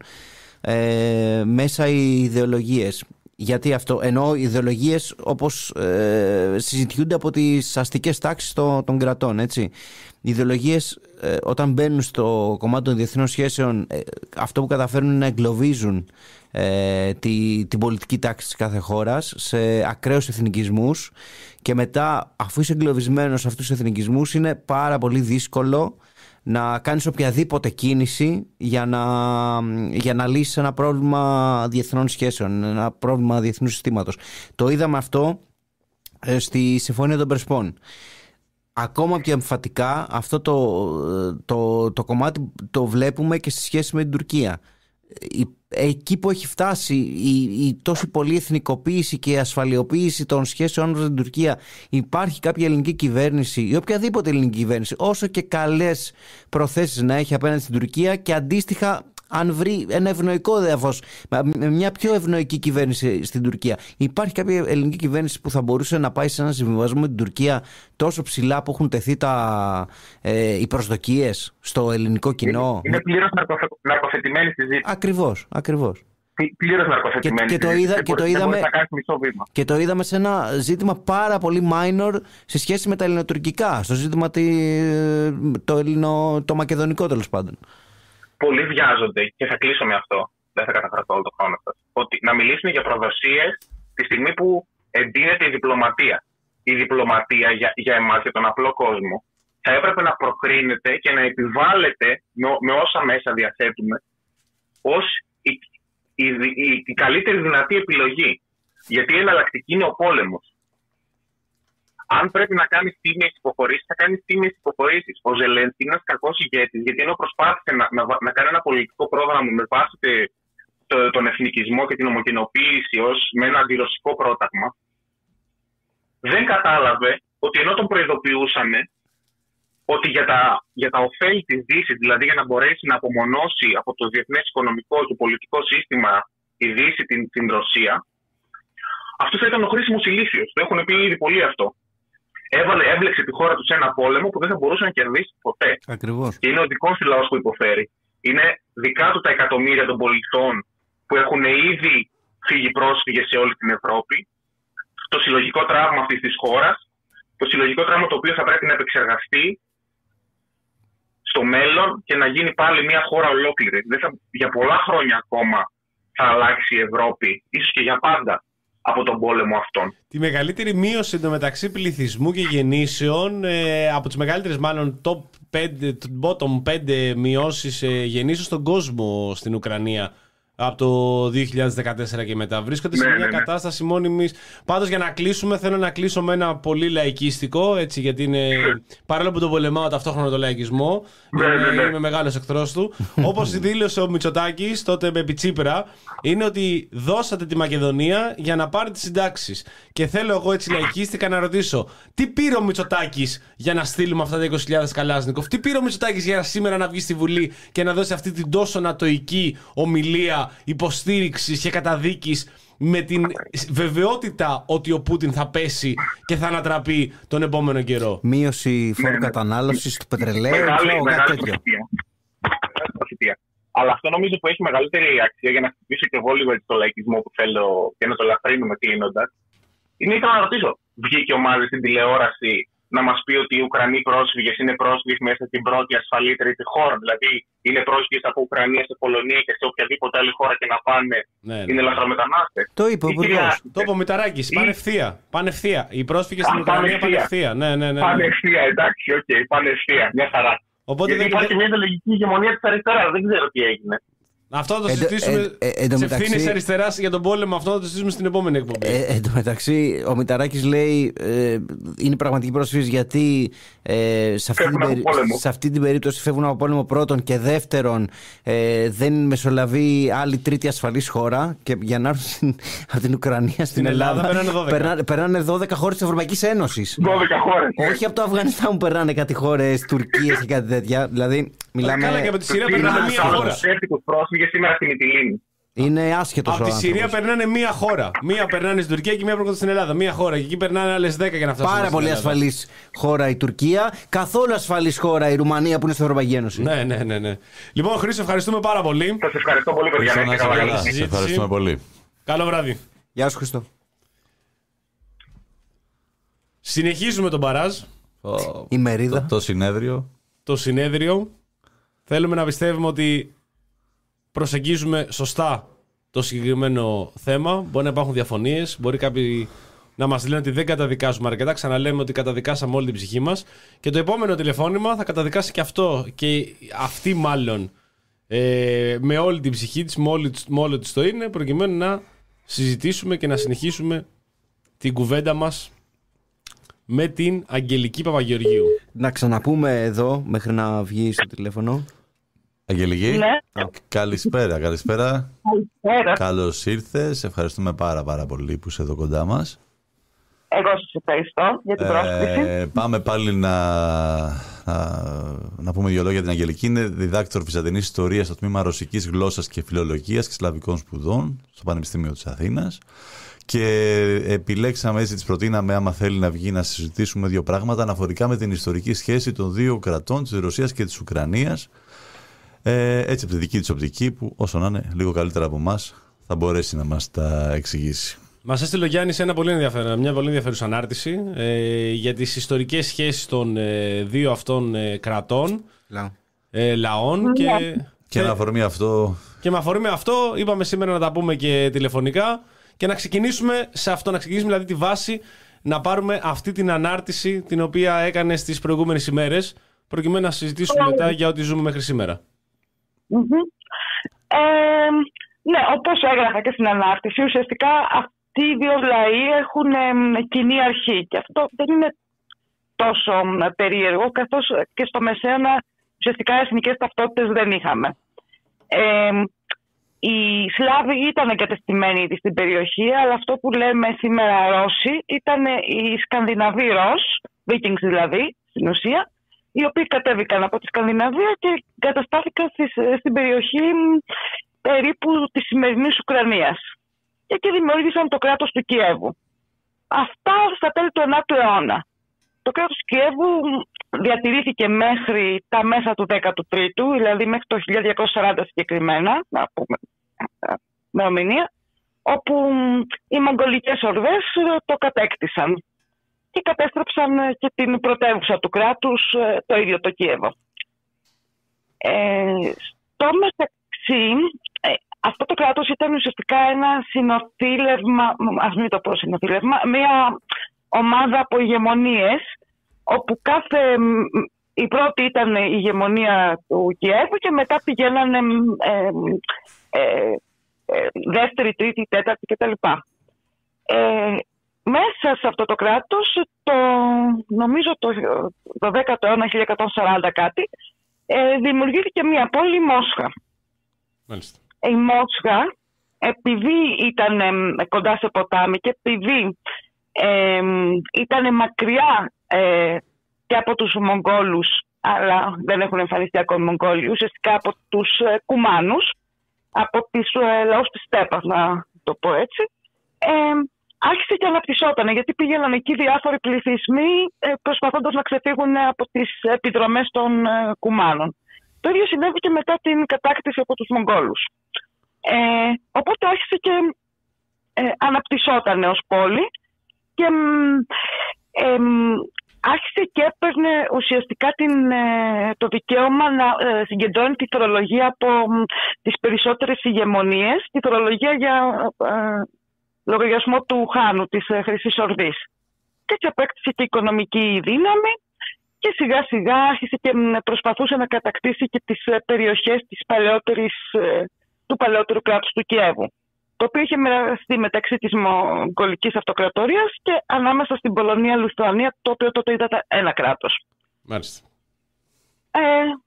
ε, μέσα οι ιδεολογίες. Γιατί αυτό? Ενώ οι ιδεολογίες όπως ε, συζητιούνται από τις αστικές τάξεις των, των κρατών, έτσι. Οι ιδεολογίες ε, όταν μπαίνουν στο κομμάτι των διεθνών σχέσεων, ε, αυτό που καταφέρνουν είναι να εγκλωβίζουν ε, τη, την πολιτική τάξη της κάθε χώρας σε ακραίους εθνικισμούς, και μετά, αφού είσαι εγκλωβισμένος σε αυτούς τους εθνικισμούς, είναι πάρα πολύ δύσκολο να κάνεις οποιαδήποτε κίνηση για να, για να λύσεις ένα πρόβλημα διεθνών σχέσεων, ένα πρόβλημα διεθνούς συστήματος. Το είδαμε αυτό ε, στη Συμφωνία των Πρεσπών. Ακόμα πιο εμφατικά αυτό το, το, το κομμάτι το βλέπουμε και στη σχέση με την Τουρκία. Εκεί που έχει φτάσει η, η τόση πολλή εθνικοποίηση και η ασφαλιοποίηση των σχέσεων με την Τουρκία, υπάρχει κάποια ελληνική κυβέρνηση ή οποιαδήποτε ελληνική κυβέρνηση, όσο και καλές προθέσεις να έχει απέναντι στην Τουρκία, και αντίστοιχα αν βρει ένα ευνοϊκό δέαφος με μια πιο ευνοϊκή κυβέρνηση στην Τουρκία, υπάρχει κάποια ελληνική κυβέρνηση που θα μπορούσε να πάει σε ένα συμβιβασμό με την Τουρκία τόσο ψηλά που έχουν τεθεί τα, ε, οι προσδοκίες στο ελληνικό κοινό? Είναι πλήρως ναρκοθετημένη συζήτηση. Ακριβώς, ακριβώς. Πλήρως ναρκοθετημένη και, και, το είδα, και, το είδαμε, και το είδαμε σε ένα ζήτημα πάρα πολύ minor σε σχέση με τα ελληνοτουρκικά, στο ζήτημα τη, το, ελληνο, το μακεδονικό τέλος πάντων. Πολλοί βιάζονται, και θα κλείσω με αυτό, δεν θα καταφέρω όλο το χρόνο σας, ότι να μιλήσουμε για προδοσίες τη στιγμή που εντείνεται η διπλωματία. Η διπλωματία για, για εμάς, για τον απλό κόσμο, θα έπρεπε να προκρίνεται και να επιβάλλεται με, με όσα μέσα διαθέτουμε ως η, η, η, η, η καλύτερη δυνατή επιλογή. Γιατί η εναλλακτική είναι ο πόλεμος. Αν πρέπει να κάνει τίμιες υποχωρήσεις, θα κάνει τίμιες υποχωρήσεις. Ο Ζελένσκι είναι ένας κακός ηγέτης, γιατί ενώ προσπάθησε να, να, να κάνει ένα πολιτικό πρόγραμμα με βάση το, τον εθνικισμό και την ομογενοποίηση ως με ένα αντιρωσικό πρόταγμα, δεν κατάλαβε ότι ενώ τον προειδοποιούσαν ότι για τα, για τα ωφέλη της Δύσης, δηλαδή για να μπορέσει να απομονώσει από το διεθνές οικονομικό και πολιτικό σύστημα η Δύση την, την Ρωσία, αυτό θα ήταν ο χρήσιμος ηλίθιος. Το έχουν πει ήδη πολύ αυτό. Έβαλε, έβλεξε τη χώρα του σε ένα πόλεμο που δεν θα μπορούσε να κερδίσει ποτέ. Ακριβώς. Και είναι ο δικός του λαός που υποφέρει. Είναι δικά του τα εκατομμύρια των πολιτών που έχουν ήδη φύγει πρόσφυγες σε όλη την Ευρώπη. Το συλλογικό τραύμα αυτής της χώρας, το συλλογικό τραύμα το οποίο θα πρέπει να επεξεργαστεί στο μέλλον και να γίνει πάλι μια χώρα ολόκληρη. Δεν θα, για πολλά χρόνια ακόμα θα αλλάξει η Ευρώπη, ίσως και για πάντα, από τον πόλεμο αυτόν. Τη μεγαλύτερη μείωση εντωμεταξύ πληθυσμού και γεννήσεων, ε, από τις μεγαλύτερες μάλλον top πέντε, bottom πέντε μειώσεις ε, γεννήσεων στον κόσμο στην Ουκρανία από το δύο χιλιάδες δεκατέσσερα και μετά. Βρίσκονται σε ναι, μια ναι, ναι. κατάσταση μόνιμης. Πάντως, για να κλείσουμε, θέλω να κλείσω με ένα πολύ λαϊκίστικο, έτσι, γιατί είναι, παρόλο που τον πολεμάω ταυτόχρονα τον λαϊκισμό, ναι, ναι, ναι. είμαι μεγάλος εχθρός του. Όπως δήλωσε ο Μητσοτάκης τότε με Πιτσίπρα, είναι ότι δώσατε τη Μακεδονία για να πάρει τις συντάξεις. Και θέλω εγώ έτσι λαϊκίστικα να ρωτήσω, τι πήρε ο Μητσοτάκης για να στείλουμε αυτά τα είκοσι χιλιάδες Καλάσνικοφ? Τι πήρε ο Μητσοτάκης για σήμερα να βγει στη Βουλή και να δώσει αυτή την τόσο νατοϊκή ομιλία υποστήριξης και καταδίκης, με την βεβαιότητα ότι ο Πούτιν θα πέσει και θα ανατραπεί τον επόμενο καιρό? Μείωση φόρου κατανάλωσης του πετρελαίου, κάτι τέτοιο. Αλλά αυτό νομίζω που έχει μεγαλύτερη αξία, για να χτυπήσω και εγώ λίγο το λαϊκισμό που θέλω και να το λαφρύνουμε κλείνοντας, είναι, ήθελα να ρωτήσω, βγήκε ο Μάζης στην τηλεόραση να μας πει ότι οι Ουκρανοί πρόσφυγες είναι πρόσφυγες μέσα στην πρώτη ασφαλή τρίτη χώρα. Δηλαδή είναι πρόσφυγες από Ουκρανία σε Πολωνία και σε οποιαδήποτε άλλη χώρα και να πάνε ναι, ναι. είναι λαθρομετανάστες. Το είπε ο Υπουργός. Το είπε ο Μηταράκης. Πάνε ευθεία. Πάνε ευθεία. Οι πρόσφυγες στην Ουκρανία πάνε ευθεία. Ναι, ναι, ναι. Πάνε ευθεία, εντάξει, οκ, okay, πάνε ευθεία. Μια χαρά. Οπότε γιατί δεν... υπάρχει μια ιδεολογική ηγεμονία της αριστεράς. Δεν ξέρω τι έγινε. Αυτό θα το συζητήσουμε. Ε, ε, ε, τις ευθύνες αριστεράς για τον πόλεμο, αυτό θα το συζητήσουμε στην επόμενη εκπομπή. Ε, εν τω μεταξύ, ο Μηταράκης λέει ε, είναι πραγματική πρόσφυγες γιατί ε, σε, αυτή την περί... σε αυτή την περίπτωση φεύγουν από πόλεμο πρώτον και δεύτερον ε, δεν μεσολαβεί άλλη τρίτη ασφαλής χώρα. Και για να έρθουν από την Ουκρανία στην, στην Ελλάδα, Ελλάδα περνάνε, περνάνε δώδεκα χώρες της Ευρωπαϊκής Ένωσης. δώδεκα χώρες. Όχι από το Αφγανιστάν που περνάνε κάτι χώρες, Τουρκίες και κάτι τέτοια. Δηλαδή, μιλάμε. Καλά, και από τη Συρία περνάνε μία χώρα. Σήμερα στη Μυτιλήνη. Είναι άσχετος από ο τη Συρία άνθρωπος. περνάνε μία χώρα. Μία περνάνε στην Τουρκία και μία έρχονται στην Ελλάδα. Μία χώρα. Και εκεί περνάνε άλλες δέκα για να φτάσουν. Πάρα πολύ ασφαλής χώρα η Τουρκία. Καθόλου ασφαλής χώρα η Ρουμανία που είναι στην Ευρωπαϊκή Ένωση. Ναι, ναι, ναι, ναι. Λοιπόν, Χρήστο, ευχαριστούμε πάρα πολύ. Σας ευχαριστώ πολύ, παιδιά. Σας ευχαριστούμε πολύ. Καλό βράδυ. Γεια σου, Χριστό. Συνεχίζουμε τον μπαράζ. Oh, η μερίδα. Το, το συνέδριο. Το συνέδριο. Θέλουμε να πιστεύουμε ότι προσεγγίζουμε σωστά το συγκεκριμένο θέμα. Μπορεί να υπάρχουν διαφωνίες, μπορεί κάποιοι να μας λένε ότι δεν καταδικάζουμε αρκετά. Ξαναλέμε ότι καταδικάσαμε όλη την ψυχή μας. Και το επόμενο τηλεφώνημα θα καταδικάσει και αυτό, και αυτή μάλλον, ε, με όλη την ψυχή της, με, όλη, με όλο της το είναι, προκειμένου να συζητήσουμε και να συνεχίσουμε την κουβέντα μας με την Αγγελική Παπαγεωργίου. Να ξαναπούμε εδώ μέχρι να βγει στο τηλέφωνο. Αγγελική, ναι. καλησπέρα, καλησπέρα. Καλησπέρα. Καλώς ήρθες, ευχαριστούμε πάρα πάρα πολύ που είσαι εδώ κοντά μας. Εγώ σας ευχαριστώ για την πρόσκληση. Ε, πάμε πάλι να, να, να πούμε δύο λόγια για την Αγγελική. Είναι διδάκτορ Βυζαντινής Ιστορίας στο τμήμα Ρωσικής Γλώσσας και Φιλολογίας και Σλαβικών Σπουδών στο Πανεπιστήμιο της Αθήνας. Και επιλέξαμε, έτσι της προτείναμε, άμα θέλει να βγει, να συζητήσουμε δύο πράγματα αναφορικά με την ιστορική σχέση των δύο κρατών, της Ρωσίας και της Ουκρανίας. Ε, έτσι από τη δική της οπτική, που όσο να είναι λίγο καλύτερα από εμάς θα μπορέσει να μας τα εξηγήσει. Μας έστειλε ο Γιάννης ένα πολύ ενδιαφέρον, μια πολύ ενδιαφέρουσα ανάρτηση ε, για τις ιστορικές σχέσεις των ε, δύο αυτών ε, κρατών, Λα. ε, λαών και, και με αφορμή αυτό... και με αφορμή αυτό είπαμε σήμερα να τα πούμε και τηλεφωνικά και να ξεκινήσουμε σε αυτό, να ξεκινήσουμε δηλαδή τη βάση, να πάρουμε αυτή την ανάρτηση την οποία έκανε στις προηγούμενες ημέρες, προκειμένου να συζητήσουμε oh. μετά για ό,τι ζούμε μέχρι σήμερα. Mm-hmm. Ε, ναι, όπως έγραφα και στην ανάρτηση, ουσιαστικά αυτοί οι δύο λαοί έχουν ε, κοινή αρχή και αυτό δεν είναι τόσο ε, περίεργο, καθώς και στο Μεσαίωνα ουσιαστικά εθνικές ταυτότητες δεν είχαμε. Ε, οι Σλάβοι ήταν εγκατεστημένοι ήδη στην περιοχή, αλλά αυτό που λέμε σήμερα Ρώσοι ήταν οι Σκανδιναβοί Ρώσ, Vikings δηλαδή, στην ουσία, οι οποίοι κατέβηκαν από τη Σκανδιναβία και καταστάθηκαν στην περιοχή περίπου της σημερινής Ουκρανίας. Και εκεί δημιούργησαν το κράτος του Κιέβου. Αυτά στα τέλη του ενάτου αιώνα. Το κράτος του Κιέβου διατηρήθηκε μέχρι τα μέσα του δέκατου τρίτου, δηλαδή μέχρι το χίλια διακόσια σαράντα συγκεκριμένα, να πούμε ημερομηνία, όπου οι μογγολικές ορδές το κατέκτησαν και κατέστρεψαν και την πρωτεύουσα του κράτους, το ίδιο το Κιέβο. Ε, στο μεταξύ, ε, αυτό το κράτος ήταν ουσιαστικά ένα συνοθήλευμα, ας μην το πω συνοθήλευμα, μια ομάδα από ηγεμονίες, όπου κάθε, η πρώτη ήταν η ηγεμονία του Κιέβου και μετά πηγαίνανε ε, ε, ε, δεύτερη, τρίτη, τέταρτη κτλ. Ε, Μέσα σε αυτό το κράτος, το, νομίζω το, το δέκατο αιώνα, χίλια εκατόν σαράντα κάτι, ε, δημιουργήθηκε μια πόλη, η Μόσχα. Μάλιστα. Η Μόσχα, επειδή ήταν ε, κοντά σε ποτάμι και επειδή ε, ήταν μακριά ε, και από τους Μογγόλους, αλλά δεν έχουν εμφανιστεί ακόμη Μογγόλοι, ουσιαστικά από τους ε, Κουμάνους, από τις ε, λαούς της Στέπας, να το πω έτσι, ε, άρχισε και αναπτυσσόταν, γιατί πήγαιναν εκεί διάφοροι πληθυσμοί ε, προσπαθώντας να ξεφύγουν από τις επιδρομές των ε, Κουμάνων. Το ίδιο συνέβη και μετά την κατάκτηση από τους Μογγόλους. Ε, οπότε άρχισε και ε, αναπτυσσόταν ως πόλη και ε, άρχισε και έπαιρνε ουσιαστικά την, το δικαίωμα να συγκεντρώνει τη φορολογία από τις περισσότερες ηγεμονίες, τη φορολογία για ε, λογαριασμό του Χάνου, της Χρυσής Ορδής. Και έτσι απέκτησε και οικονομική δύναμη και σιγά σιγά άρχισε και προσπαθούσε να κατακτήσει και τις περιοχές της παλαιότερης, του παλαιότερου κράτους του Κιέβου, το οποίο είχε μοιραστεί μεταξύ της Μογγολικής Αυτοκρατορίας και ανάμεσα στην Πολωνία-Λιθουανία, το οποίο τότε ήταν ένα κράτος. Μάλιστα. Ε,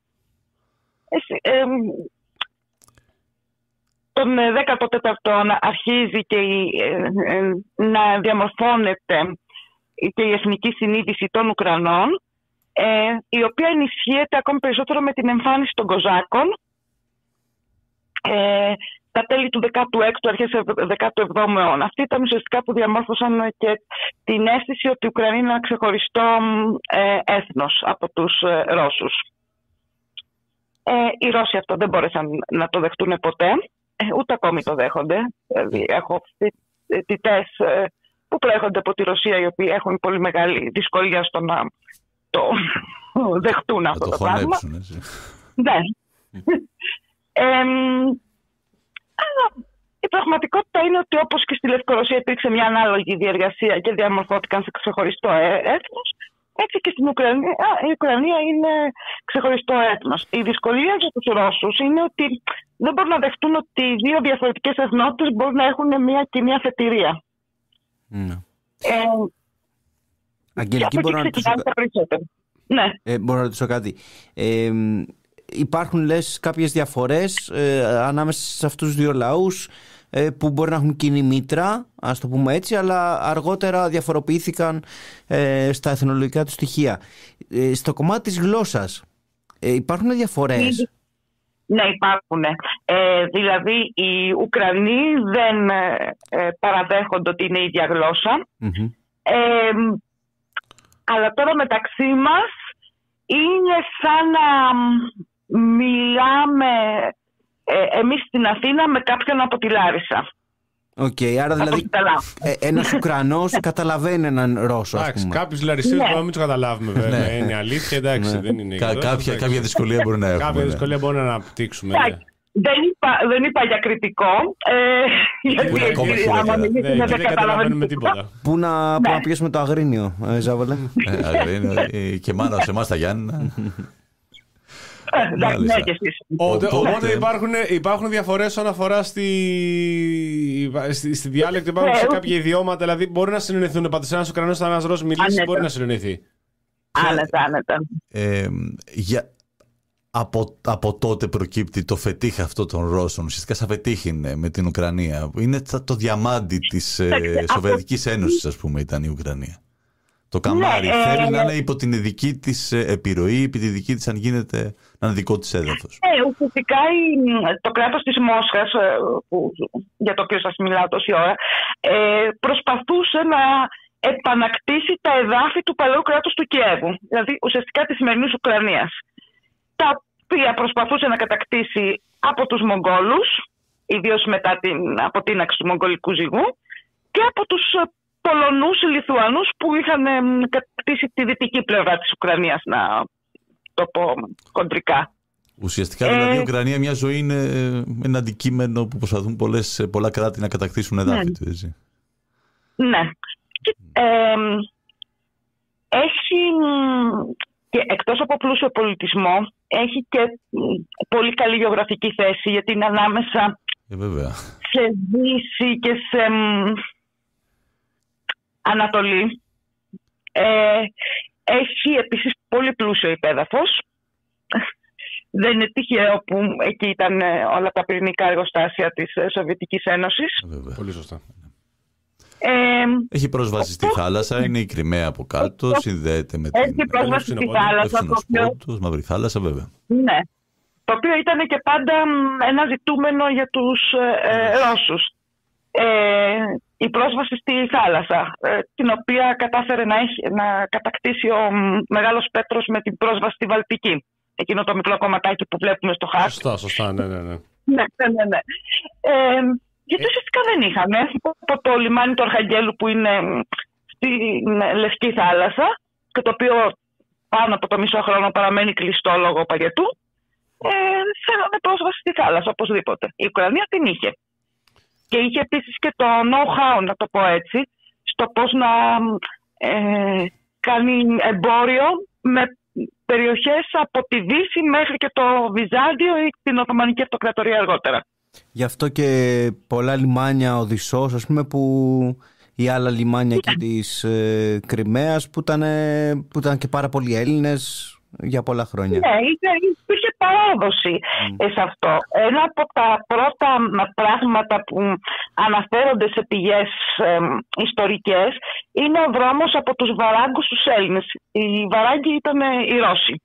ε, ε, τον δέκατο τέταρτο αρχίζει και ε, ε, να διαμορφώνεται και η εθνική συνείδηση των Ουκρανών, ε, η οποία ενισχύεται ακόμη περισσότερο με την εμφάνιση των Κοζάκων, ε, τα τέλη του δεκάτου έκτου, αρχές του δεκάτου εβδόμου αιώνα. Αυτοί ήταν ουσιαστικά που διαμόρφωσαν και την αίσθηση ότι η Ουκρανία είναι ένα ξεχωριστό ε, έθνος από τους ε, Ρώσους. Ε, οι Ρώσοι αυτό δεν μπόρεσαν να το δεχτούν ποτέ, ε, ούτε ακόμη το δέχονται. Δηλαδή, έχω φοιτητές ε, που προέρχονται από τη Ρωσία, οι οποίοι έχουν πολύ μεγάλη δυσκολία στο να το δεχτούν αυτό το, το πράγμα. Ναι. ε, αλλά η πραγματικότητα είναι ότι όπως και στη Λευκορωσία υπήρξε μια ανάλογη διεργασία και διαμορφώθηκαν σε ξεχωριστό έθνος, έτσι και στην Ουκρανία η Ουκρανία είναι ξεχωριστό έθνος. Η δυσκολία για τους Ρώσους είναι ότι δεν μπορούν να δεχτούν ότι οι δύο διαφορετικές εθνότητες μπορούν να έχουν μια κοινή αφετηρία. Ναι. Ε, Αγγελική, μπορώ να ρωτήσω... Ναι. Ε, μπορώ να ρωτήσω κάτι. Ε, υπάρχουν, λες, κάποιες διαφορές ε, ανάμεσα σε αυτούς τους δύο λαούς ε, που μπορεί να έχουν κοινή μήτρα, ας το πούμε έτσι, αλλά αργότερα διαφοροποιήθηκαν ε, στα εθνολογικά του στοιχεία. Ε, στο κομμάτι της γλώσσας ε, υπάρχουν διαφορές? Ναι, υπάρχουν. Ε, δηλαδή οι Ουκρανοί δεν ε, παραδέχονται ότι είναι η ίδια γλώσσα. Mm-hmm. Ε, αλλά τώρα μεταξύ μας είναι σαν να μιλάμε ε, εμείς στην Αθήνα με κάποιον από τη Λάρισα. Οκ, okay, άρα δηλαδή ε, ένας Ουκρανός καταλαβαίνει έναν Ρώσο, ας πούμε. Κάποιους Λαρισίους μπορεί να μην τους καταλάβουμε, βέβαια. Είναι αλήθεια, εντάξει. Δεν είναι Κα, κάποια, κάποια δυσκολία μπορεί να έχουμε. Κάποια δυσκολία μπορεί να αναπτύξουμε. Δεν είπα, δεν είπα για κριτικό. Ε, γιατί άμα μιλήσουμε δεν, δεν καταλαβαίνουμε τίποτα. Πού να, ναι. να πιέσουμε το Αγρίνιο, ε, Ζάβολε. ε, αγρίνιο ε, και μάνα σε εμάς τα Γιάννηνα. Οπότε υπάρχουν, υπάρχουν διαφορές όσον αφορά στη, στη, στη διάλεκτο, υπάρχουν σε κάποια ιδιώματα, δηλαδή μπορεί να συνεννηθούν. Πάντως ένας Ουκρανός όταν ένας Ρώσος μιλήσει μπορεί να συνεννηθεί. Άνετα, άνετα. Από, από τότε προκύπτει το φετίχ αυτό των Ρώσων. Ουσιαστικά σαν φετίχ είναι με την Ουκρανία. Είναι το διαμάντι της ε, Σοβιετικής Ένωσης, ας πούμε, ήταν η Ουκρανία. Το καμάρι ναι, θέλει ε, να είναι υπό την ειδική της επιρροή, επί τη δική της, αν γίνεται, να είναι δικό της έδαφος. Ε, ουσιαστικά το κράτος της Μόσχας, που, για το οποίο σας μιλάω τόση ώρα, ε, προσπαθούσε να επανακτήσει τα εδάφη του παλαιού κράτους του Κιέβου. Δηλαδή ουσιαστικά της σημερινής Ουκρανίας. Τα οποία προσπαθούσε να κατακτήσει από τους Μογγόλους, ιδίως μετά την αποτείναξη του Μογγολικού ζυγού, και από τους Πολωνούς, Λιθουανούς που είχαν κατακτήσει τη δυτική πλευρά της Ουκρανίας, να το πω κοντρικά. Ουσιαστικά δηλαδή ε... η Ουκρανία μια ζωή είναι ένα αντικείμενο που προσπαθούν πολλές, πολλά κράτη να κατακτήσουν εδάφη του, έτσι. Ναι. Και, ε, έχει... Και εκτός από πλούσιο πολιτισμό, έχει και πολύ καλή γεωγραφική θέση, γιατί είναι ανάμεσα ε, βέβαια. σε Δύση και σε μ, Ανατολή. Ε, έχει επίσης πολύ πλούσιο υπέδαφος. Δεν είναι τυχαίο που εκεί ήταν όλα τα πυρηνικά εργοστάσια της Σοβιετικής Ένωσης. Ε, βέβαια. Πολύ σωστά. Ε, έχει πρόσβαση στη θάλασσα, είναι η Κριμαία από κάτω, έχει, συνδέεται με την... Έχει πρόσβαση στη θάλασσα. Πόντος, Μαύρη Θάλασσα, βέβαια. Ναι. Το οποίο ήταν και πάντα ένα ζητούμενο για τους ε, Ρώσους. Ε, η πρόσβαση στη θάλασσα, ε, την οποία κατάφερε να, έχει, να κατακτήσει ο Μεγάλος Πέτρος με την πρόσβαση στη Βαλτική. Εκείνο το μικρό κομματάκι που βλέπουμε στο χάρτη. Σωστά, σωστά, ναι, ναι, ναι. ναι, ναι, ναι. Ε, γιατί ουσιαστικά δεν είχαμε. Από το λιμάνι του Αρχαγγέλου που είναι στη Λευκή Θάλασσα, και το οποίο πάνω από το μισό χρόνο παραμένει κλειστό λόγω παγετού, ε, θέλανε πρόσβαση στη θάλασσα οπωσδήποτε. Η Ουκρανία την είχε. Και είχε επίσης και το know-how, να το πω έτσι, στο πώς να ε, κάνει εμπόριο με περιοχές από τη Δύση μέχρι και το Βυζάντιο ή την Οθωμανική Αυτοκρατορία αργότερα. Γι' αυτό και πολλά λιμάνια Οδυσσός, ας πούμε, που ή άλλα λιμάνια εκεί της ε, Κριμαίας που ήταν, που ήταν και πάρα πολλοί Έλληνες για πολλά χρόνια. Ναι, υπήρχε παράδοση mm. σε αυτό. Ένα από τα πρώτα πράγματα που αναφέρονται σε πηγές ε, ιστορικές είναι ο δρόμος από τους Βαράγκους στους Έλληνες. Οι Βαράγκοι ήταν οι Ρώσοι.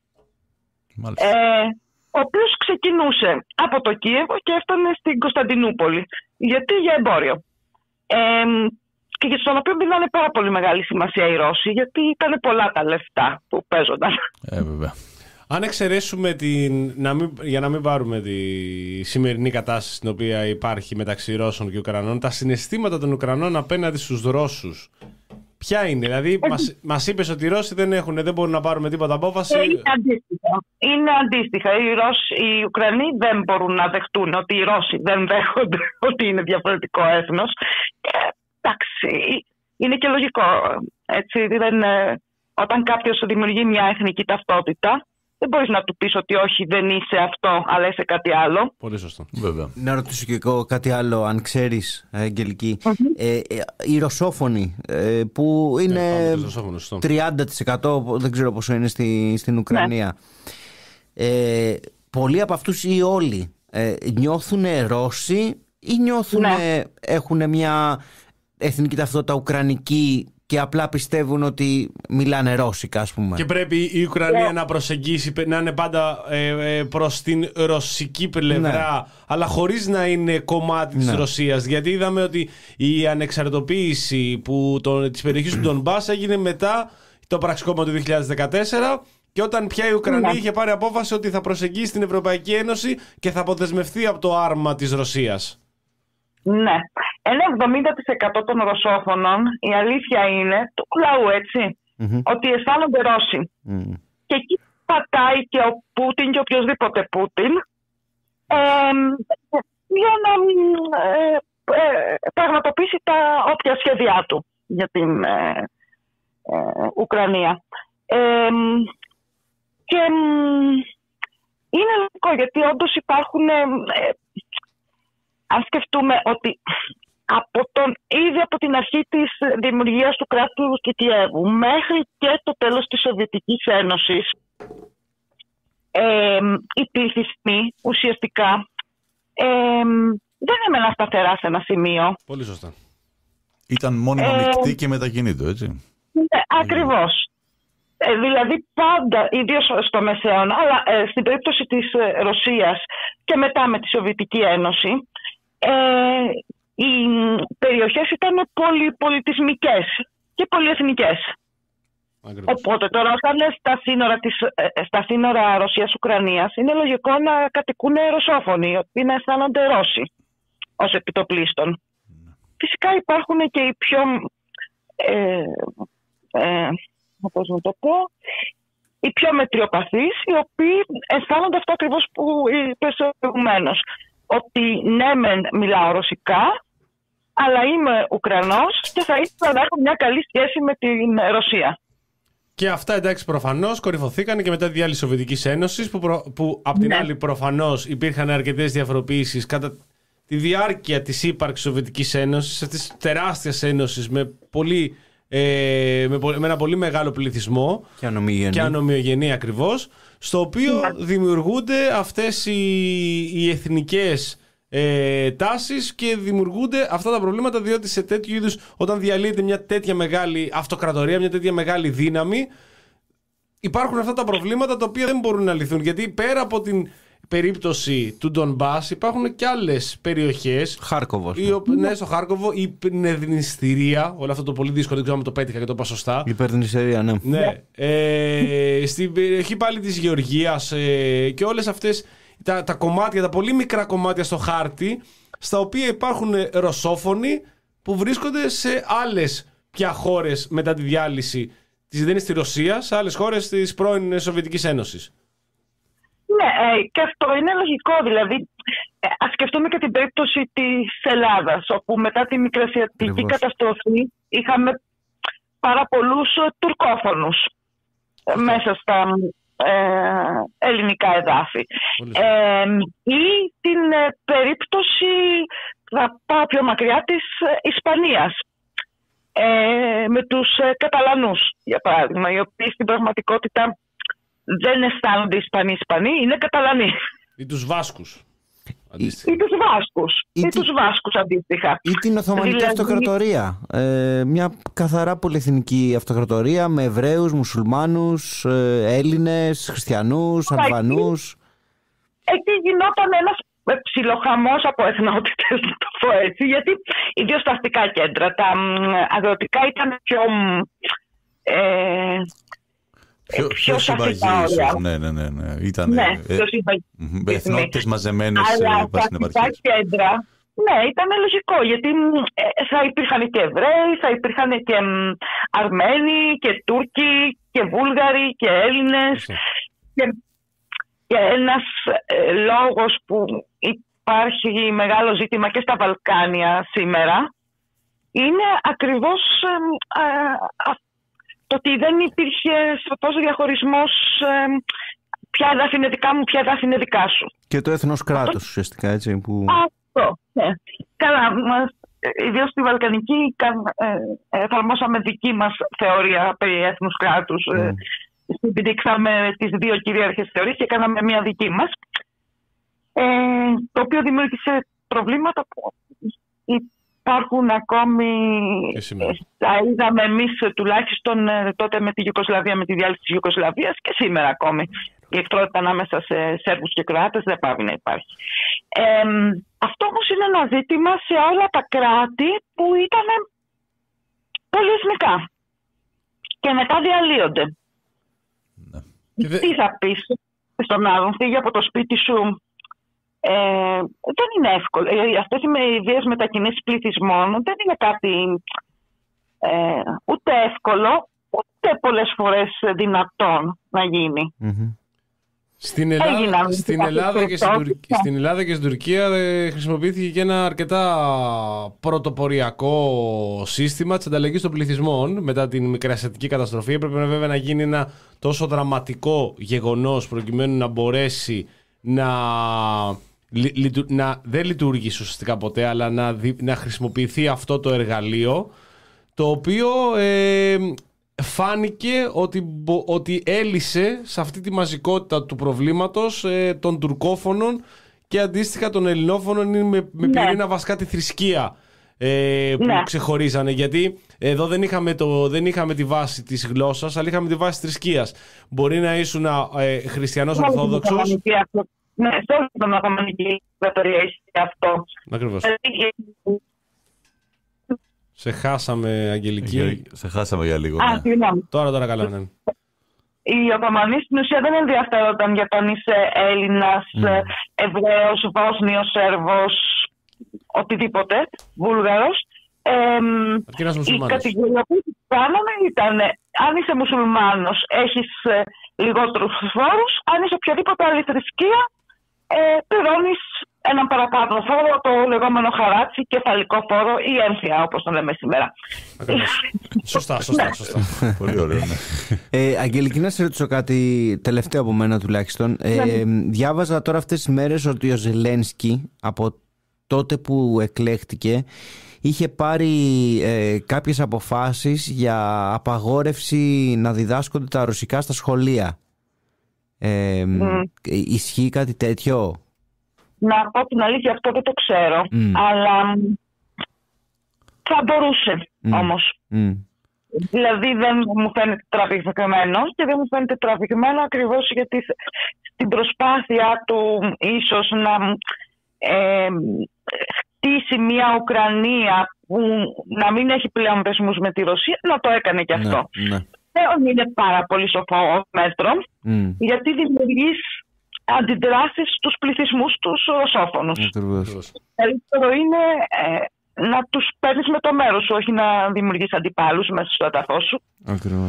Ε, ο οποίος ξεκινούσε από το Κίεβο και έφτανε στην Κωνσταντινούπολη. Γιατί? Για εμπόριο. Ε, και στον οποίο δίνανε πάρα πολύ μεγάλη σημασία οι Ρώσοι, γιατί ήταν πολλά τα λεφτά που παίζονταν. Ε, βέβαια. Αν εξαιρέσουμε την, να μην, για να μην πάρουμε τη σημερινή κατάσταση στην οποία υπάρχει μεταξύ Ρώσων και Ουκρανών, τα συναισθήματα των Ουκρανών απέναντι στους Ρώσους, ποια είναι? Δηλαδή, ε, μας, μας είπες ότι οι Ρώσοι δεν, έχουν, δεν μπορούν να πάρουμε τίποτα απόφαση. Είναι αντίστοιχα. Είναι αντίστοιχα. Οι, Ρώσοι, οι Ουκρανοί δεν μπορούν να δεχτούν ότι οι Ρώσοι δεν δέχονται ότι είναι διαφορετικό έθνος. Εντάξει, είναι και λογικό. Έτσι, δεν, όταν κάποιος δημιουργεί μια εθνική ταυτότητα, δεν μπορείς να του πεις ότι όχι, δεν είσαι αυτό, αλλά είσαι κάτι άλλο. Πολύ σωστό. Βέβαια. Να ρωτήσω και εγώ κάτι άλλο, αν ξέρεις, Αγγελική. Mm-hmm. Ε, οι ρωσόφωνοι, ε, που είναι ε, τριάντα τοις εκατό, δεν ξέρω πόσο είναι στη, στην Ουκρανία. Ναι. Ε, πολλοί από αυτούς ή όλοι ε, νιώθουν Ρώσοι ή νιώθουν, ναι. έχουν μια εθνική ταυτότητα ουκρανική και απλά πιστεύουν ότι μιλάνε ρώσικα, ας πούμε. Και πρέπει η Ουκρανία yeah. να προσεγγίσει, να είναι πάντα ε, ε, προς την ρωσική πλευρά, ναι. αλλά χωρίς να είναι κομμάτι της ναι. Ρωσίας. Γιατί είδαμε ότι η ανεξαρτητοποίηση που το, της περιοχής του Ντονμπάς έγινε μετά το πραξικόπημα του δύο χιλιάδες δεκατέσσερα, και όταν πια η Ουκρανία yeah. είχε πάρει απόφαση ότι θα προσεγγίσει την Ευρωπαϊκή Ένωση και θα αποδεσμευτεί από το άρμα της Ρωσίας. Ναι. Ένα εβδομήντα τοις εκατό των ρωσόφωνων, η αλήθεια είναι, του λαού έτσι, mm-hmm. ότι αισθάνονται Ρώσοι. Mm. Και εκεί πατάει και ο Πούτιν και οποιοδήποτε Πούτιν ε, για να ε, ε, πραγματοποιήσει τα όποια σχέδιά του για την ε, ε, Ουκρανία. Ε, και ε, είναι λογικό, γιατί όντως υπάρχουν... Ε, αν σκεφτούμε ότι από τον, ήδη από την αρχή της δημιουργίας του κράτους του Κιέβου μέχρι και το τέλος της Σοβιετικής Ένωσης, ε, οι πληθυσμοί ουσιαστικά ε, δεν έμεναν σταθερά σε ένα σημείο. Πολύ σωστά. Ήταν μόνιμα ε, μεικτή και μετακινήτο, έτσι. Ναι, ακριβώς. Ε, δηλαδή πάντα, ιδίως στο Μεσαίωνα, αλλά ε, στην περίπτωση της ε, Ρωσίας και μετά με τη Σοβιετική Ένωση, Ε, οι περιοχές ήταν πολυπολιτισμικές και πολυεθνικές. Ακριβώς. Οπότε τώρα όταν είναι στα σύνορα, της, στα σύνορα Ρωσίας-Ουκρανίας είναι λογικό να κατοικούν ρωσόφωνοι, οι οποίοι να αισθάνονται Ρώσοι ως επιτοπλίστων. Mm. Φυσικά υπάρχουν και οι πιο ε, ε, πώς να το πω, οι πιο μετριοπαθείς, οι οποίοι αισθάνονται αυτό ακριβώς που είπες προηγουμένως. Ότι ναι μεν μιλάω ρωσικά, αλλά είμαι Ουκρανός και θα ήθελα να έχω μια καλή σχέση με την Ρωσία. Και αυτά, εντάξει, προφανώς κορυφωθήκαν και μετά τη διάλυση της Σοβιετικής Ένωσης, που, προ, που απ' την ναι. άλλη προφανώς υπήρχαν αρκετές διαφοροποιήσεις κατά τη διάρκεια της ύπαρξης της Σοβιετικής Ένωσης, αυτής της τεράστιας ένωσης με, πολύ, ε, με, με ένα πολύ μεγάλο πληθυσμό και ανομοιογενή, και ανομοιογενή ακριβώς, στο οποίο ναι. δημιουργούνται αυτές οι, οι εθνικές ε, τάσεις και δημιουργούνται αυτά τα προβλήματα, διότι σε τέτοιου είδους, όταν διαλύεται μια τέτοια μεγάλη αυτοκρατορία, μια τέτοια μεγάλη δύναμη, υπάρχουν αυτά τα προβλήματα τα οποία δεν μπορούν να λυθούν, γιατί πέρα από την περίπτωση του Ντονμπάς υπάρχουν και άλλες περιοχές. Χάρκοβος. Η, ναι, στο Χάρκοβο, η Πνεδνιστηρία, όλο αυτό το πολύ δύσκολο, δεν ξέρω αν το πέτυχα και το είπα σωστά. Η Πνεδνιστηρία, ναι. ναι. Ε, στην περιοχή πάλι της Γεωργίας ε, και όλες αυτές τα, τα κομμάτια, τα πολύ μικρά κομμάτια στο χάρτη, στα οποία υπάρχουν ρωσόφωνοι που βρίσκονται σε άλλες πια χώρες μετά τη διάλυση δεν είναι στη Ρωσία, σε άλλες χώρες της πρώην Σοβιετικής Ένωσης. Ναι, ε, και αυτό είναι λογικό. Δηλαδή, ε, ας σκεφτούμε και την περίπτωση της Ελλάδας, όπου μετά τη μικρασιατική καταστροφή είχαμε πάρα πολλούς τουρκόφωνους ε, μέσα στα ε, ελληνικά εδάφη. Ε, ή την ε, περίπτωση, θα πάω πιο μακριά, της ε, Ισπανίας. Ε, με τους ε, Καταλανούς, για παράδειγμα, οι οποίοι στην πραγματικότητα δεν αισθάνονται Ισπανοί Ισπανοί, είναι Καταλανοί. Ή τους Βάσκους. Αντίστοιχα. Ή τους Βάσκους. Ή, ή τους Βάσκους αντίστοιχα. Ή την Οθωμανική δηλαδή... Αυτοκρατορία. Ε, μια καθαρά πολυεθνική αυτοκρατορία με Εβραίους, Μουσουλμάνους, ε, Έλληνες, Χριστιανούς, Αλβανούς. Εκεί γινόταν ένας ψιλοχαμός από εθνότητες, να το πω έτσι, γιατί ιδίως τα αστικά κέντρα, τα αγροτικά ήταν πιο... Ε, Πιο, πιο συμπαγή, ίσως. Ναι, ναι, ναι. ναι. Ήταν ναι, ε, εθνότητες μαζεμένες στην επαρχία. Αλλά τα κέντρα, ναι, ήταν λογικό, γιατί ε, θα υπήρχαν και Εβραίοι, θα υπήρχαν και Αρμένοι και Τούρκοι και Βούλγαροι και Έλληνες. Και, και ένας ε, λόγος που υπάρχει μεγάλο ζήτημα και στα Βαλκάνια σήμερα είναι ακριβώς ε, ε, το ότι δεν υπήρχε σαφώς διαχωρισμός ε, ποια εδάφη είναι δικά μου, ποια εδάφη είναι δικά σου. Και το έθνος κράτος αυτό... ουσιαστικά, έτσι. Που... Αυτό, ναι. Καλά, ιδίως στη Βαλκανική ε, εφαρμόσαμε δική μας θεωρία περί έθνους κράτους. Mm. Ε, συμπηδήξαμε τις δύο κυρίαρχες θεωρίες και κάναμε μία δική μας. Ε, το οποίο δημιούργησε προβλήματα που υπάρχουν ακόμη, τα είδαμε εμείς τουλάχιστον τότε με τη Ιουγκοσλαβία, με τη διάλυση της Ιουγκοσλαβίας και σήμερα ακόμη. Η εχθρότητα ανάμεσα σε Σέρβους και Κροάτες δεν πάει να υπάρχει. Ε, αυτό όμως είναι ένα ζήτημα σε όλα τα κράτη που ήταν πολυεθνικά και μετά διαλύονται. Ναι. Τι θα πεις στον άλλον, φύγει από το σπίτι σου. Ε, δεν είναι εύκολο. Ε, αυτές οι ιδέες μετακινήσεις πληθυσμών δεν είναι κάτι ε, ούτε εύκολο, ούτε πολλές φορές δυνατόν να γίνει. Mm-hmm. Στην Ελλάδα, Έγιναν, στην, Ελλάδα και στην, Τουρ... στην Ελλάδα και στην Τουρκία ε, χρησιμοποιήθηκε και ένα αρκετά πρωτοποριακό σύστημα της ανταλλαγής των πληθυσμών μετά την μικρασιατική καταστροφή. Έπρεπε βέβαια να γίνει ένα τόσο δραματικό γεγονός προκειμένου να μπορέσει να... να δεν λειτουργήσει ουσιαστικά ποτέ, αλλά να, δι... να χρησιμοποιηθεί αυτό το εργαλείο, το οποίο ε, φάνηκε ότι, ότι έλυσε σε αυτή τη μαζικότητα του προβλήματος ε, των τουρκόφωνων και αντίστοιχα των ελληνόφωνων με, με πυρήνα ναι. βασικά τη θρησκεία ε, που ναι. ξεχωρίζανε, γιατί εδώ δεν είχαμε, το, δεν είχαμε τη βάση της γλώσσας, αλλά είχαμε τη βάση της θρησκείας. Μπορεί να ήσουν ε, χριστιανός ορθόδοξος. Ναι, σε όλη την Οθωμανική Αυτοκρατορία ισχύει αυτό. Ακριβώς. Σε χάσαμε, Αγγελική. Σε χάσαμε για λίγο. Α, ναι. Τώρα, τώρα καλά, ναι. Οι Οθωμανοί στην ουσία δεν ενδιαφέρονταν για τον είσαι Έλληνας, mm. Εβραίος, Βόσνιος, Σέρβος, οτιδήποτε, Βούλγαρος. Ε, η κατηγοριοποίηση που κάναμε ήταν αν είσαι μουσουλμάνος έχεις ε, λιγότερους φόρους, αν είσαι οποιαδήποτε άλλη θρησκεία ε, πληρώνεις έναν παραπάνω φόρο, το λεγόμενο χαράτσι, κεφαλικό φόρο ή έμφυα, όπως το λέμε σήμερα. Σωστά, σωστά, σωστά. Πολύ ωραίο, ναι. Ε, Αγγελική, να σε ρωτήσω κάτι τελευταίο από μένα τουλάχιστον. Ε, διάβαζα τώρα αυτές τις μέρες ότι ο Ζελένσκι από τότε που εκλέχτηκε είχε πάρει ε, κάποιες αποφάσεις για απαγόρευση να διδάσκονται τα ρωσικά στα σχολεία. Ε, mm. Ισχύει κάτι τέτοιο? Να πω την αλήθεια, αυτό δεν το ξέρω, mm. αλλά θα μπορούσε mm. όμως. Mm. Δηλαδή δεν μου φαίνεται τραβηγμένο και δεν μου φαίνεται τραβηγμένο ακριβώς γιατί στην προσπάθεια του ίσως να ε, χτίσει μια Ουκρανία που να μην έχει πλέον δεσμούς με τη Ρωσία, να το έκανε και αυτό. Ναι, ναι. Είναι πάρα πολύ σοφό μέτρο, mm. γιατί δημιουργείς αντιδράσεις στους πληθυσμούς τους ρωσόφωνους. Καλύτερο είναι ε, να τους παίρνεις με το μέρος σου, όχι να δημιουργείς αντιπάλους μέσα στο έδαφος σου. Ακριβώς.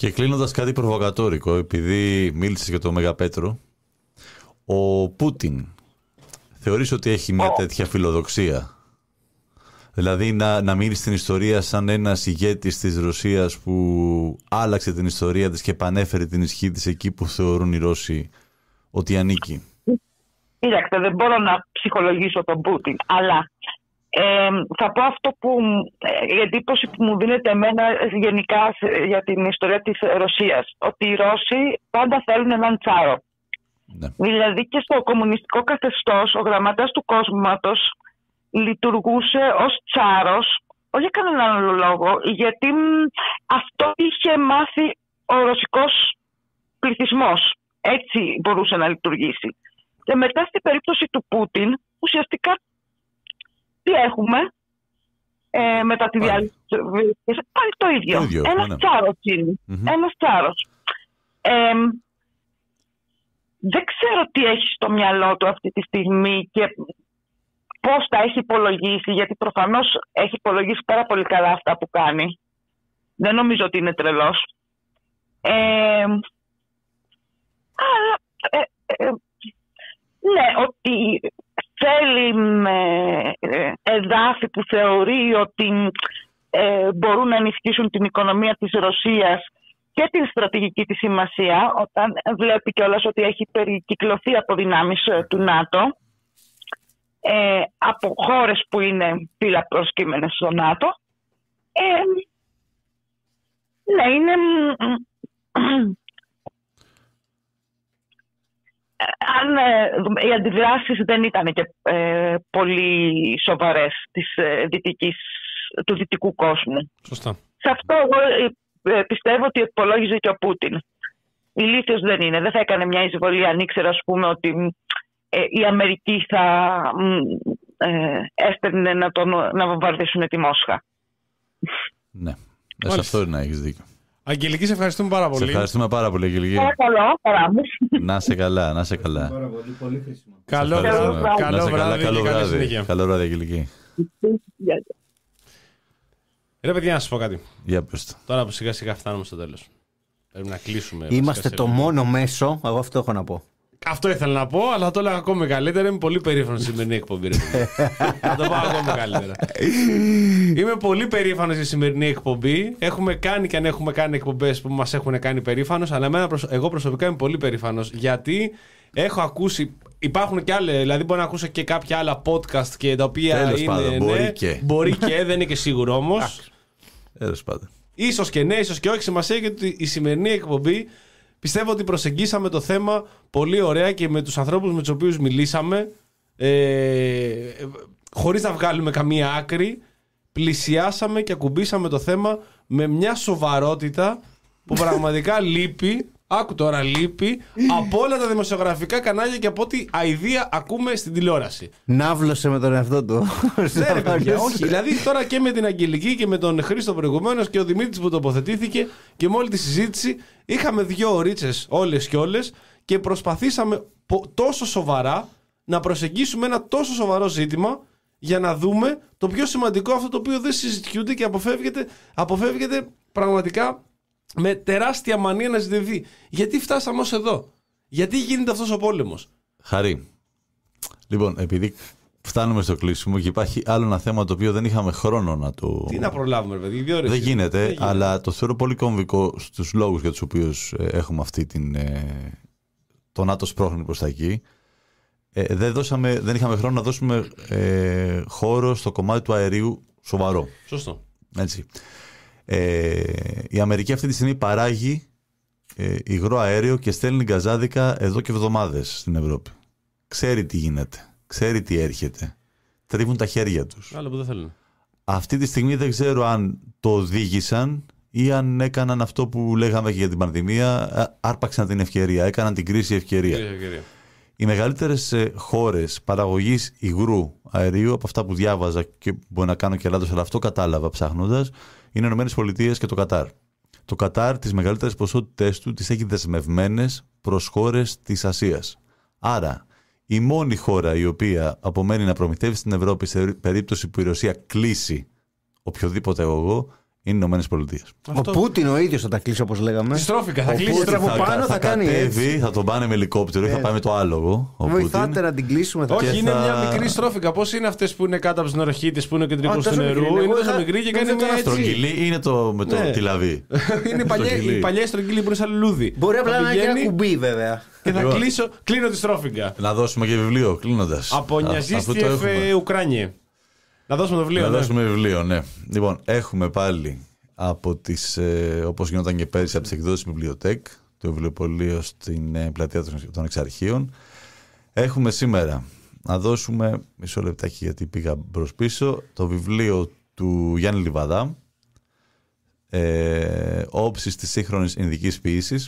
Και κλείνοντας κάτι προβοκατόρικο, επειδή μίλησες για το Μεγαπέτρο, ο Πούτιν θεωρείς ότι έχει μια τέτοια φιλοδοξία? Δηλαδή να, να μείνει στην ιστορία σαν ένας ηγέτης της Ρωσίας που άλλαξε την ιστορία της και επανέφερε την ισχύ της εκεί που θεωρούν οι Ρώσοι ότι ανήκει? Κοιτάξτε, δεν μπορώ να ψυχολογήσω τον Πούτιν, αλλά ε, θα πω αυτό που ε, η εντύπωση που μου δίνεται εμένα γενικά για την ιστορία της Ρωσίας, ότι οι Ρώσοι πάντα θέλουν έναν τσάρο. Ναι. Δηλαδή και στο κομμουνιστικό καθεστώς ο γραμματέας του κόμματος λειτουργούσε ως τσάρος, όχι για κανέναν άλλο λόγο, γιατί αυτό είχε μάθει ο ρωσικός πληθυσμός. Έτσι μπορούσε να λειτουργήσει. Και μετά στην περίπτωση του Πούτιν, ουσιαστικά τι έχουμε ε, μετά τη διάλυση της Βουλγαρίας? Πάλι το ίδιο. Το ίδιο Ένας ναι. τσάρος είναι. Mm-hmm. Ένας τσάρος. Ε, δεν ξέρω τι έχει στο μυαλό του αυτή τη στιγμή και πώς τα έχει υπολογίσει, γιατί προφανώς έχει υπολογίσει πάρα πολύ καλά αυτά που κάνει. Δεν νομίζω ότι είναι τρελός. Ε, αλλά ε, ε, ναι, ότι θέλει με εδάφη που θεωρεί ότι ε, μπορούν να ενισχύσουν την οικονομία της Ρωσίας και την στρατηγική της σημασία, όταν βλέπει κιόλας ότι έχει περικυκλωθεί από δυνάμεις του ΝΑΤΟ, ε, από χώρες που είναι πύλα προσκύμενες στο ΝΑΤΟ. Ε, ναι, είναι... Αν ε, οι αντιδράσεις δεν ήταν και ε, πολύ σοβαρές της, ε, δυτικής, του δυτικού κόσμου. Σωστά. Σε αυτό εγώ ε, πιστεύω ότι υπολόγιζε και ο Πούτιν. Ηλίθιος δεν είναι. Δεν θα έκανε μια εισβολή αν ήξερε, ας πούμε, ότι ε, η Αμερική θα ε, έστελνε να, τον, να βομβαρδίσουν τη Μόσχα. Ναι, σε αυτό να έχεις δίκιο. Αγγελική, σε ευχαριστούμε πάρα πολύ. Σε ευχαριστούμε πάρα πολύ, Αγγελική. Παρακαλώ, παρά μου. Να σε καλά, να σε καλά. Πάρα πολύ, πολύ χρήσιμο. Καλό βράδυ. Καλό βράδυ. Καλό βράδυ, καλό βράδυ, Αγγελική. Ρε παιδιά, να σας πω κάτι. Για πες το. Τώρα που σιγά σιγά φτάνουμε στο τέλος. Πρέπει να κλείσουμε. Είμαστε το μόνο μέσο, εγώ αυτό έχω να πω. Αυτό ήθελα να πω, αλλά θα το έλεγα ακόμη καλύτερα. Είμαι πολύ περήφανος στη σημερινή εκπομπή. Θα το πω ακόμη καλύτερα. Είμαι πολύ περήφανος στη σημερινή εκπομπή. Έχουμε κάνει και αν έχουμε κάνει εκπομπές που μας έχουν κάνει περήφανος, αλλά εμένα, εγώ προσωπικά είμαι πολύ περήφανος γιατί έχω ακούσει. Υπάρχουν και άλλα, δηλαδή μπορώ να ακούσω και κάποια άλλα podcast και τα οποία Τέλος είναι. Πάντων, ναι, μπορεί και. Μπορεί και, δεν είναι και σίγουρο όμως. Τέλος πάντων. Ίσως και ναι, ίσως και όχι. Σημασία γιατί η σημερινή εκπομπή. Πιστεύω ότι προσεγγίσαμε το θέμα πολύ ωραία και με τους ανθρώπους με τους οποίους μιλήσαμε, ε, χωρίς να βγάλουμε καμία άκρη, πλησιάσαμε και ακουμπήσαμε το θέμα με μια σοβαρότητα που πραγματικά λείπει, άκου τώρα λείπει, από όλα τα δημοσιογραφικά κανάλια και από ό,τι αηδία ακούμε στην τηλεόραση. Ναύλωσε με τον εαυτό του. Ναι, ρε παιδιά, όχι. Δηλαδή τώρα και με την Αγγελική και με τον Χρήστο προηγουμένως και ο Δημήτρης που τοποθετήθηκε και με όλη τη συζήτηση είχαμε δύο ωρίτσες όλες και όλες και προσπαθήσαμε τόσο σοβαρά να προσεγγίσουμε ένα τόσο σοβαρό ζήτημα για να δούμε το πιο σημαντικό, αυτό το οποίο δεν συζητιούνται και αποφεύγεται, αποφεύγεται πραγματικά με τεράστια μανία να ζητηθεί. Γιατί φτάσαμε ως εδώ? Γιατί γίνεται αυτός ο πόλεμος? Χαρή. Λοιπόν, επειδή φτάνουμε στο κλείσιμο και υπάρχει άλλο ένα θέμα το οποίο δεν είχαμε χρόνο να το... Τι να προλάβουμε, παιδί, δύο ώρες. Δεν γίνεται, δεν γίνεται, αλλά το θεωρώ πολύ κομβικό στους λόγους για τους οποίους έχουμε αυτή την... το ΝΑΤΟ σπρώχνει προς τα εκεί. Ε, δεν, δώσαμε, δεν είχαμε χρόνο να δώσουμε ε, χώρο στο κομμάτι του αερίου σοβαρό. Σωστό. Έτσι. Ε, η Αμερική αυτή τη στιγμή παράγει ε, υγρό αέριο και στέλνει γκαζάδικα εδώ και εβδομάδες στην Ευρώπη. Ξέρει τι γίνεται, ξέρει τι έρχεται. Τρίβουν τα χέρια τους. Άλλο που δεν θέλουν. Αυτή τη στιγμή δεν ξέρω αν το οδήγησαν ή αν έκαναν αυτό που λέγαμε και για την πανδημία, άρπαξαν την ευκαιρία, έκαναν την κρίση ευκαιρία. ευκαιρία. Οι μεγαλύτερες χώρες παραγωγής υγρού αερίου, από αυτά που διάβαζα και μπορεί να κάνω και λάθος, αλλά αυτό κατάλαβα ψάχνοντας, είναι οι Ηνωμένες Πολιτείες και το Κατάρ. Το Κατάρ τις μεγαλύτερες ποσότητες του τις έχει δεσμευμένες προς χώρες της Ασίας. Άρα, η μόνη χώρα η οποία απομένει να προμηθεύει στην Ευρώπη σε περίπτωση που η Ρωσία κλείσει οποιοδήποτε αγωγό είναι οι Ηνωμένες Πολιτείες. Ο Πούτιν ο ίδιος θα τα κλείσει, όπως λέγαμε. Τη στρόφικα, θα Ο κλείσει. Πούτιν Θα, από πάνω θα, θα κάνει κατέβει, έτσι. θα τον πάνε με ελικόπτερο ή θα πάει με το άλογο. Βοηθάτε να την κλείσουμε. Θα... Όχι, είναι θα... μια μικρή στρόφικα. Πώς είναι αυτές που είναι κάτω από τις νεροχύτες, που είναι ο κεντρικός του νερού. μικρή, είναι εγώ τόσο είχα- μικρή και δεν κάνει ήταν μια έτσι. Στρογγυλή είναι το με το Ναι. τυλαβή. Είναι παλιά- η παλιά στρογγυλή που είναι σαν λουλούδι. Μπορεί απλά Θα να έχει ένα πηγαίνει κουμπί, βέβαια. Και θα Λοιπόν. κλείσω, κλείνω τη στρόφιγγα. Να δώσουμε και βιβλίο κλείνοντας. Από Α, Νιαζίστιεφ αφού το έχουμε. Ουκράνιε. Να δώσουμε το βιβλίο. Να ναι. δώσουμε βιβλίο, ναι. Λοιπόν, έχουμε πάλι από τις, ε, όπως γινόταν και πέρυσι, από τις εκδόσεις Βιβλιοτέκ, το βιβλιοπωλείο στην ε, πλατεία των, των Εξαρχείων. Έχουμε σήμερα να δώσουμε, μισό λεπτάκι γιατί πήγα μπρος πίσω, το βιβλίο του Γιάννη Λιβαδά, ε, όψεις της σύγχρονης ινδικής ποίησης,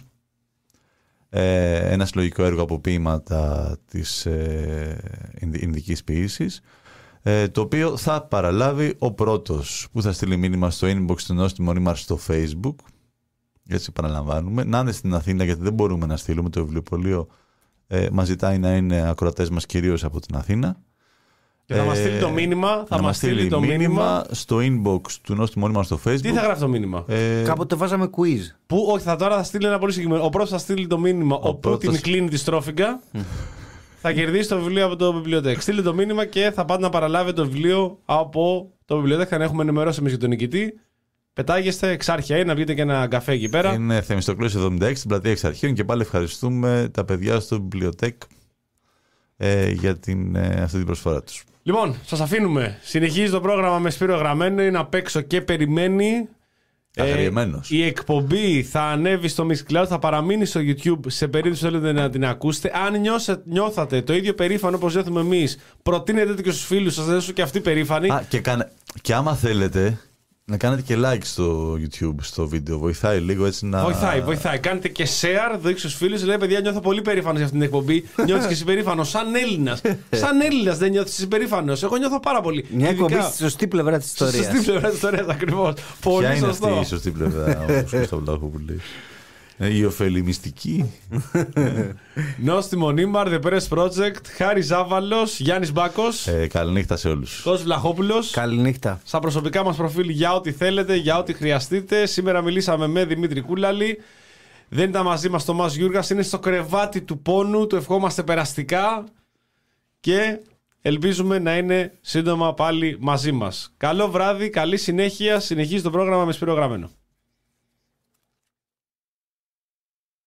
ε, ένα συλλογικό έργο από ποίηματα της ε, ινδικής ποίησης, ε, το οποίο θα παραλάβει ο πρώτος που θα στείλει μήνυμα στο inbox του Νόστιμου Μονίμαρ στο Facebook. Έτσι επαναλαμβάνουμε. Να είναι στην Αθήνα, γιατί δεν μπορούμε να στείλουμε, το βιβλιοπωλείο ε, μας ζητάει να είναι ακροατές μας κυρίως από την Αθήνα. Και θα Ε, μας στείλει το μήνυμα. Θα να μας στείλει το μήνυμα. στο inbox του Νόστιμου Μονίμαρ στο Facebook. Τι θα γράφει το μήνυμα. Ε, Κάποτε βάζαμε quiz. Που, όχι, θα τώρα θα στείλει ένα πολύ συγκεκριμένο. Ο πρώτος θα στείλει το μήνυμα. Ο, Ο Πούτιν πρώτος- κλείνει τη στρόφιγγα. Θα κερδίσει το βιβλίο από το βιβλιοτέκ. Στείλτε το μήνυμα και θα πάτε να παραλάβετε το βιβλίο από το βιβλιοτέκ. Θα έχουμε ενημερώσει εμείς για τον νικητή. Πετάγεστε εξάρχεια είναι, να βγείτε και ένα καφέ εκεί πέρα. Είναι Θεμιστοκλής εβδομήντα έξι στην πλατεία Εξαρχείων και πάλι ευχαριστούμε τα παιδιά στο βιβλιοτέκ ε, για την, ε, αυτή την προσφορά τους. Λοιπόν, σας αφήνουμε. Συνεχίζει το πρόγραμμα με Σπύρο Γραμμένο. Είναι απ' έξω και περιμένει. Αγριεμένος. Η εκπομπή θα ανέβει στο Mixcloud, θα παραμείνει στο YouTube σε περίπτωση που θέλετε να την ακούσετε. Αν νιώσε, νιώθατε το ίδιο περήφανο όπως νιώθουμε εμείς, προτείνετε το και στους φίλους σας, να δώσουν και αυτοί περήφανοι. Α, και, κάνε... και άμα θέλετε να κάνετε και like στο YouTube, στο βίντεο. Βοηθάει λίγο έτσι να... Βοηθάει, βοηθάει. Κάντε και share, δείξτε στους φίλους. Λέει, παιδιά, νιώθω πολύ περήφανος για αυτήν την εκπομπή. Νιώθεις και εσύ περήφανος, σαν Έλληνας. Σαν Έλληνας δεν νιώθεις εσύ περήφανος. Εγώ νιώθω πάρα πολύ. Μια Ειδικά- εκπομπή στη σωστή πλευρά της ιστορίας. Στη πλευρά της ιστορίας, ακριβώς. Ποια Πολύ είναι σωστό. αυτή η σωστή πλευρά, όπως Κώστα Βλάχοπουλη. Ε, Η ωφελημιστική. Νόστιμο Νίμαρ, The Press Project, Χάρης Ζάβαλος, Γιάννης Μπάκος, Ε, καληνύχτα σε όλους. Κώστας Βλαχόπουλος. Καληνύχτα. Στα προσωπικά μας προφίλ για ό,τι θέλετε, για ό,τι χρειαστείτε. Σήμερα μιλήσαμε με Δημήτρη Κούλαλη. Δεν ήταν μαζί μας το Μάς Γιούργας, είναι στο κρεβάτι του πόνου. Του ευχόμαστε περαστικά και ελπίζουμε να είναι σύντομα πάλι μαζί μας. Καλό βράδυ, καλή συνέχεια. Συνεχίζει το πρόγραμμα με Σπύρο Γραμμένο.